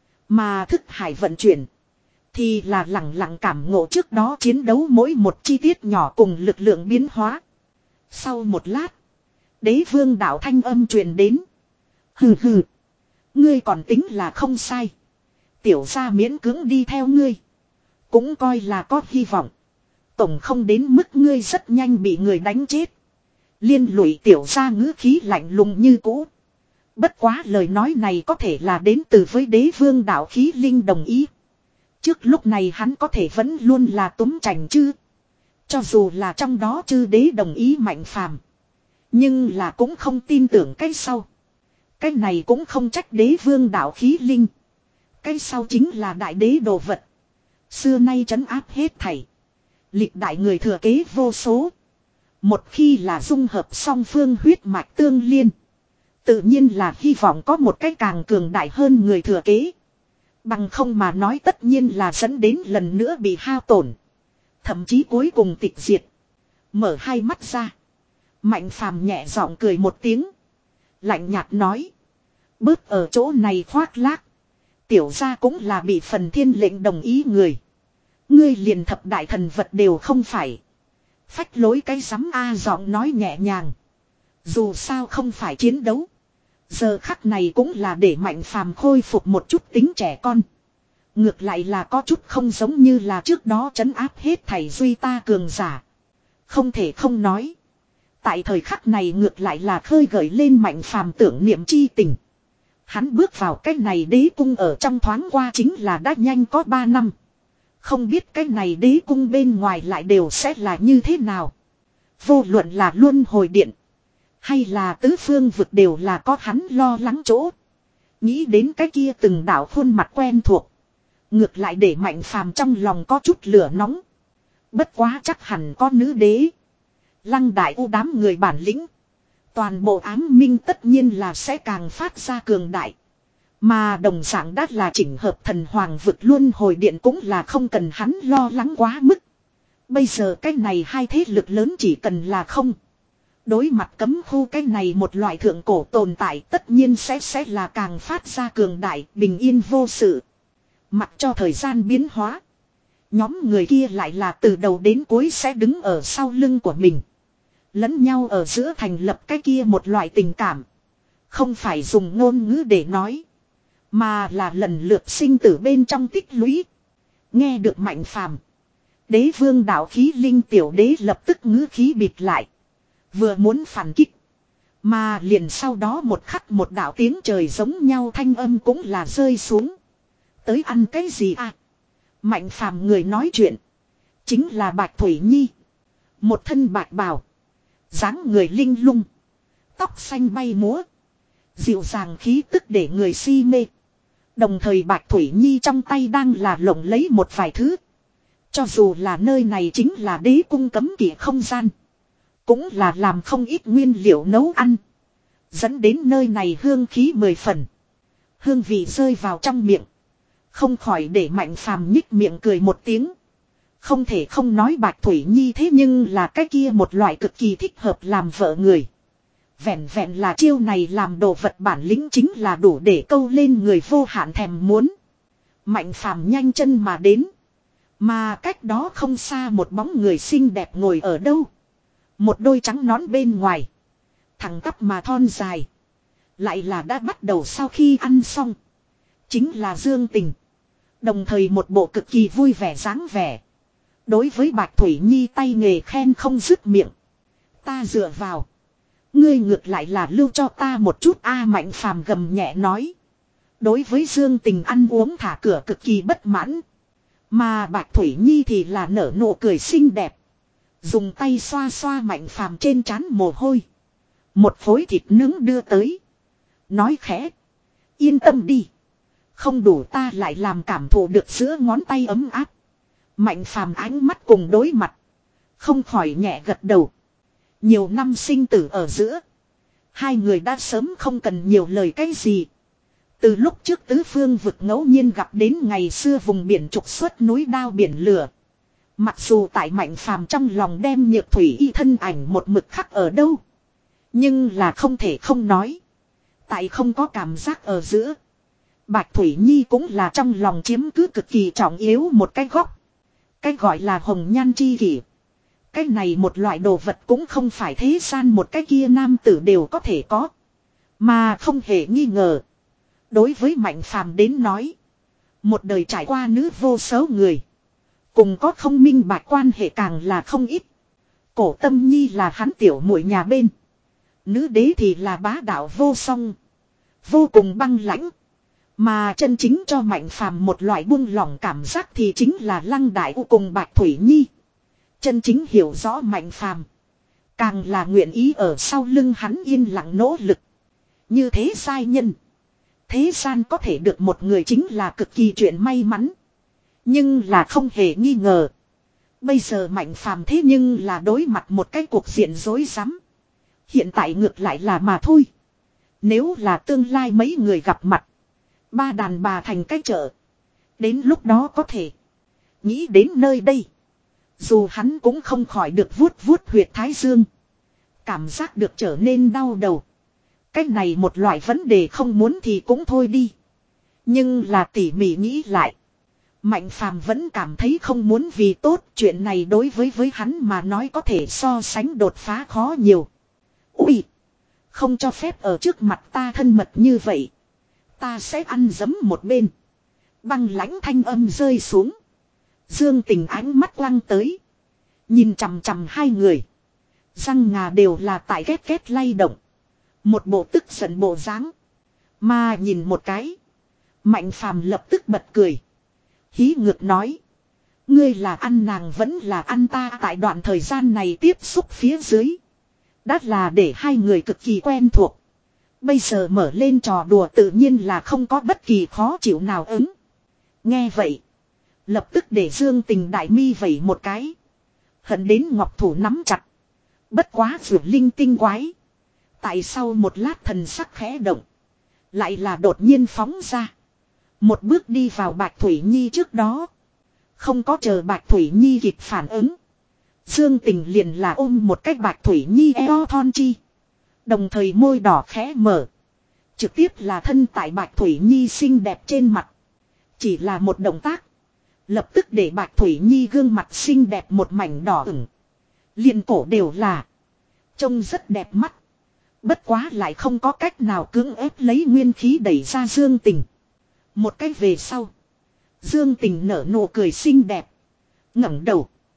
Mà thức hải vận chuyển. Thì là lặng lặng cảm ngộ trước đó chiến đấu mỗi một chi tiết nhỏ cùng lực lượng biến hóa. Sau một lát. Đế vương đạo thanh âm truyền đến. Hừ hừ. Ngươi còn tính là không sai. Tiểu gia miễn cưỡng đi theo ngươi. Cũng coi là có hy vọng. Tổng không đến mức ngươi rất nhanh bị người đánh chết. Liên lụy tiểu gia ngữ khí lạnh lùng như cũ. Bất quá lời nói này có thể là đến từ với đế vương đạo khí linh đồng ý. Trước lúc này hắn có thể vẫn luôn là túm chành chứ. Cho dù là trong đó chư đế đồng ý Mạnh phàm. Nhưng là cũng không tin tưởng cái sau. Cái này cũng không trách đế vương đạo khí linh. Cái sau chính là đại đế đồ vật. Xưa nay trấn áp hết thảy. Lịch đại người thừa kế vô số. Một khi là dung hợp song phương huyết mạch tương liên. Tự nhiên là hy vọng có một cái càng cường đại hơn người thừa kế. Bằng không mà nói tất nhiên là dẫn đến lần nữa bị hao tổn. Thậm chí cuối cùng tịch diệt. Mở hai mắt ra. Mạnh phàm nhẹ giọng cười một tiếng. Lạnh nhạt nói. Bớt ở chỗ này khoác lác. Tiểu gia cũng là bị phần thiên lệnh đồng ý người. Ngươi liền thập đại thần vật đều không phải. Phách lối cái rắm A giọng nói nhẹ nhàng. Dù sao không phải chiến đấu. Giờ khắc này cũng là để Mạnh phàm khôi phục một chút tính trẻ con. Ngược lại là có chút không giống như là trước đó trấn áp hết thảy duy ta cường giả. Không thể không nói. Tại thời khắc này ngược lại là khơi gợi lên Mạnh phàm tưởng niệm chi tình. Hắn bước vào cái này đế cung ở trong thoáng qua chính là đã nhanh có ba năm. Không biết cái này đế cung bên ngoài lại đều sẽ là như thế nào. Vô luận là luân hồi điện. Hay là tứ phương vực đều là có hắn lo lắng chỗ. Nghĩ đến cái kia từng đảo khuôn mặt quen thuộc. Ngược lại để Mạnh phàm trong lòng có chút lửa nóng. Bất quá chắc hẳn có nữ đế. Lăng đại u đám người bản lĩnh. Toàn bộ ám minh tất nhiên là sẽ càng phát ra cường đại. Mà đồng dạng đắt là chỉnh hợp thần hoàng vực luân hồi điện cũng là không cần hắn lo lắng quá mức. Bây giờ cái này hai thế lực lớn chỉ cần là không. Đối mặt cấm khu cái này một loại thượng cổ tồn tại tất nhiên sẽ sẽ là càng phát ra cường đại, bình yên vô sự. Mặc cho thời gian biến hóa. Nhóm người kia lại là từ đầu đến cuối sẽ đứng ở sau lưng của mình. Lẫn nhau ở giữa thành lập cái kia một loại tình cảm. Không phải dùng ngôn ngữ để nói. Mà là lần lượt sinh tử bên trong tích lũy. Nghe được Mạnh phàm. Đế vương đạo khí linh tiểu đế lập tức ngữ khí bịt lại. Vừa muốn phản kích. Mà liền sau đó một khắc một đạo tiếng trời giống nhau thanh âm cũng là rơi xuống. Tới ăn cái gì à? Mạnh phàm người nói chuyện. Chính là Bạch Thủy Nhi. Một thân bạch bào. dáng người linh lung. Tóc xanh bay múa. Dịu dàng khí tức để người si mê. Đồng thời Bạch Thủy Nhi trong tay đang là lồng lấy một vài thứ. Cho dù là nơi này chính là đế cung cấm kỵ không gian. Cũng là làm không ít nguyên liệu nấu ăn. Dẫn đến nơi này hương khí mười phần. Hương vị rơi vào trong miệng. Không khỏi để Mạnh Phàm nhích miệng cười một tiếng. Không thể không nói Bạch Thủy Nhi thế nhưng là cái kia một loại cực kỳ thích hợp làm vợ người. Vẹn vẹn là chiêu này làm đồ vật bản lĩnh chính là đủ để câu lên người vô hạn thèm muốn. Mạnh Phàm nhanh chân mà đến. Mà cách đó không xa một bóng người xinh đẹp ngồi ở đâu. Một đôi trắng nón bên ngoài. Thẳng tắp mà thon dài. Lại là đã bắt đầu sau khi ăn xong. Chính là Dương Tình. Đồng thời một bộ cực kỳ vui vẻ dáng vẻ. Đối với Bạch Thủy Nhi tay nghề khen không dứt miệng. Ta dựa vào. Ngươi ngược lại là lưu cho ta một chút a Mạnh Phàm gầm nhẹ nói. Đối với Dương Tình ăn uống thả cửa cực kỳ bất mãn. Mà Bạch Thủy Nhi thì là nở nụ cười xinh đẹp. Dùng tay xoa xoa Mạnh Phàm trên trán mồ hôi. Một khối thịt nướng đưa tới. Nói khẽ. Yên tâm đi. Không đủ ta lại làm cảm thụ được giữa ngón tay ấm áp. Mạnh Phàm ánh mắt cùng đối mặt. Không khỏi nhẹ gật đầu. Nhiều năm sinh tử ở giữa. Hai người đã sớm không cần nhiều lời cái gì. Từ lúc trước tứ phương vực ngẫu nhiên gặp đến ngày xưa vùng biển trục xuất núi đao biển lửa. Mặc dù tại Mạnh Phàm trong lòng đem Nhược Thủy Y thân ảnh một mực khắc ở đâu. Nhưng là không thể không nói. Tại không có cảm giác ở giữa. Bạch Thủy Nhi cũng là trong lòng chiếm cứ cực kỳ trọng yếu một cái góc. Cái gọi là hồng nhan chi kỷ. Cái này một loại đồ vật cũng không phải thế gian một cái kia nam tử đều có thể có. Mà không hề nghi ngờ. Đối với Mạnh Phàm đến nói. Một đời trải qua nữ vô số người. Cùng có không minh bạch quan hệ càng là không ít. Cổ Tâm Nhi là hắn tiểu muội nhà bên. Nữ đế thì là bá đạo vô song. Vô cùng băng lãnh. Mà chân chính cho Mạnh Phàm một loại buông lỏng cảm giác thì chính là Lăng Đại U cùng Bạch Thủy Nhi. Chân chính hiểu rõ Mạnh Phàm, càng là nguyện ý ở sau lưng hắn yên lặng nỗ lực. Như thế sai nhân. Thế gian có thể được một người chính là cực kỳ chuyện may mắn. Nhưng là không hề nghi ngờ. Bây giờ Mạnh Phàm thế nhưng là đối mặt một cái cuộc diện rối rắm. Hiện tại ngược lại là mà thôi. Nếu là tương lai mấy người gặp mặt. Ba đàn bà thành cái chợ. Đến lúc đó có thể. Nghĩ đến nơi đây. Dù hắn cũng không khỏi được vuốt vuốt huyệt thái dương. Cảm giác được trở nên đau đầu. Cái này một loại vấn đề không muốn thì cũng thôi đi. Nhưng là tỉ mỉ nghĩ lại. Mạnh Phàm vẫn cảm thấy không muốn vì tốt. Chuyện này đối với với hắn mà nói có thể so sánh đột phá khó nhiều. Ui! Không cho phép ở trước mặt ta thân mật như vậy. Ta sẽ ăn dấm một bên. Băng lãnh thanh âm rơi xuống. Dương Tình ánh mắt quăng tới. Nhìn chằm chằm hai người. Răng ngà đều là tại két két lay động. Một bộ tức giận bộ dáng. Mà nhìn một cái. Mạnh Phàm lập tức bật cười. Hí ngược nói. Ngươi là ăn nàng vẫn là ăn ta tại đoạn thời gian này tiếp xúc phía dưới. Đã là để hai người cực kỳ quen thuộc. Bây giờ mở lên trò đùa tự nhiên là không có bất kỳ khó chịu nào ứng. Nghe vậy. Lập tức để Dương Tình đại mi vẩy một cái. Hận đến ngọc thủ nắm chặt. Bất quá vượt linh tinh quái. Tại sau một lát thần sắc khẽ động. Lại là đột nhiên phóng ra. Một bước đi vào Bạch Thủy Nhi trước đó. Không có chờ Bạch Thủy Nhi kịp phản ứng. Dương Tình liền là ôm một cái Bạch Thủy Nhi eo thon chi. Đồng thời môi đỏ khẽ mở. Trực tiếp là thân tại Bạch Thủy Nhi xinh đẹp trên mặt. Chỉ là một động tác. Lập tức để Bạch Thủy Nhi gương mặt xinh đẹp một mảnh đỏ ửng. Liền cổ đều là. Trông rất đẹp mắt. Bất quá lại không có cách nào cưỡng ép lấy nguyên khí đẩy ra Dương Tình. Một cách về sau. Dương Tình nở nụ cười xinh đẹp. Ngẩng đầu.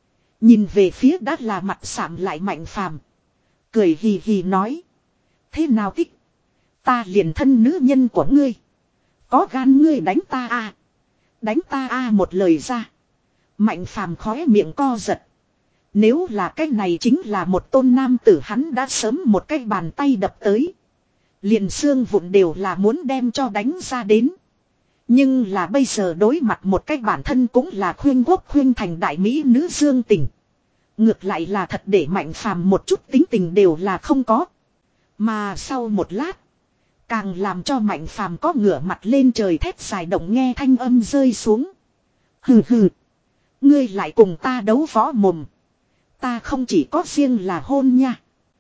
Nhìn về phía đã là mặt sạm lại Mạnh Phàm, cười hì hì nói. Thế nào Tích? Ta liền thân nữ nhân của ngươi. Có gan ngươi đánh ta à? Đánh ta à một lời ra. Mạnh Phàm khóe miệng co giật. Nếu là cái này chính là một tôn nam tử hắn đã sớm một cái bàn tay đập tới. Liền xương vụn đều là muốn đem cho đánh ra đến. Nhưng là bây giờ đối mặt một cái bản thân cũng là khuyên quốc khuyên thành đại mỹ nữ Dương Tình. Ngược lại là thật để Mạnh Phàm một chút tính tình đều là không có. Mà sau một lát, càng làm cho Mạnh Phàm có ngửa mặt lên trời thét dài động nghe thanh âm rơi xuống. Hừ hừ. Ngươi lại cùng ta đấu võ mồm. Ta không chỉ có riêng là hôn nha.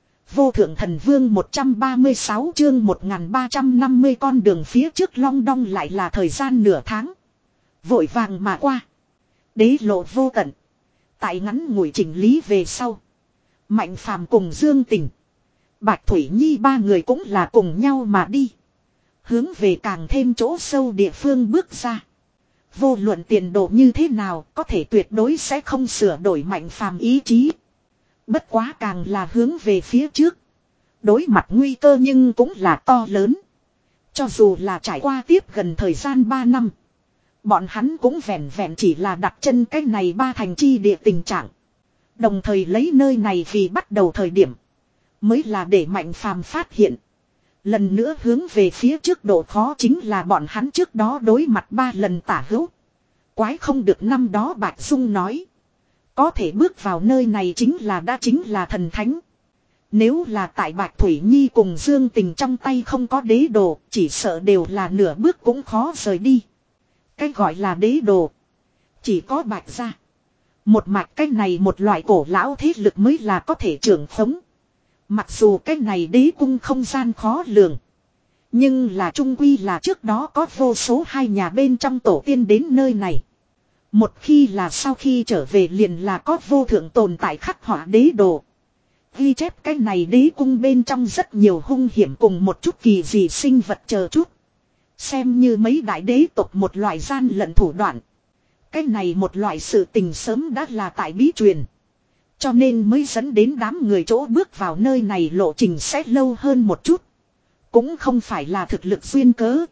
Vô thượng thần vương một trăm ba mươi sáu chương một nghìn ba trăm năm mươi con đường phía trước long đong lại là thời gian nửa tháng. Vội vàng mà qua. Đế lộ vô tận. Tại ngắn ngủi chỉnh lý về sau. Mạnh Phàm cùng Dương Tình, Bạch Thủy Nhi ba người cũng là cùng nhau mà đi. Hướng về càng thêm chỗ sâu địa phương bước ra. Vô luận tiền đồ như thế nào có thể tuyệt đối sẽ không sửa đổi Mạnh Phàm ý chí. Bất quá càng là hướng về phía trước. Đối mặt nguy cơ nhưng cũng là to lớn. Cho dù là trải qua tiếp gần thời gian ba năm. Bọn hắn cũng vẹn vẹn chỉ là đặt chân cái này ba thành chi địa tình trạng. Đồng thời lấy nơi này vì bắt đầu thời điểm. Mới là để Mạnh Phàm phát hiện. Lần nữa hướng về phía trước độ khó chính là bọn hắn trước đó đối mặt ba lần tả hữu. Quái không được năm đó Bạch Dung nói. Có thể bước vào nơi này chính là đã chính là thần thánh. Nếu là tại Bạch Thủy Nhi cùng Dương Tình trong tay không có đế đồ, chỉ sợ đều là nửa bước cũng khó rời đi. Cái gọi là đế đồ, chỉ có Bạch gia. Một mạch cái này một loại cổ lão thế lực mới là có thể trưởng khống. Mặc dù cái này đế cung không gian khó lường. Nhưng là trung quy là trước đó có vô số hai nhà bên trong tổ tiên đến nơi này. Một khi là sau khi trở về liền là có vô thượng tồn tại khắc họa đế đồ. Ghi chép cái này đế cung bên trong rất nhiều hung hiểm cùng một chút kỳ dị sinh vật chờ chút. Xem như mấy đại đế tộc một loại gian lận thủ đoạn. Cái này một loại sự tình sớm đã là tại bí truyền. Cho nên mới dẫn đến đám người chỗ bước vào nơi này lộ trình sẽ lâu hơn một chút. Cũng không phải là thực lực duyên cớ.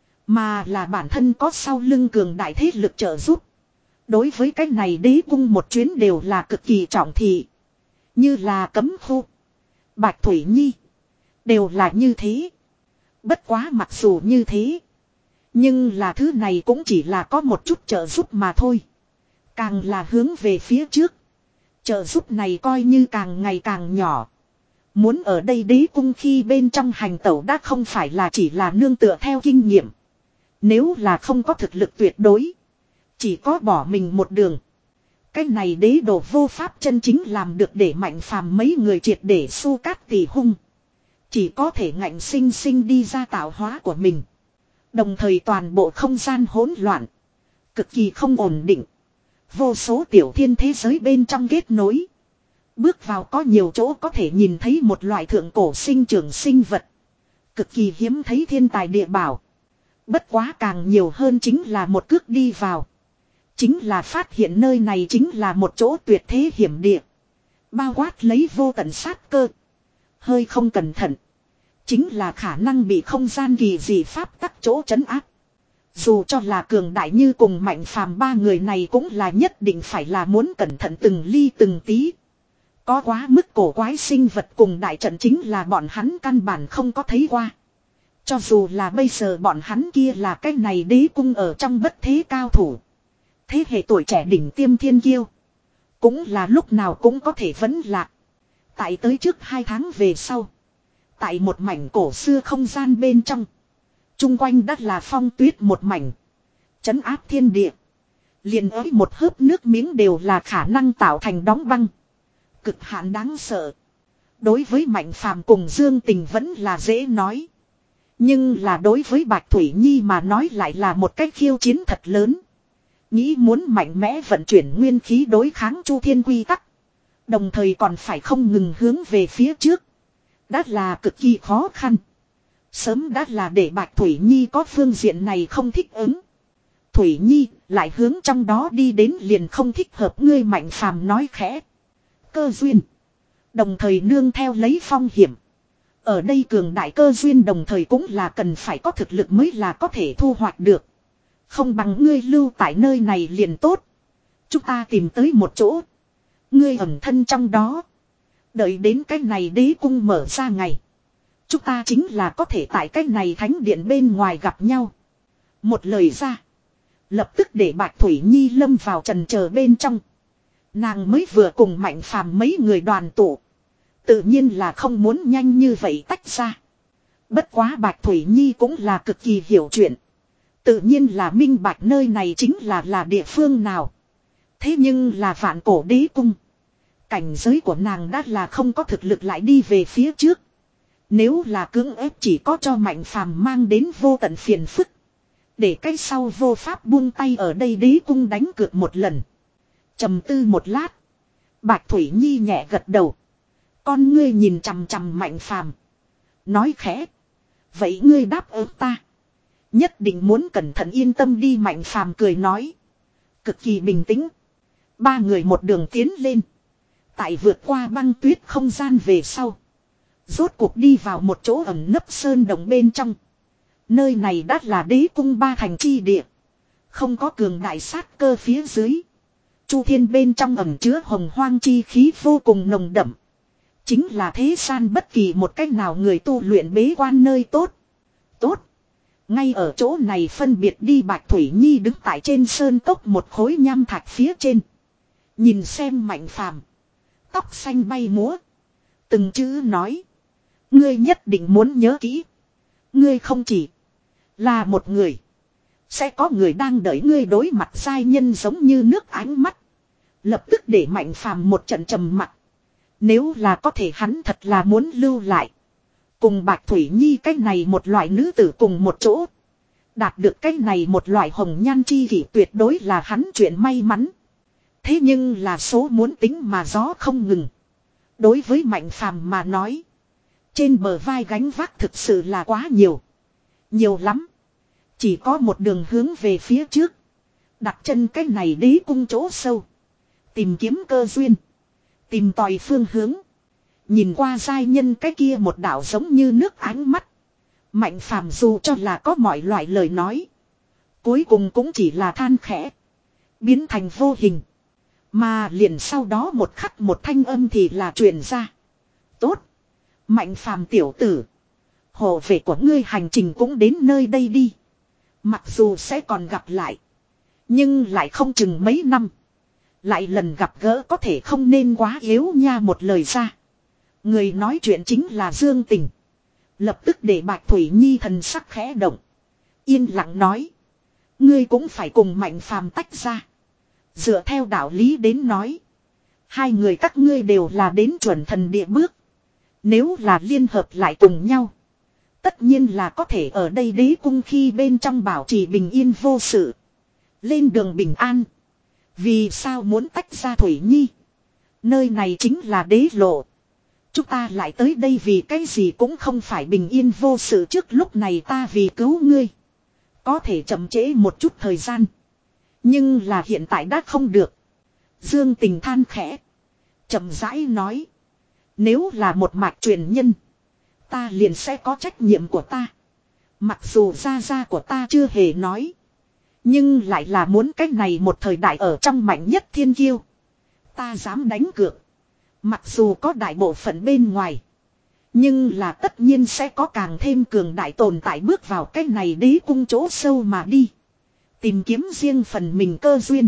Mà là bản thân có sau lưng cường đại thế lực trợ giúp. Đối với cái này đế cung một chuyến đều là cực kỳ trọng thị. Như là Cấm Khu, Bạch Thủy Nhi. Đều là như thế. Bất quá mặc dù như thế. Nhưng là thứ này cũng chỉ là có một chút trợ giúp mà thôi. Càng là hướng về phía trước. Trợ giúp này coi như càng ngày càng nhỏ. Muốn ở đây đế cung khi bên trong hành tẩu đã không phải là chỉ là nương tựa theo kinh nghiệm. Nếu là không có thực lực tuyệt đối. Chỉ có bỏ mình một đường. Cái này đế đồ vô pháp chân chính làm được để Mạnh Phàm mấy người triệt để su cát tỳ hung. Chỉ có thể ngạnh sinh sinh đi ra tạo hóa của mình. Đồng thời toàn bộ không gian hỗn loạn. Cực kỳ không ổn định. Vô số tiểu thiên thế giới bên trong kết nối. Bước vào có nhiều chỗ có thể nhìn thấy một loại thượng cổ sinh trưởng sinh vật. Cực kỳ hiếm thấy thiên tài địa bảo. Bất quá càng nhiều hơn chính là một cước đi vào. Chính là phát hiện nơi này chính là một chỗ tuyệt thế hiểm địa. Bao quát lấy vô tận sát cơ. Hơi không cẩn thận. Chính là khả năng bị không gian kỳ dị pháp tắc chỗ trấn áp. Dù cho là cường đại như cùng Mạnh Phàm ba người này cũng là nhất định phải là muốn cẩn thận từng ly từng tí. Có quá mức cổ quái sinh vật cùng đại trận chính là bọn hắn căn bản không có thấy qua. Cho dù là bây giờ bọn hắn kia là cái này đế cung ở trong bất thế cao thủ. Thế hệ tuổi trẻ đỉnh tiêm thiên kiêu. Cũng là lúc nào cũng có thể vấn lạc. Tại tới trước hai tháng về sau. Tại một mảnh cổ xưa không gian bên trong. Trung quanh đất là phong tuyết một mảnh. Trấn áp thiên địa. Liền ới một hớp nước miếng đều là khả năng tạo thành đóng băng. Cực hạn đáng sợ. Đối với Mạnh Phàm cùng Dương Tình vẫn là dễ nói. Nhưng là đối với Bạch Thủy Nhi mà nói lại là một cách khiêu chiến thật lớn. Nghĩ muốn mạnh mẽ vận chuyển nguyên khí đối kháng Chu Thiên quy tắc. Đồng thời còn phải không ngừng hướng về phía trước. Đã là cực kỳ khó khăn. Sớm đã là để Bạch Thủy Nhi có phương diện này không thích ứng. Thủy Nhi lại hướng trong đó đi đến liền không thích hợp ngươi Mạnh Phàm nói khẽ. Cơ duyên. Đồng thời nương theo lấy phong hiểm. Ở đây cường đại cơ duyên đồng thời cũng là cần phải có thực lực mới là có thể thu hoạch được. Không bằng ngươi lưu tại nơi này liền tốt. Chúng ta tìm tới một chỗ. Ngươi ẩn thân trong đó. Đợi đến cái này đế cung mở ra ngày. Chúng ta chính là có thể tại cái này thánh điện bên ngoài gặp nhau. Một lời ra. Lập tức để Bạch Thủy Nhi lâm vào trần chờ bên trong. Nàng mới vừa cùng Mạnh Phàm mấy người đoàn tụ. Tự nhiên là không muốn nhanh như vậy tách ra. Bất quá Bạch Thủy Nhi cũng là cực kỳ hiểu chuyện. Tự nhiên là minh bạch nơi này chính là là địa phương nào. Thế nhưng là vạn cổ đế cung. Cảnh giới của nàng đã là không có thực lực lại đi về phía trước. Nếu là cưỡng ép chỉ có cho Mạnh Phàm mang đến vô tận phiền phức. Để cái sau vô pháp buông tay ở đây đế cung đánh cược một lần. Trầm tư một lát. Bạch Thủy Nhi nhẹ gật đầu. Con ngươi nhìn chằm chằm Mạnh Phàm, nói khẽ. Vậy ngươi đáp ứng ta. Nhất định muốn cẩn thận yên tâm đi Mạnh Phàm cười nói. Cực kỳ bình tĩnh. Ba người một đường tiến lên. Tại vượt qua băng tuyết không gian về sau. Rốt cuộc đi vào một chỗ ẩn nấp sơn đồng bên trong. Nơi này đã là đế cung ba thành chi địa. Không có cường đại sát cơ phía dưới. Chu thiên bên trong ẩn chứa hồng hoang chi khí vô cùng nồng đậm. Chính là thế gian bất kỳ một cách nào người tu luyện bế quan nơi tốt. Tốt. Ngay ở chỗ này phân biệt đi Bạch Thủy Nhi đứng tại trên sơn cốc một khối nham thạch phía trên. Nhìn xem Mạnh Phàm, tóc xanh bay múa. Từng chữ nói. Ngươi nhất định muốn nhớ kỹ. Ngươi không chỉ là một người. Sẽ có người đang đợi ngươi đối mặt giai nhân giống như nước ánh mắt. Lập tức để Mạnh Phàm một trận trầm mặc. Nếu là có thể hắn thật là muốn lưu lại. Cùng Bạch Thủy Nhi cách này một loại nữ tử cùng một chỗ. Đạt được cách này một loại hồng nhan chi kỷ tuyệt đối là hắn chuyện may mắn. Thế nhưng là số muốn tính mà gió không ngừng. Đối với Mạnh Phàm mà nói. Trên bờ vai gánh vác thực sự là quá nhiều. Nhiều lắm. Chỉ có một đường hướng về phía trước. Đặt chân cách này đế cung chỗ sâu. Tìm kiếm cơ duyên. Tìm tòi phương hướng. Nhìn qua giai nhân cái kia một đạo giống như nước ánh mắt. Mạnh Phàm dù cho là có mọi loại lời nói. Cuối cùng cũng chỉ là than khẽ. Biến thành vô hình. Mà liền sau đó một khắc một thanh âm thì là truyền ra. Tốt. Mạnh Phàm tiểu tử. Hộ vệ của ngươi hành trình cũng đến nơi đây đi. Mặc dù sẽ còn gặp lại. Nhưng lại không chừng mấy năm. Lại lần gặp gỡ có thể không nên quá yếu nha một lời ra. Người nói chuyện chính là Dương Tình. Lập tức để Bạch Thủy Nhi thần sắc khẽ động. Yên lặng nói. Ngươi cũng phải cùng Mạnh Phàm tách ra. Dựa theo đạo lý đến nói. Hai người các ngươi đều là đến chuẩn thần địa bước. Nếu là liên hợp lại cùng nhau. Tất nhiên là có thể ở đây đế cung khi bên trong bảo trì bình yên vô sự. Lên đường bình an. Vì sao muốn tách ra Thủy Nhi? Nơi này chính là đế lộ. Chúng ta lại tới đây vì cái gì cũng không phải bình yên vô sự trước lúc này ta vì cứu ngươi. Có thể chậm trễ một chút thời gian. Nhưng là hiện tại đã không được. Dương Tình than khẽ. Chậm rãi nói. Nếu là một mạch truyền nhân. Ta liền sẽ có trách nhiệm của ta. Mặc dù gia gia của ta chưa hề nói. Nhưng lại là muốn cách này một thời đại ở trong mạnh nhất thiên kiêu. Ta dám đánh cược. Mặc dù có đại bộ phận bên ngoài. Nhưng là tất nhiên sẽ có càng thêm cường đại tồn tại bước vào cách này đế cung chỗ sâu mà đi. Tìm kiếm riêng phần mình cơ duyên.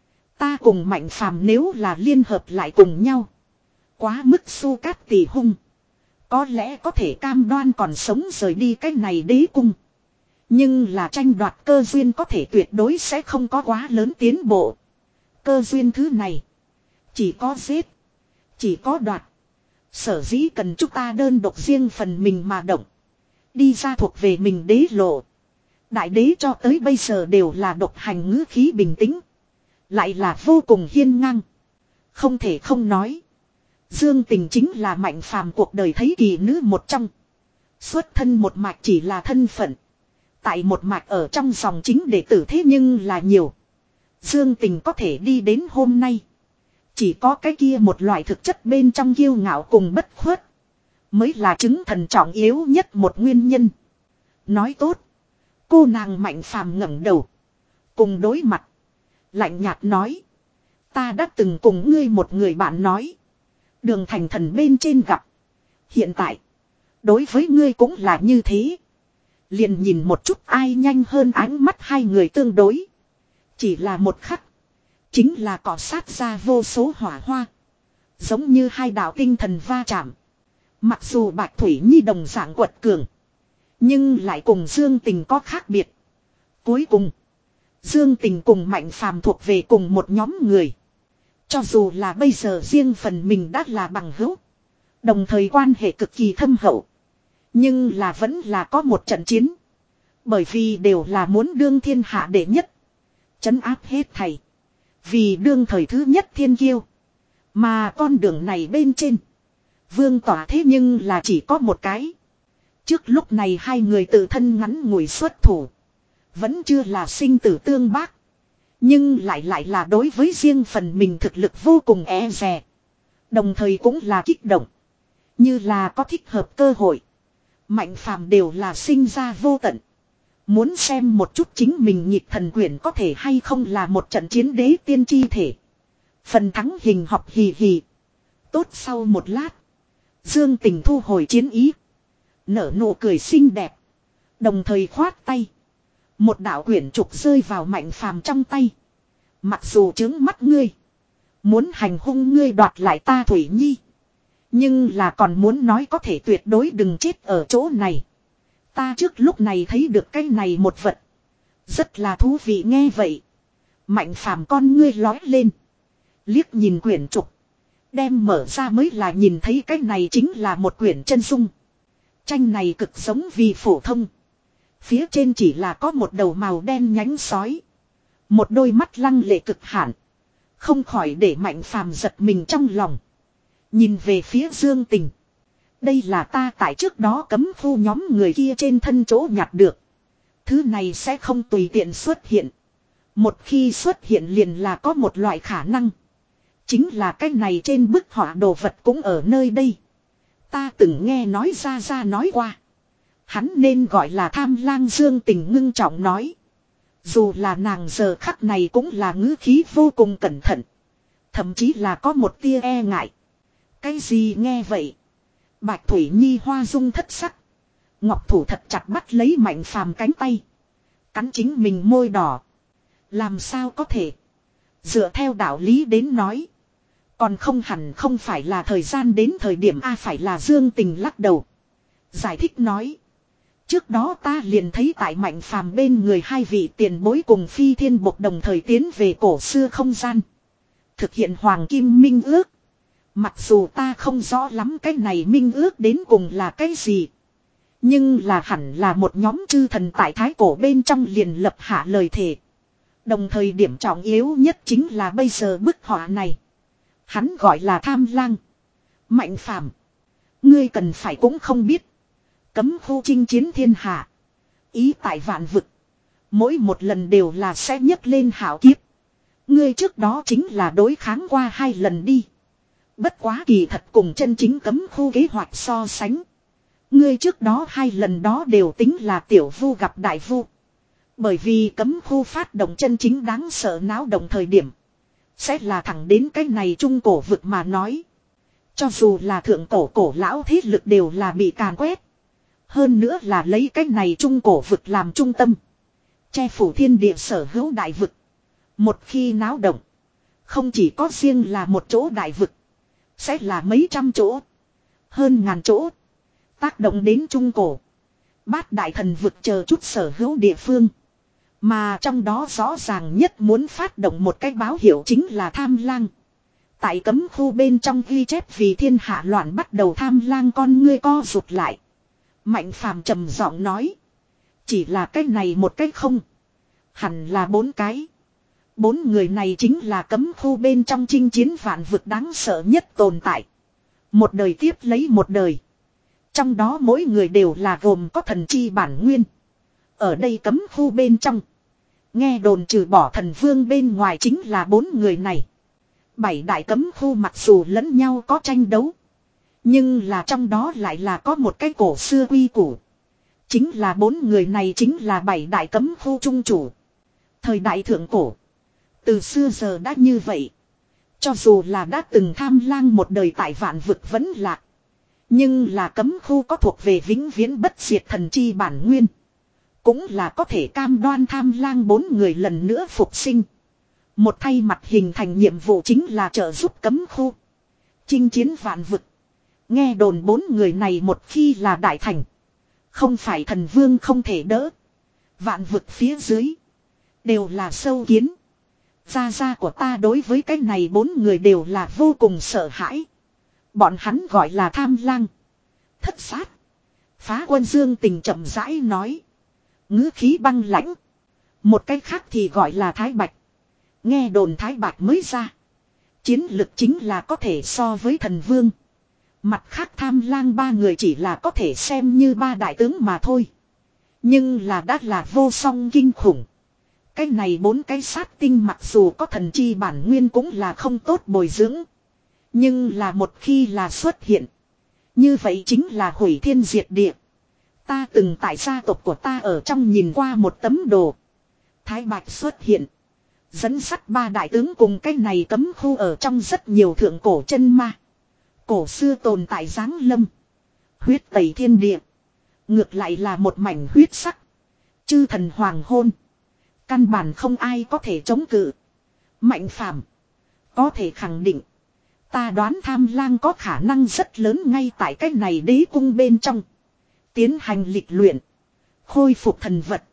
Ta cùng Mạnh Phàm nếu là liên hợp lại cùng nhau. Quá mức su cát tỷ hung. Có lẽ có thể cam đoan còn sống rời đi cách này đế cung. Nhưng là tranh đoạt cơ duyên có thể tuyệt đối sẽ không có quá lớn tiến bộ. Cơ duyên thứ này. Chỉ có giết. Chỉ có đoạt. Sở dĩ cần chúng ta đơn độc riêng phần mình mà động. Đi ra thuộc về mình đế lộ. Đại đế cho tới bây giờ đều là độc hành ngữ khí bình tĩnh. Lại là vô cùng hiên ngang. Không thể không nói. Dương Tình chính là Mạnh Phàm cuộc đời thấy kỳ nữ một trong. Xuất thân một mạch chỉ là thân phận. Tại một mạch ở trong dòng chính đệ tử thế nhưng là nhiều. Dương Tình có thể đi đến hôm nay. Chỉ có cái kia một loại thực chất bên trong kiêu ngạo cùng bất khuất. Mới là chứng thần trọng yếu nhất một nguyên nhân. Nói tốt. Cô nàng Mạnh Phàm ngẩng đầu. Cùng đối mặt. Lạnh nhạt nói. Ta đã từng cùng ngươi một người bạn nói. Đường thành thần bên trên gặp. Hiện tại. Đối với ngươi cũng là như thế. Liền nhìn một chút ai nhanh hơn ánh mắt hai người tương đối. Chỉ là một khắc. Chính là cọ sát ra vô số hỏa hoa. Giống như hai đạo tinh thần va chạm. Mặc dù Bạch Thủy Nhi đồng dạng quật cường. Nhưng lại cùng Dương Tình có khác biệt. Cuối cùng. Dương Tình cùng Mạnh Phàm thuộc về cùng một nhóm người. Cho dù là bây giờ riêng phần mình đã là bằng hữu. Đồng thời quan hệ cực kỳ thâm hậu. Nhưng là vẫn là có một trận chiến. Bởi vì đều là muốn đương thiên hạ đệ nhất. Trấn áp hết thầy. Vì đương thời thứ nhất thiên kiêu. Mà con đường này bên trên. Vương tỏa thế nhưng là chỉ có một cái. Trước lúc này hai người tự thân ngắn ngủi xuất thủ. Vẫn chưa là sinh tử tương bác. Nhưng lại lại là đối với riêng phần mình thực lực vô cùng e dè. Đồng thời cũng là kích động. Như là có thích hợp cơ hội. Mạnh Phàm đều là sinh ra vô tận. Muốn xem một chút chính mình nhịp thần quyển có thể hay không là một trận chiến đế tiên chi thể. Phần thắng hình học hì hì. Tốt sau một lát. Dương Tình thu hồi chiến ý. Nở nụ cười xinh đẹp. Đồng thời khoát tay. Một đạo quyển trục rơi vào Mạnh Phàm trong tay. Mặc dù trướng mắt ngươi. Muốn hành hung ngươi đoạt lại ta Thủy Nhi. Nhưng là còn muốn nói có thể tuyệt đối đừng chết ở chỗ này. Ta trước lúc này thấy được cái này một vật. Rất là thú vị nghe vậy. Mạnh Phàm con ngươi lói lên. Liếc nhìn quyển trục. Đem mở ra mới là nhìn thấy cái này chính là một quyển chân dung. Tranh này cực giống vì phổ thông. Phía trên chỉ là có một đầu màu đen nhánh sói. Một đôi mắt lăng lệ cực hạn. Không khỏi để Mạnh Phàm giật mình trong lòng. Nhìn về phía Dương Tình. Đây là ta tại trước đó cấm khu nhóm người kia trên thân chỗ nhặt được. Thứ này sẽ không tùy tiện xuất hiện. Một khi xuất hiện liền là có một loại khả năng. Chính là cái này trên bức họa đồ vật cũng ở nơi đây. Ta từng nghe nói ra ra nói qua. Hắn nên gọi là Tham Lang. Dương Tình ngưng trọng nói. Dù là nàng giờ khắc này cũng là ngữ khí vô cùng cẩn thận. Thậm chí là có một tia e ngại. Cái gì nghe vậy? Bạch Thủy Nhi hoa dung thất sắc. Ngọc thủ thật chặt bắt lấy Mạnh Phàm cánh tay. Cắn chính mình môi đỏ. Làm sao có thể? Dựa theo đạo lý đến nói. Còn không hẳn không phải là thời gian đến thời điểm A phải là Dương Tình lắc đầu. Giải thích nói. Trước đó ta liền thấy tại Mạnh Phàm bên người hai vị tiền bối cùng Phi Thiên Bộc đồng thời tiến về cổ xưa không gian. Thực hiện Hoàng Kim Minh Ước. Mặc dù ta không rõ lắm cái này Minh Ước đến cùng là cái gì. Nhưng là hẳn là một nhóm chư thần tại thái cổ bên trong liền lập hạ lời thề. Đồng thời điểm trọng yếu nhất chính là bây giờ bức họa này. Hắn gọi là Tham Lang. Mạnh Phàm, ngươi cần phải cũng không biết. Cấm khu chinh chiến thiên hạ. Ý tại vạn vực. Mỗi một lần đều là sẽ nhấc lên hảo kiếp. Ngươi trước đó chính là đối kháng qua hai lần đi. Bất quá kỳ thật cùng chân chính cấm khu kế hoạch so sánh. Ngươi trước đó hai lần đó đều tính là tiểu vu gặp đại vu. Bởi vì cấm khu phát động chân chính đáng sợ náo động thời điểm. Sẽ là thẳng đến cái này trung cổ vực mà nói. Cho dù là thượng cổ cổ lão thế lực đều là bị càn quét. Hơn nữa là lấy cái này trung cổ vực làm trung tâm. Che phủ thiên địa sở hữu đại vực. Một khi náo động. Không chỉ có riêng là một chỗ đại vực. Sẽ là mấy trăm chỗ. Hơn ngàn chỗ. Tác động đến trung cổ. Bát đại thần vực chờ chút sở hữu địa phương. Mà trong đó rõ ràng nhất muốn phát động một cái báo hiệu chính là Tham Lang. Tại cấm khu bên trong ghi chép vì thiên hạ loạn bắt đầu Tham Lang con ngươi co rụt lại. Mạnh Phàm trầm giọng nói. Chỉ là cái này một cái không. Hẳn là bốn cái. Bốn người này chính là cấm khu bên trong chinh chiến vạn vực đáng sợ nhất tồn tại. Một đời tiếp lấy một đời. Trong đó mỗi người đều là gồm có thần chi bản nguyên. Ở đây cấm khu bên trong. Nghe đồn trừ bỏ thần vương bên ngoài chính là bốn người này. Bảy đại cấm khu mặc dù lẫn nhau có tranh đấu. Nhưng là trong đó lại là có một cái cổ xưa quy củ. Chính là bốn người này chính là bảy đại cấm khu trung chủ. Thời đại thượng cổ. Từ xưa giờ đã như vậy. Cho dù là đã từng tham lang một đời tại vạn vực vẫn lạc. Nhưng là cấm khu có thuộc về vĩnh viễn bất diệt thần chi bản nguyên. Cũng là có thể cam đoan tham lang bốn người lần nữa phục sinh. Một thay mặt hình thành nhiệm vụ chính là trợ giúp cấm khu. Chinh chiến vạn vực. Nghe đồn bốn người này một khi là đại thành. Không phải thần vương không thể đỡ. Vạn vực phía dưới. Đều là sâu kiến. Gia gia của ta đối với cái này bốn người đều là vô cùng sợ hãi. Bọn hắn gọi là tham lang. Thất sát. Phá Quân Dương Tình chậm rãi nói. Ngữ khí băng lãnh. Một cái khác thì gọi là Thái Bạch. Nghe đồn Thái Bạch mới ra. Chiến lực chính là có thể so với thần vương. Mặt khác tham lang ba người chỉ là có thể xem như ba đại tướng mà thôi. Nhưng là đã là vô song kinh khủng. Cái này bốn cái sát tinh mặc dù có thần chi bản nguyên cũng là không tốt bồi dưỡng. Nhưng là một khi là xuất hiện. Như vậy chính là hủy thiên diệt địa. Ta từng tại gia tộc của ta ở trong nhìn qua một tấm đồ. Thái Bạch xuất hiện. Dẫn sắt ba đại tướng cùng cái này cấm khu ở trong rất nhiều thượng cổ chân ma. Cổ xưa tồn tại giáng lâm. Huyết tẩy thiên địa. Ngược lại là một mảnh huyết sắc. Chư thần hoàng hôn. Căn bản không ai có thể chống cự. Mạnh phàm. Có thể khẳng định. Ta đoán tham lang có khả năng rất lớn ngay tại cái này đế cung bên trong. Tiến hành lịch luyện. Khôi phục thần vật.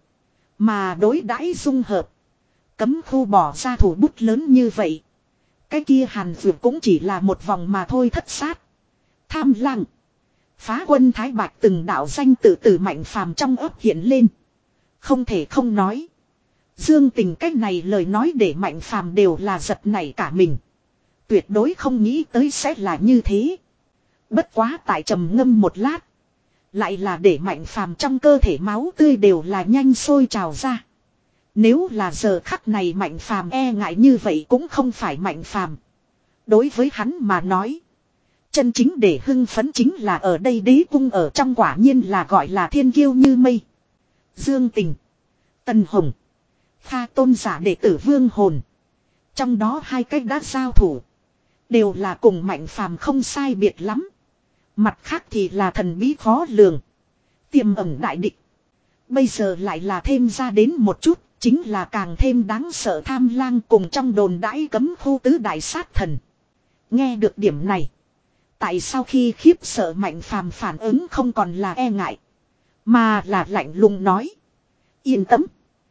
Mà đối đãi dung hợp. Cấm khu bỏ ra thủ bút lớn như vậy. Cái kia hàn vượt cũng chỉ là một vòng mà thôi thất sát. Tham lang. Phá Quân Thái Bạch từng đạo danh tự từ mạnh phàm trong ấp hiện lên. Không thể không nói. Dương Tình cách này lời nói để mạnh phàm đều là giật nảy cả mình. Tuyệt đối không nghĩ tới sẽ là như thế. Bất quá tại trầm ngâm một lát. Lại là để mạnh phàm trong cơ thể máu tươi đều là nhanh sôi trào ra. Nếu là giờ khắc này mạnh phàm e ngại như vậy cũng không phải mạnh phàm. Đối với hắn mà nói. Chân chính để hưng phấn chính là ở đây đế cung ở trong quả nhiên là gọi là thiên kiêu như mây. Dương Tình. Tần Hồng. Kha tôn giả đệ tử Vương Hồn. Trong đó hai cách đã giao thủ. Đều là cùng mạnh phàm không sai biệt lắm. Mặt khác thì là thần bí khó lường. Tiềm ẩn đại địch. Bây giờ lại là thêm ra đến một chút. Chính là càng thêm đáng sợ tham lang cùng trong đồn đãi cấm khu tứ đại sát thần. Nghe được điểm này. Tại sao khi khiếp sợ mạnh phàm phản ứng không còn là e ngại. Mà là lạnh lùng nói. Yên tâm.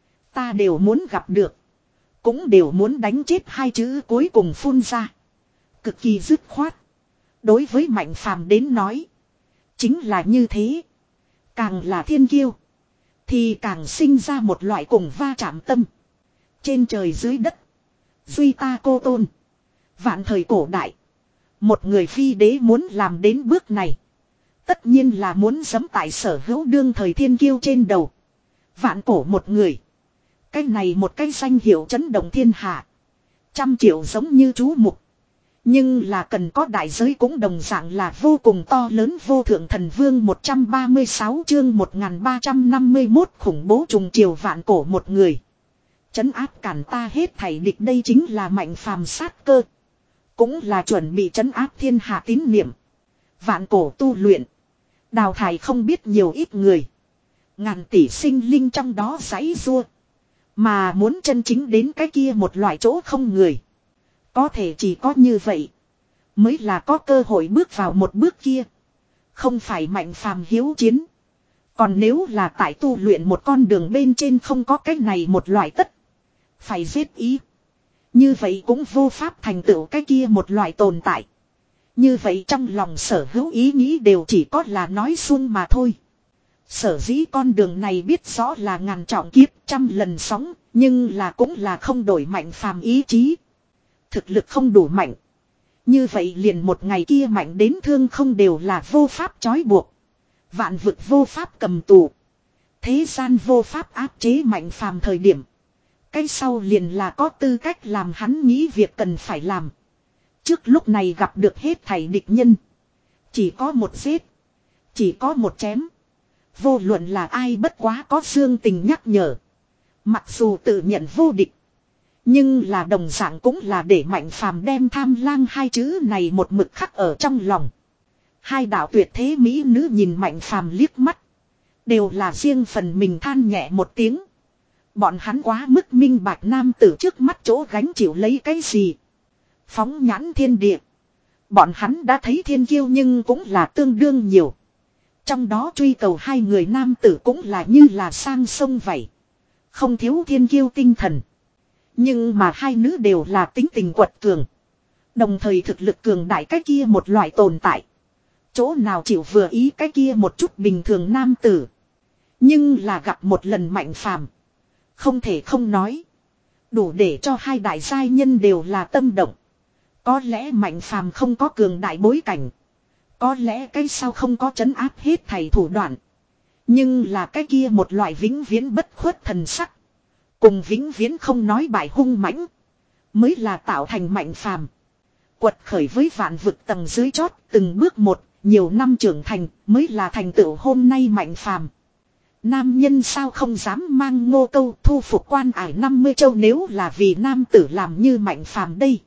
Ta đều muốn gặp được. Cũng đều muốn đánh chết hai chữ cuối cùng phun ra. Cực kỳ dứt khoát. Đối với mạnh phàm đến nói. Chính là như thế. Càng là thiên kiêu. Thì càng sinh ra một loại cùng va chạm tâm. Trên trời dưới đất. Duy ta cô tôn. Vạn thời cổ đại. Một người phi đế muốn làm đến bước này. Tất nhiên là muốn giẫm tại sở hữu đương thời thiên kiêu trên đầu. Vạn cổ một người. Cái này một cái danh hiệu chấn động thiên hạ. Trăm triệu giống như chú mục. Nhưng là cần có đại giới cũng đồng dạng là vô cùng to lớn vô thượng thần vương một trăm ba mươi sáu chương một nghìn ba trăm năm mươi mốt khủng bố trùng triều vạn cổ một người. Chấn áp cản ta hết thảy địch đây chính là mạnh phàm sát cơ. Cũng là chuẩn bị chấn áp thiên hạ tín niệm. Vạn cổ tu luyện. Đào thải không biết nhiều ít người. Ngàn tỷ sinh linh trong đó giãy giụa. Mà muốn chân chính đến cái kia một loại chỗ không người. Có thể chỉ có như vậy. Mới là có cơ hội bước vào một bước kia. Không phải mạnh phàm hiếu chiến. Còn nếu là tại tu luyện một con đường bên trên không có cái này một loại tất. Phải giết ý. Như vậy cũng vô pháp thành tựu cái kia một loại tồn tại. Như vậy trong lòng sở hữu ý nghĩ đều chỉ có là nói suông mà thôi. Sở dĩ con đường này biết rõ là ngàn trọng kiếp trăm lần sóng. Nhưng là cũng là không đổi mạnh phàm ý chí. Thực lực không đủ mạnh. Như vậy liền một ngày kia mạnh đến thương không đều là vô pháp trói buộc. Vạn vực vô pháp cầm tù. Thế gian vô pháp áp chế Mạnh Phàm thời điểm. Cái sau liền là có tư cách làm hắn nghĩ việc cần phải làm. Trước lúc này gặp được hết thảy địch nhân. Chỉ có một giết. Chỉ có một chém. Vô luận là ai bất quá có Dương Tình nhắc nhở. Mặc dù tự nhận vô địch. Nhưng là đồng dạng cũng là để Mạnh Phàm đem tham lang hai chữ này một mực khắc ở trong lòng. Hai đạo tuyệt thế mỹ nữ nhìn Mạnh Phàm liếc mắt. Đều là riêng phần mình than nhẹ một tiếng. Bọn hắn quá mức minh bạch nam tử trước mắt chỗ gánh chịu lấy cái gì. Phóng nhãn thiên địa. Bọn hắn đã thấy thiên kiêu nhưng cũng là tương đương nhiều. Trong đó truy cầu hai người nam tử cũng là như là sang sông vậy. Không thiếu thiên kiêu tinh thần. Nhưng mà hai nữ đều là tính tình quật cường. Đồng thời thực lực cường đại cái kia một loại tồn tại. Chỗ nào chịu vừa ý cái kia một chút bình thường nam tử. Nhưng là gặp một lần Mạnh Phàm. Không thể không nói. Đủ để cho hai đại giai nhân đều là tâm động. Có lẽ Mạnh Phàm không có cường đại bối cảnh. Có lẽ cái sau không có trấn áp hết thảy thủ đoạn. Nhưng là cái kia một loại vĩnh viễn bất khuất thần sắc. Cùng vĩnh viễn không nói bại hung mãnh. Mới là tạo thành Mạnh Phàm. Quật khởi với vạn vực tầng dưới chót từng bước một. Nhiều năm trưởng thành mới là thành tựu hôm nay Mạnh Phàm. Nam nhân sao không dám mang ngô câu thu phục quan ải năm mươi châu nếu là vì nam tử làm như Mạnh Phàm đây.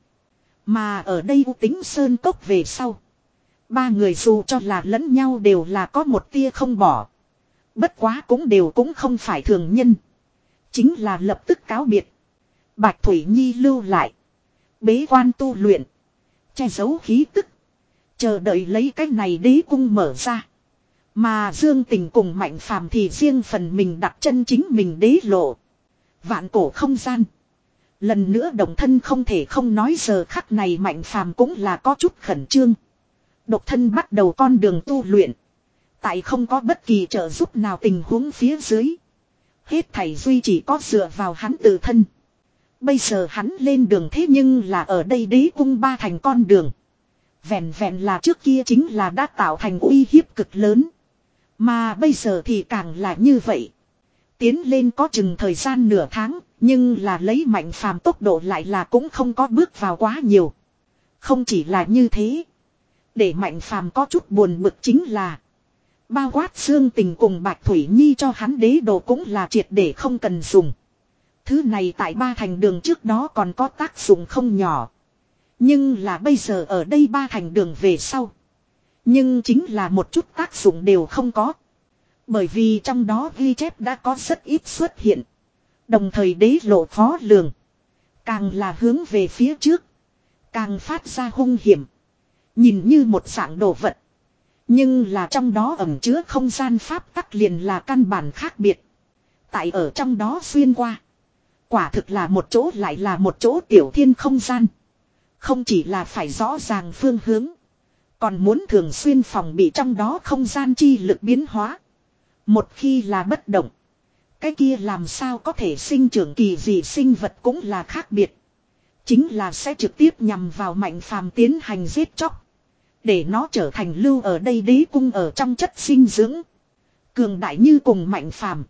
Mà ở đây U Tính Sơn Cốc về sau. Ba người dù cho là lẫn nhau đều là có một tia không bỏ. Bất quá cũng đều cũng không phải thường nhân. Chính là lập tức cáo biệt. Bạch Thủy Nhi lưu lại. Bế quan tu luyện. Che giấu khí tức. Chờ đợi lấy cái này đế cung mở ra. Mà Dương Tình cùng Mạnh Phàm thì riêng phần mình đặt chân chính mình đế lộ. Vạn cổ không gian. Lần nữa đồng thân không thể không nói giờ khắc này Mạnh Phàm cũng là có chút khẩn trương. Độc thân bắt đầu con đường tu luyện. Tại không có bất kỳ trợ giúp nào tình huống phía dưới. Hết thảy duy chỉ có dựa vào hắn tự thân. Bây giờ hắn lên đường thế nhưng là ở đây đế cung ba thành con đường. Vẹn vẹn là trước kia chính là đã tạo thành uy hiếp cực lớn. Mà bây giờ thì càng là như vậy. Tiến lên có chừng thời gian nửa tháng, nhưng là lấy Mạnh Phàm tốc độ lại là cũng không có bước vào quá nhiều. Không chỉ là như thế. Để Mạnh Phàm có chút buồn bực chính là bao quát Dương Tình cùng Bạch Thủy Nhi cho hắn đế đồ cũng là triệt để không cần dùng. Thứ này tại ba thành đường trước đó còn có tác dụng không nhỏ. Nhưng là bây giờ ở đây ba thành đường về sau. Nhưng chính là một chút tác dụng đều không có. Bởi vì trong đó ghi chép đã có rất ít xuất hiện. Đồng thời đế lộ khó lường. Càng là hướng về phía trước. Càng phát ra hung hiểm. Nhìn như một dạng đồ vật. Nhưng là trong đó ẩn chứa không gian pháp tắc liền là căn bản khác biệt. Tại ở trong đó xuyên qua. Quả thực là một chỗ lại là một chỗ tiểu thiên không gian. Không chỉ là phải rõ ràng phương hướng. Còn muốn thường xuyên phòng bị trong đó không gian chi lực biến hóa. Một khi là bất động. Cái kia làm sao có thể sinh trưởng kỳ gì sinh vật cũng là khác biệt. Chính là sẽ trực tiếp nhằm vào Mạnh Phàm tiến hành giết chóc. Để nó trở thành lưu ở đây đế cung ở trong chất sinh dưỡng. Cường đại như cùng Mạnh Phàm.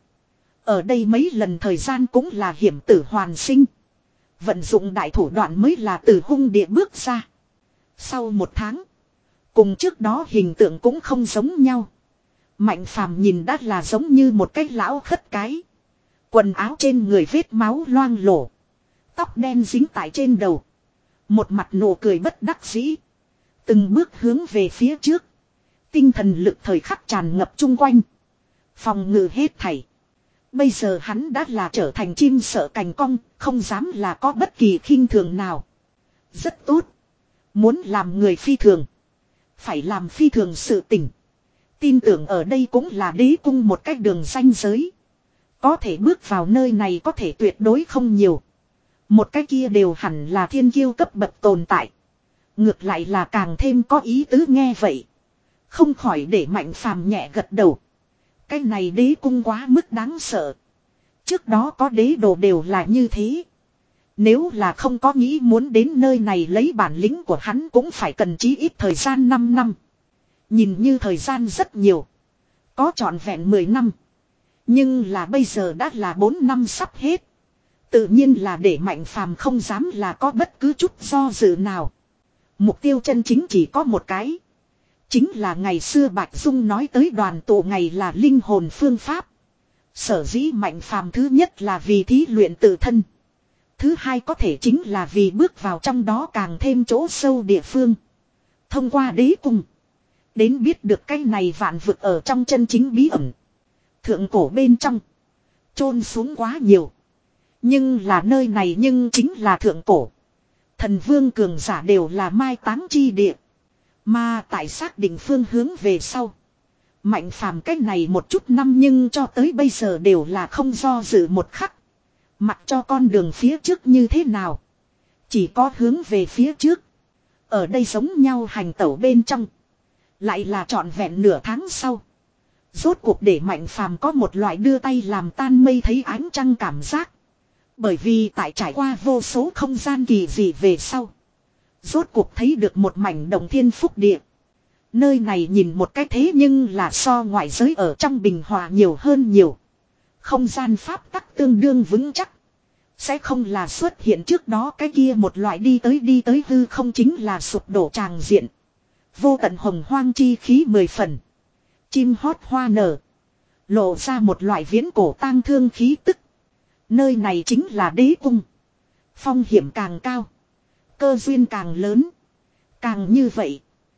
Ở đây mấy lần thời gian cũng là hiểm tử hoàn sinh. Vận dụng đại thủ đoạn mới là từ hung địa bước ra. Sau một tháng. Cùng trước đó hình tượng cũng không giống nhau. Mạnh Phàm nhìn đã là giống như một cái lão khất cái. Quần áo trên người vết máu loang lổ. Tóc đen dính tại trên đầu. Một mặt nụ cười bất đắc dĩ. Từng bước hướng về phía trước. Tinh thần lực thời khắc tràn ngập chung quanh. Phòng ngự hết thảy. Bây giờ hắn đã là trở thành chim sợ cành cong. Không dám là có bất kỳ khinh thường nào. Rất tốt. Muốn làm người phi thường. Phải làm phi thường sự tình. Tin tưởng ở đây cũng là đế cung một cách đường ranh giới. Có thể bước vào nơi này có thể tuyệt đối không nhiều. Một cái kia đều hẳn là thiên kiêu cấp bậc tồn tại. Ngược lại là càng thêm có ý tứ nghe vậy. Không khỏi để Mạnh Phàm nhẹ gật đầu. Cái này đế cung quá mức đáng sợ. Trước đó có đế đồ đều là như thế. Nếu là không có nghĩ muốn đến nơi này lấy bản lĩnh của hắn cũng phải cần chí ít thời gian năm năm. Nhìn như thời gian rất nhiều. Có trọn vẹn mười năm. Nhưng là bây giờ đã là bốn năm sắp hết. Tự nhiên là để Mạnh Phàm không dám là có bất cứ chút do dự nào. Mục tiêu chân chính chỉ có một cái. Chính là ngày xưa Bạch Dung nói tới đoàn tụ ngày là linh hồn phương pháp. Sở dĩ Mạnh Phàm thứ nhất là vì thí luyện tự thân. Thứ hai có thể chính là vì bước vào trong đó càng thêm chỗ sâu địa phương. Thông qua đế cung. Đến biết được cái này vạn vực ở trong chân chính bí ẩn. Thượng cổ bên trong. Chôn xuống quá nhiều. Nhưng là nơi này nhưng chính là thượng cổ. Thần vương cường giả đều là mai táng chi địa. Mà tại xác định phương hướng về sau. Mạnh Phàm cách này một chút năm nhưng cho tới bây giờ đều là không do dự một khắc. Mặc cho con đường phía trước như thế nào. Chỉ có hướng về phía trước. Ở đây giống nhau hành tẩu bên trong. Lại là trọn vẹn nửa tháng sau. Rốt cuộc để Mạnh Phàm có một loại đưa tay làm tan mây thấy ánh trăng cảm giác. Bởi vì tại trải qua vô số không gian kỳ dị về sau. Rốt cuộc thấy được một mảnh đồng thiên phúc địa. Nơi này nhìn một cách thế nhưng là so ngoại giới ở trong bình hòa nhiều hơn nhiều. Không gian pháp tắc tương đương vững chắc. Sẽ không là xuất hiện trước đó cái kia một loại đi tới đi tới hư không chính là sụp đổ tràng diện. Vô tận hồng hoang chi khí mười phần. Chim hót hoa nở. Lộ ra một loại viễn cổ tang thương khí tức. Nơi này chính là đế cung. Phong hiểm càng cao. Cơ duyên càng lớn. Càng như vậy.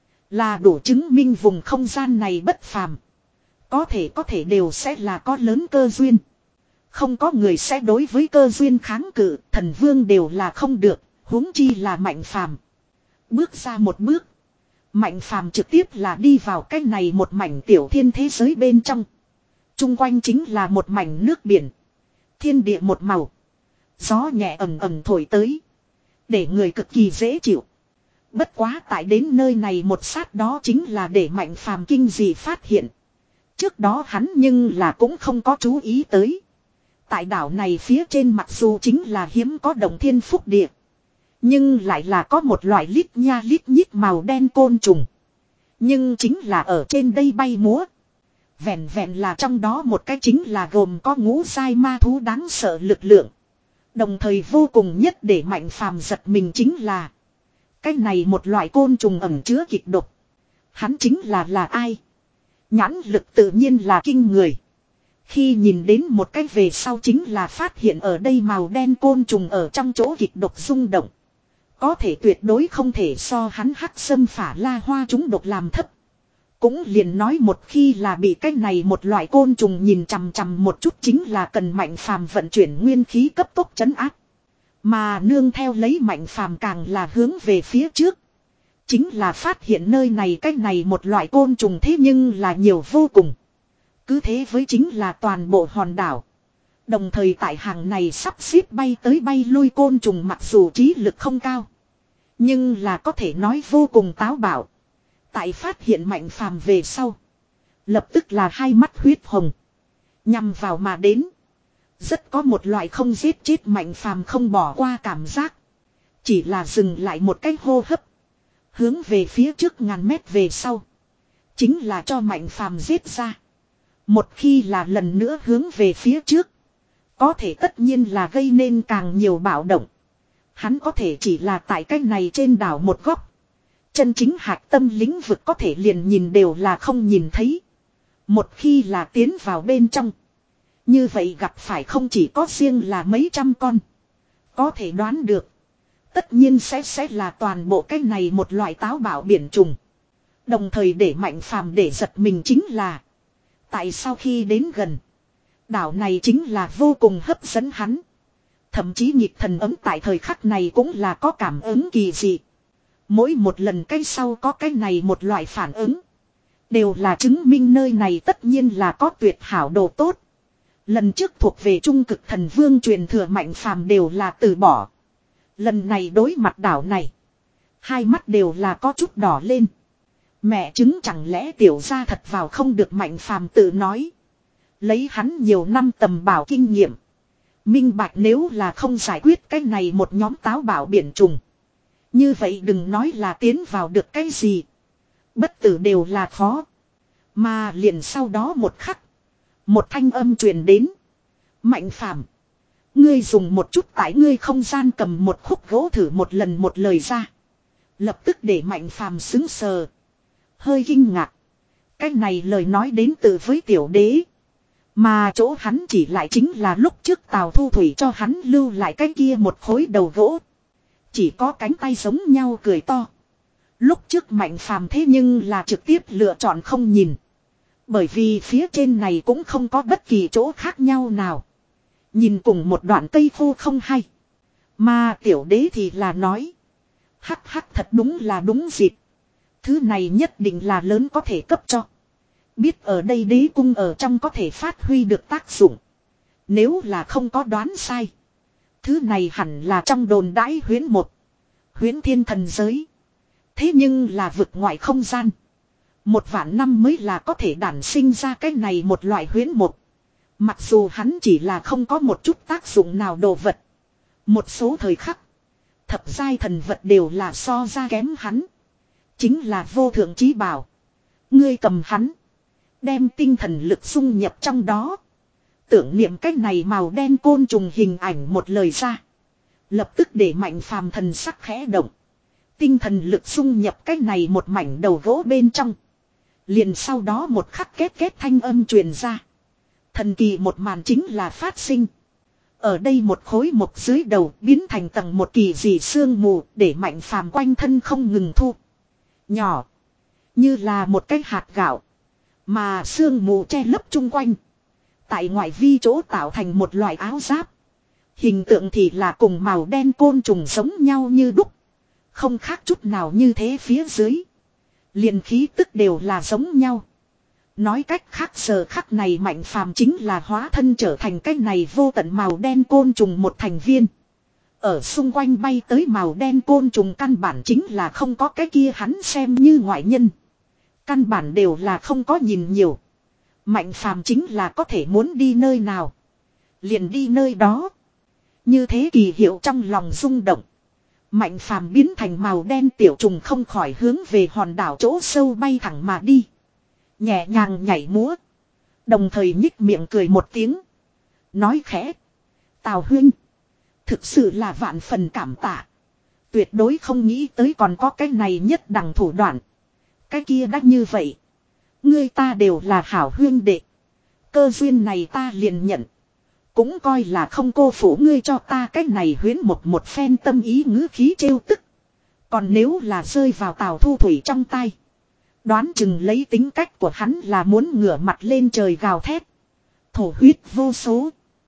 Là đủ chứng minh vùng không gian này bất phàm. Có thể có thể đều sẽ là có lớn cơ duyên. Không có người sẽ đối với cơ duyên kháng cự. Thần vương đều là không được. Huống chi là Mạnh Phàm. Bước ra một bước. Mạnh Phàm trực tiếp là đi vào cái này một mảnh tiểu thiên thế giới bên trong. Trung quanh chính là một mảnh nước biển. Thiên địa một màu. Gió nhẹ ầm ầm thổi tới. Để người cực kỳ dễ chịu. Bất quá tại đến nơi này một sát đó chính là để Mạnh Phàm kinh dị phát hiện. Trước đó hắn nhưng là cũng không có chú ý tới. Tại đảo này phía trên mặc dù chính là hiếm có đồng thiên phúc địa. Nhưng lại là có một loại lít nha lít nhít màu đen côn trùng. Nhưng chính là ở trên đây bay múa. Vẹn vẹn là trong đó một cái chính là gồm có ngũ giai ma thú đáng sợ lực lượng. Đồng thời vô cùng nhất để Mạnh Phàm giật mình chính là. Cái này một loại côn trùng ẩn chứa kịch độc. Hắn chính là là ai? Nhãn lực tự nhiên là kinh người. Khi nhìn đến một cái về sau chính là phát hiện ở đây màu đen côn trùng ở trong chỗ kịch độc rung động. Có thể tuyệt đối không thể so hắn hắc sâm phả la hoa chúng độc làm thấp. Cũng liền nói một khi là bị cái này một loại côn trùng nhìn chằm chằm một chút chính là cần Mạnh Phàm vận chuyển nguyên khí cấp tốc trấn áp. Mà nương theo lấy Mạnh Phàm càng là hướng về phía trước. Chính là phát hiện nơi này cái này một loại côn trùng thế nhưng là nhiều vô cùng. Cứ thế với chính là toàn bộ hòn đảo. Đồng thời tại hàng này sắp xếp bay tới bay lui côn trùng mặc dù trí lực không cao. Nhưng là có thể nói vô cùng táo bạo. Tại phát hiện Mạnh Phàm về sau. Lập tức là hai mắt huyết hồng. Nhằm vào mà đến. Rất có một loại không giết chết Mạnh Phàm không bỏ qua cảm giác. Chỉ là dừng lại một cái hô hấp. Hướng về phía trước ngàn mét về sau. Chính là cho Mạnh Phàm giết ra. Một khi là lần nữa hướng về phía trước. Có thể tất nhiên là gây nên càng nhiều bạo động. Hắn có thể chỉ là tại cái này trên đảo một góc. Chân chính hạch tâm lĩnh vực có thể liền nhìn đều là không nhìn thấy. Một khi là tiến vào bên trong. Như vậy gặp phải không chỉ có riêng là mấy trăm con. Có thể đoán được. Tất nhiên sẽ sẽ là toàn bộ cái này một loại táo bạo biển trùng. Đồng thời để Mạnh Phàm để giật mình chính là. Tại sau khi đến gần. Đảo này chính là vô cùng hấp dẫn hắn. Thậm chí nhịp thần ấm tại thời khắc này cũng là có cảm ứng kỳ dị. Mỗi một lần cái sau có cái này một loại phản ứng. Đều là chứng minh nơi này tất nhiên là có tuyệt hảo đồ tốt. Lần trước thuộc về trung cực thần vương truyền thừa Mạnh Phàm đều là từ bỏ. Lần này đối mặt đảo này. Hai mắt đều là có chút đỏ lên. Mẹ chứng chẳng lẽ tiểu ra thật vào không được Mạnh Phàm tự nói. Lấy hắn nhiều năm tầm bảo kinh nghiệm. Minh bạch nếu là không giải quyết cái này một nhóm táo bạo biển trùng. Như vậy đừng nói là tiến vào được cái gì. Bất tử đều là khó. Mà liền sau đó một khắc. Một thanh âm truyền đến. Mạnh Phàm, ngươi dùng một chút tại ngươi không gian cầm một khúc gỗ thử một lần một lời ra. Lập tức để Mạnh Phàm sững sờ. Hơi kinh ngạc. Cái này lời nói đến từ với tiểu đế. Mà chỗ hắn chỉ lại chính là lúc trước Tào Thu Thủy cho hắn lưu lại cái kia một khối đầu gỗ. Chỉ có cánh tay giống nhau cười to. Lúc trước Mạnh Phàm thế nhưng là trực tiếp lựa chọn không nhìn. Bởi vì phía trên này cũng không có bất kỳ chỗ khác nhau nào. Nhìn cùng một đoạn cây khô không hay. Mà tiểu đế thì là nói. Hắc hắc thật đúng là đúng dịp. Thứ này nhất định là lớn có thể cấp cho. Biết ở đây đế cung ở trong có thể phát huy được tác dụng. Nếu là không có đoán sai. Thứ này hẳn là trong đồn đãi huyễn một. Huyễn thiên thần giới. Thế nhưng là vực ngoại không gian. Một vạn năm mới là có thể đản sinh ra cái này một loại huyễn một. Mặc dù hắn chỉ là không có một chút tác dụng nào đồ vật. Một số thời khắc. Thập giai thần vật đều là so ra kém hắn. Chính là vô thượng chí bảo. Ngươi cầm hắn. Đem tinh thần lực xung nhập trong đó. Tưởng niệm cái này màu đen côn trùng hình ảnh một lời ra. Lập tức để Mạnh Phàm thần sắc khẽ động. Tinh thần lực xung nhập cái này một mảnh đầu gỗ bên trong. Liền sau đó một khắc két két thanh âm truyền ra. Thần kỳ một màn chính là phát sinh. Ở đây một khối mộc dưới đầu biến thành tầng một kỳ dị sương mù để Mạnh Phàm quanh thân không ngừng thu. Nhỏ. Như là một cái hạt gạo. Mà sương mù che lấp chung quanh. Tại ngoại vi chỗ tạo thành một loại áo giáp. Hình tượng thì là cùng màu đen côn trùng giống nhau như đúc. Không khác chút nào như thế phía dưới. Liền khí tức đều là giống nhau. Nói cách khác giờ khắc này Mạnh Phàm chính là hóa thân trở thành cái này vô tận màu đen côn trùng một thành viên. Ở xung quanh bay tới màu đen côn trùng căn bản chính là không có cái kia hắn xem như ngoại nhân. Căn bản đều là không có nhìn nhiều. Mạnh Phàm chính là có thể muốn đi nơi nào. Liền đi nơi đó. Như thế kỳ hiệu trong lòng rung động. Mạnh Phàm biến thành màu đen tiểu trùng không khỏi hướng về hòn đảo chỗ sâu bay thẳng mà đi. Nhẹ nhàng nhảy múa. Đồng thời nhích miệng cười một tiếng. Nói khẽ. Tào huynh. Thực sự là vạn phần cảm tạ. Tuyệt đối không nghĩ tới còn có cái này nhất đẳng thủ đoạn. Cái kia đắt như vậy. Ngươi ta đều là hảo huynh đệ. Cơ duyên này ta liền nhận. Cũng coi là không cô phủ ngươi cho ta cái này huyến một một phen tâm ý ngữ khí trêu tức. Còn nếu là rơi vào Tào Thu Thủy trong tay. Đoán chừng lấy tính cách của hắn là muốn ngửa mặt lên trời gào thét. Thổ huyết vô số.